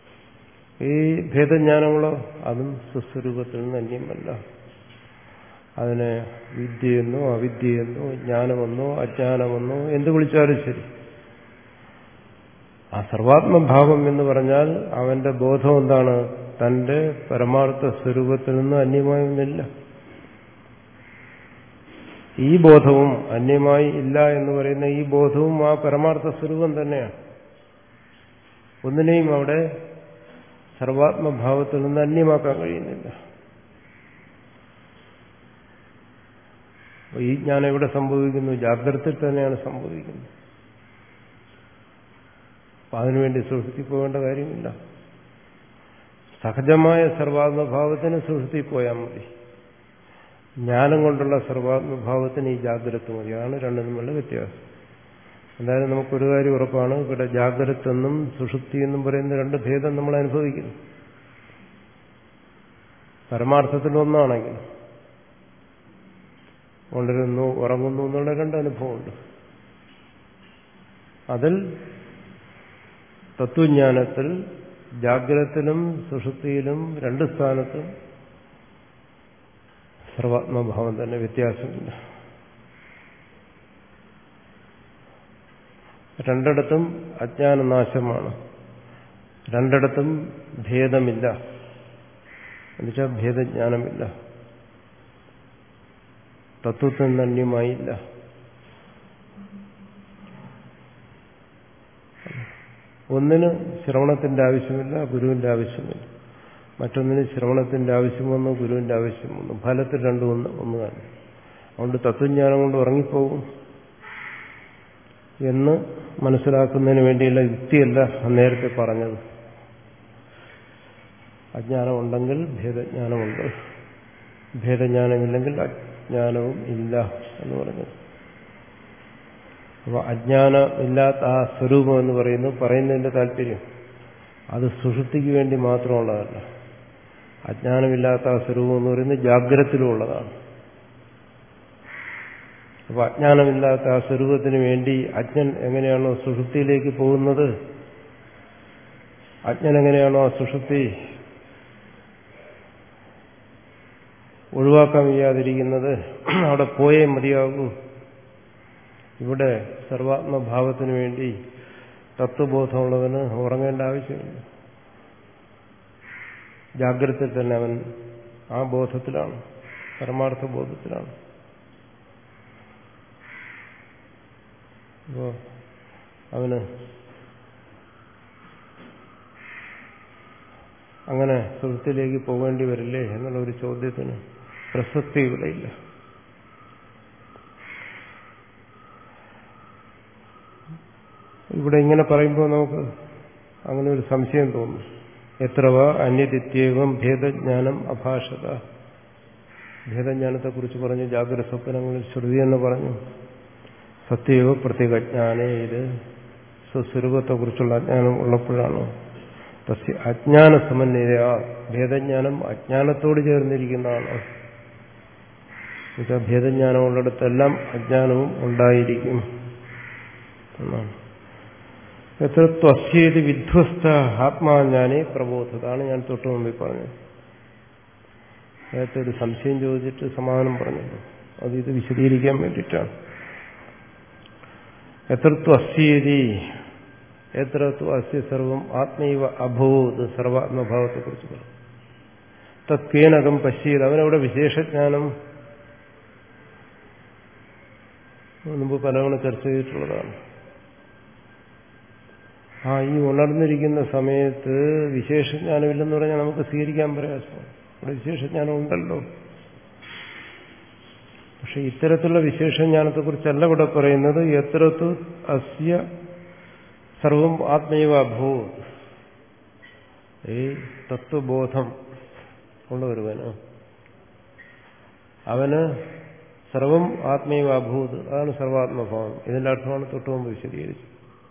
ഈ ഭേദജ്ഞാനങ്ങളോ അതും സ്വസ്വരൂപത്തിൽ നിന്ന് അന്യമല്ല. അതിനെ വിദ്യയെന്നോ അവിദ്യയെന്നോ ജ്ഞാനമെന്നോ അജ്ഞാനമെന്നോ എന്ത് വിളിച്ചാലും ശരി, ആ സർവാത്മഭാവം എന്ന് പറഞ്ഞാൽ അവന്റെ ബോധം എന്താണ്? തന്റെ പരമാർത്ഥ സ്വരൂപത്തിൽ നിന്ന് അന്യമായി ഒന്നില്ല. ഈ ബോധവും അന്യമായി ഇല്ല എന്ന് പറയുന്ന ഈ ബോധവും ആ പരമാർത്ഥ സ്വരൂപം തന്നെയാണ്. ഒന്നിനെയും അവിടെ സർവാത്മഭാവത്തിൽ നിന്ന് അന്യമാക്കാൻ കഴിയുന്നില്ല. ഈ ജ്ഞാനം എവിടെ സംഭവിക്കുന്നു? ജാഗ്രതയിൽ തന്നെയാണ് സംഭവിക്കുന്നത്. അപ്പൊ അതിനുവേണ്ടി സുഷുപ്തി പോകേണ്ട കാര്യമില്ല. സഹജമായ സർവാത്മഭാവത്തിന് സുഷുപ്തി പോയാൽ മതി. ജ്ഞാനം കൊണ്ടുള്ള സർവാത്മഭാവത്തിന് ഈ ജാഗ്രത മതി. അതാണ് രണ്ടും തമ്മിലുള്ള വ്യത്യാസം. എന്തായാലും നമുക്കൊരു കാര്യം ഉറപ്പാണ്, ഇവിടെ ജാഗ്രത എന്നും സുഷുപ്തി എന്നും പറയുന്ന രണ്ട് ഭേദം നമ്മൾ അനുഭവിക്കുന്നു. പരമാർത്ഥത്തിൽ ഒന്നാണെങ്കിൽ ഉണരുന്നു ഉറങ്ങുന്നു എന്നുള്ള രണ്ട് അനുഭവമുണ്ട്. അതിൽ തത്വജ്ഞാനത്തിൽ ജാഗ്രതത്തിലും സുഷുപ്തിയിലും രണ്ട് സ്ഥാനത്തും സർവാത്മഭാവം തന്നെ, വ്യത്യാസമില്ല. രണ്ടിടത്തും അജ്ഞാനനാശമാണ്, രണ്ടിടത്തും ഭേദമില്ല, എന്നുവെച്ചാൽ ഭേദജ്ഞാനമില്ല, തത്വത്തിൽ നിന്ന് അന്യമായില്ല. ഒന്നിന് ശ്രവണത്തിന്റെ ആവശ്യമില്ല, ഗുരുവിന്റെ ആവശ്യമില്ല. മറ്റൊന്നിന് ശ്രവണത്തിന്റെ ആവശ്യം വന്നു, ഗുരുവിന്റെ ആവശ്യം വന്നു. ഫലത്തിൽ രണ്ടും ഒന്ന് ഒന്ന് തന്നെ. അതുകൊണ്ട് തത്വജ്ഞാനം കൊണ്ട് ഉറങ്ങിപ്പോകും എന്ന് മനസ്സിലാക്കുന്നതിന് വേണ്ടിയുള്ള യുക്തിയല്ല നേരത്തെ പറഞ്ഞത്. അജ്ഞാനമുണ്ടെങ്കിൽ ഭേദജ്ഞാനമുണ്ട്, ഭേദജ്ഞാനമില്ലെങ്കിൽ അജ്ഞാനവും ഇല്ല എന്ന് പറഞ്ഞത്. അപ്പോൾ അജ്ഞാനമില്ലാത്ത ആ സ്വരൂപം എന്ന് പറയുന്നു പറയുന്നതിന്റെ താല്പര്യം അത് സുഷുപ്തിക്ക് വേണ്ടി മാത്രമുള്ളതല്ല. അജ്ഞാനമില്ലാത്ത ആ സ്വരൂപം എന്ന് പറയുന്നത് ജാഗ്രതത്തിലുള്ളതാണ്. അപ്പൊ അജ്ഞാനമില്ലാത്ത ആ സ്വരൂപത്തിന് വേണ്ടി അജ്ഞൻ എങ്ങനെയാണോ സുഷുപ്തിയിലേക്ക് പോകുന്നത്, അജ്ഞൻ എങ്ങനെയാണോ ആ സുഷുപ്തി ഒഴിവാക്കാൻ വയ്യാതിരിക്കുന്നത്, അവിടെ പോയേ മതിയാകൂ. ഇവിടെ സർവാത്മഭാവത്തിന് വേണ്ടി തത്വബോധമുള്ളവന് ഉറങ്ങേണ്ട ആവശ്യമില്ല. ജാഗ്രതയിൽ തന്നെ അവൻ ആ ബോധത്തിലാണ്, പരമാർത്ഥ ബോധത്തിലാണ്. അപ്പോ അവന് അങ്ങനെ സുഹൃത്തിലേക്ക് പോകേണ്ടി വരില്ലേ എന്നുള്ള ഒരു ചോദ്യത്തിന് പ്രസക്തി ഇവിടെയില്ല. ഇവിടെ ഇങ്ങനെ പറയുമ്പോൾ നമുക്ക് അങ്ങനെ ഒരു സംശയം തോന്നും. എത്രവ അന്യതിത്യേവം ഭേദജ്ഞാനം അഭാഷത. ഭേദജ്ഞാനത്തെക്കുറിച്ച് പറഞ്ഞു, ജാഗ്രത സ്വപ്നങ്ങളിൽ ശ്രുതി എന്ന് പറഞ്ഞു. സത്യവ പ്രത്യേകജ്ഞാനേ, ഇത് സ്വസ്വരൂപത്തെക്കുറിച്ചുള്ള അജ്ഞാനം ഉള്ളപ്പോഴാണ്. തസ്യ അജ്ഞാന സമന്വയ, ഭേദജ്ഞാനം അജ്ഞാനത്തോട് ചേർന്നിരിക്കുന്നതാണ്. എന്നുവെച്ചാൽ ഭേദജ്ഞാനം ഉള്ളിടത്തെല്ലാം അജ്ഞാനവും ഉണ്ടായിരിക്കും എന്നാണ്. എത്ര ത്വസ്യേതി വിധ്വസ്ത ആത്മാജ്ഞാനെ പ്രബോധതാണ് ഞാൻ തൊട്ടു മുമ്പിൽ പറഞ്ഞത്. നേരത്തെ ഒരു സംശയം ചോദിച്ചിട്ട് സമാധാനം പറഞ്ഞല്ലോ, അത് ഇത് വിശദീകരിക്കാൻ വേണ്ടിയിട്ടാണ്. എത്ര ത്വസ്യേതി, എത്ര അസ്യ സർവം ആത്മൈവ അഭൂത്, സർവാത്മഭാവത്തെക്കുറിച്ച് പറഞ്ഞു. തത്വേനകം പശ്യത്, അവനവിടെ വിശേഷജ്ഞാനം മുമ്പ് പലവണ ചർച്ച ചെയ്തിട്ടുള്ളതാണ്. ആ ഈ ഉണർന്നിരിക്കുന്ന സമയത്ത് വിശേഷജ്ഞാനമില്ലെന്ന് പറഞ്ഞാൽ നമുക്ക് സ്വീകരിക്കാൻ പ്രയാസമാണ്. ഇവിടെ വിശേഷജ്ഞാനം ഉണ്ടല്ലോ. പക്ഷെ ഇത്തരത്തിലുള്ള വിശേഷജ്ഞാനത്തെക്കുറിച്ചല്ല ഇവിടെ പറയുന്നത്. എത്രത്തു അസ്യ സർവം ആത്മൈവ അഭൂത്, ഈ തത്വബോധം ഉള്ള ഒരുവന് അവന് സർവം ആത്മൈവ അഭൂത്, അതാണ് സർവാത്മഭാവം. ഇതിന്റെ അർത്ഥമാണ് തൊട്ടുമുമ്പ് വിശദീകരിച്ചത്.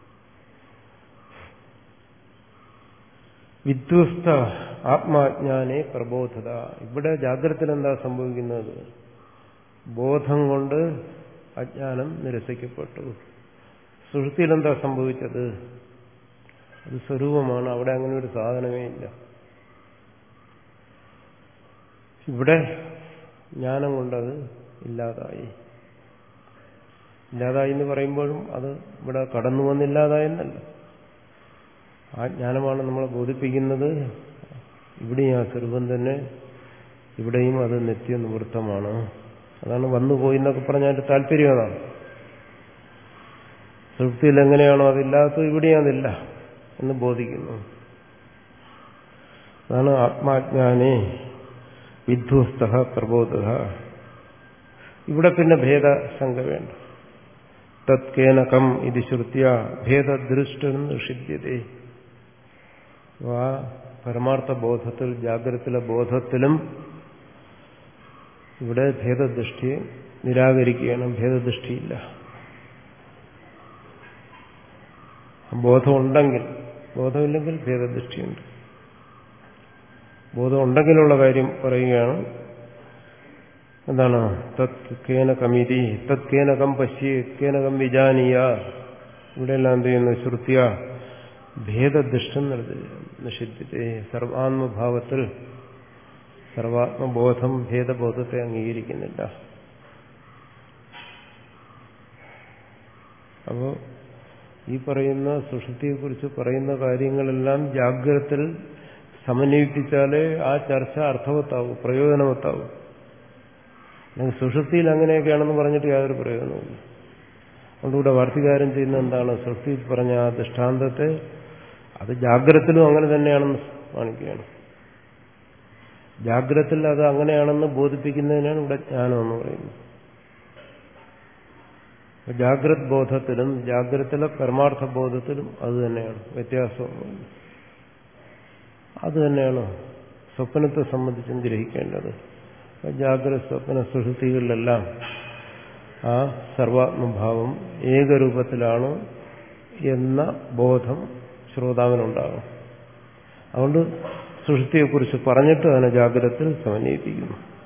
വിധ്വസ്ത ആത്മാജ്ഞാനെ പ്രബോധത. ഇവിടെ ജാഗ്രതയിൽ എന്താ സംഭവിക്കുന്നത്? ബോധം കൊണ്ട് അജ്ഞാനം നിരസിക്കപ്പെട്ടു. സുഷുപ്തിയിൽ എന്താ സംഭവിച്ചത്? അത് സ്വരൂപമാണ്, അവിടെ അങ്ങനെ ഒരു സാധനമേ ഇല്ല. ഇവിടെ ജ്ഞാനം കൊണ്ടത് ഇല്ലാതായി. ഇല്ലാതായി എന്ന് പറയുമ്പോഴും അത് ഇവിടെ കടന്നു വന്നില്ലാതായെന്നല്ല. ആ ജ്ഞാനമാണ് നമ്മളെ ബോധിപ്പിക്കുന്നത് ഇവിടെയും ആ സ്വരൂപം തന്നെ, ഇവിടെയും അത് നിത്യനിവൃത്തമാണ്. അതാണ് വന്നുപോയി എന്നൊക്കെ പറഞ്ഞാൽ താല്പര്യം അതാണ്. സുഷുപ്തിയിൽ എങ്ങനെയാണോ അതില്ലാത്തത് ഇവിടെയും അതില്ല എന്ന് ബോധിക്കുന്നു. അതാണ് ആത്മാജ്ഞാനേ വിധ്വസ്ത പ്രബോധ. ഇവിടെ പിന്നെ ഭേദശങ്ക വേണ്ട. തത്കേനകം ഇത് ശ്രുത്യ ഭേദദൃഷ്ടം നിഷിദ്ധ്യതേ. ആ പരമാർത്ഥ ബോധത്തിൽ, ജാഗ്രതത്തിലെ ബോധത്തിലും ഇവിടെ ഭേദദൃഷ്ടിയെ നിരാകരിക്കുകയാണ്. ഭേദദൃഷ്ടിയില്ല. ബോധമുണ്ടെങ്കിൽ, ബോധമില്ലെങ്കിൽ ഭേദദൃഷ്ടിയുണ്ട്. ബോധം ഉണ്ടെങ്കിലുള്ള കാര്യം പറയുകയാണ്. എന്താണ്? തത് കേനകമിതി തത് കേനകം പശ്യ കേനകം വിജാനീയ. ഇവിടെയെല്ലാം എന്ത് ചെയ്യുന്നു? ശ്രുത്യ ഭേദദൃഷ്ടം നിഷിദ്ധ്യത്തെ. സർവാത്മഭാവത്തിൽ സർവാത്മബോധം ഭേദബോധത്തെ അംഗീകരിക്കുന്നില്ല. അപ്പോ ഈ പറയുന്ന സുഷുപ്തിയെക്കുറിച്ച് പറയുന്ന കാര്യങ്ങളെല്ലാം ജാഗ്രതത്തിൽ സമന്വയിപ്പിച്ചാലേ ആ ചർച്ച അർത്ഥവത്താവും, പ്രയോജനവത്താവും. അല്ലെങ്കിൽ സുഷുപ്തിയിൽ അങ്ങനെയൊക്കെയാണെന്ന് പറഞ്ഞിട്ട് യാതൊരു പ്രയോജനവുമില്ല. അതുകൊണ്ടിവിടെ വാർത്തികാരൻ ചെയ്യുന്ന എന്താണ്? സുഷുപ്തിയിൽ പറഞ്ഞ ആ ദൃഷ്ടാന്തത്തെ അത് ജാഗ്രതത്തിലും അങ്ങനെ തന്നെയാണെന്ന് കാണിക്കുകയാണ്. ജാഗ്രതത്തിൽ അത് അങ്ങനെയാണെന്ന് ബോധിപ്പിക്കുന്നതിനാണ് ഇവിടെ ജ്ഞാനം എന്ന് പറയുന്നത്. ജാഗ്രത് ബോധത്തിലും ജാഗ്രതത്തിലെ പരമാർത്ഥ ബോധത്തിലും അത് തന്നെയാണ് വ്യത്യാസം. അത് തന്നെയാണ് സ്വപ്നത്തെ സംബന്ധിച്ചും ഗ്രഹിക്കേണ്ടത്. ജാഗ്രത സ്വപ്ന സുഷുപ്തികളിലെല്ലാം ആ സർവാത്മഭാവം ഏകരൂപത്തിലാണ് എന്ന ബോധം ശ്രോതാവിനുണ്ടാകും. അതുകൊണ്ട് സുഷുപ്തിയെക്കുറിച്ച് പറഞ്ഞിട്ട് അതിനെ ജാഗ്രതത്തിൽ സമന്വയിപ്പിക്കുന്നു.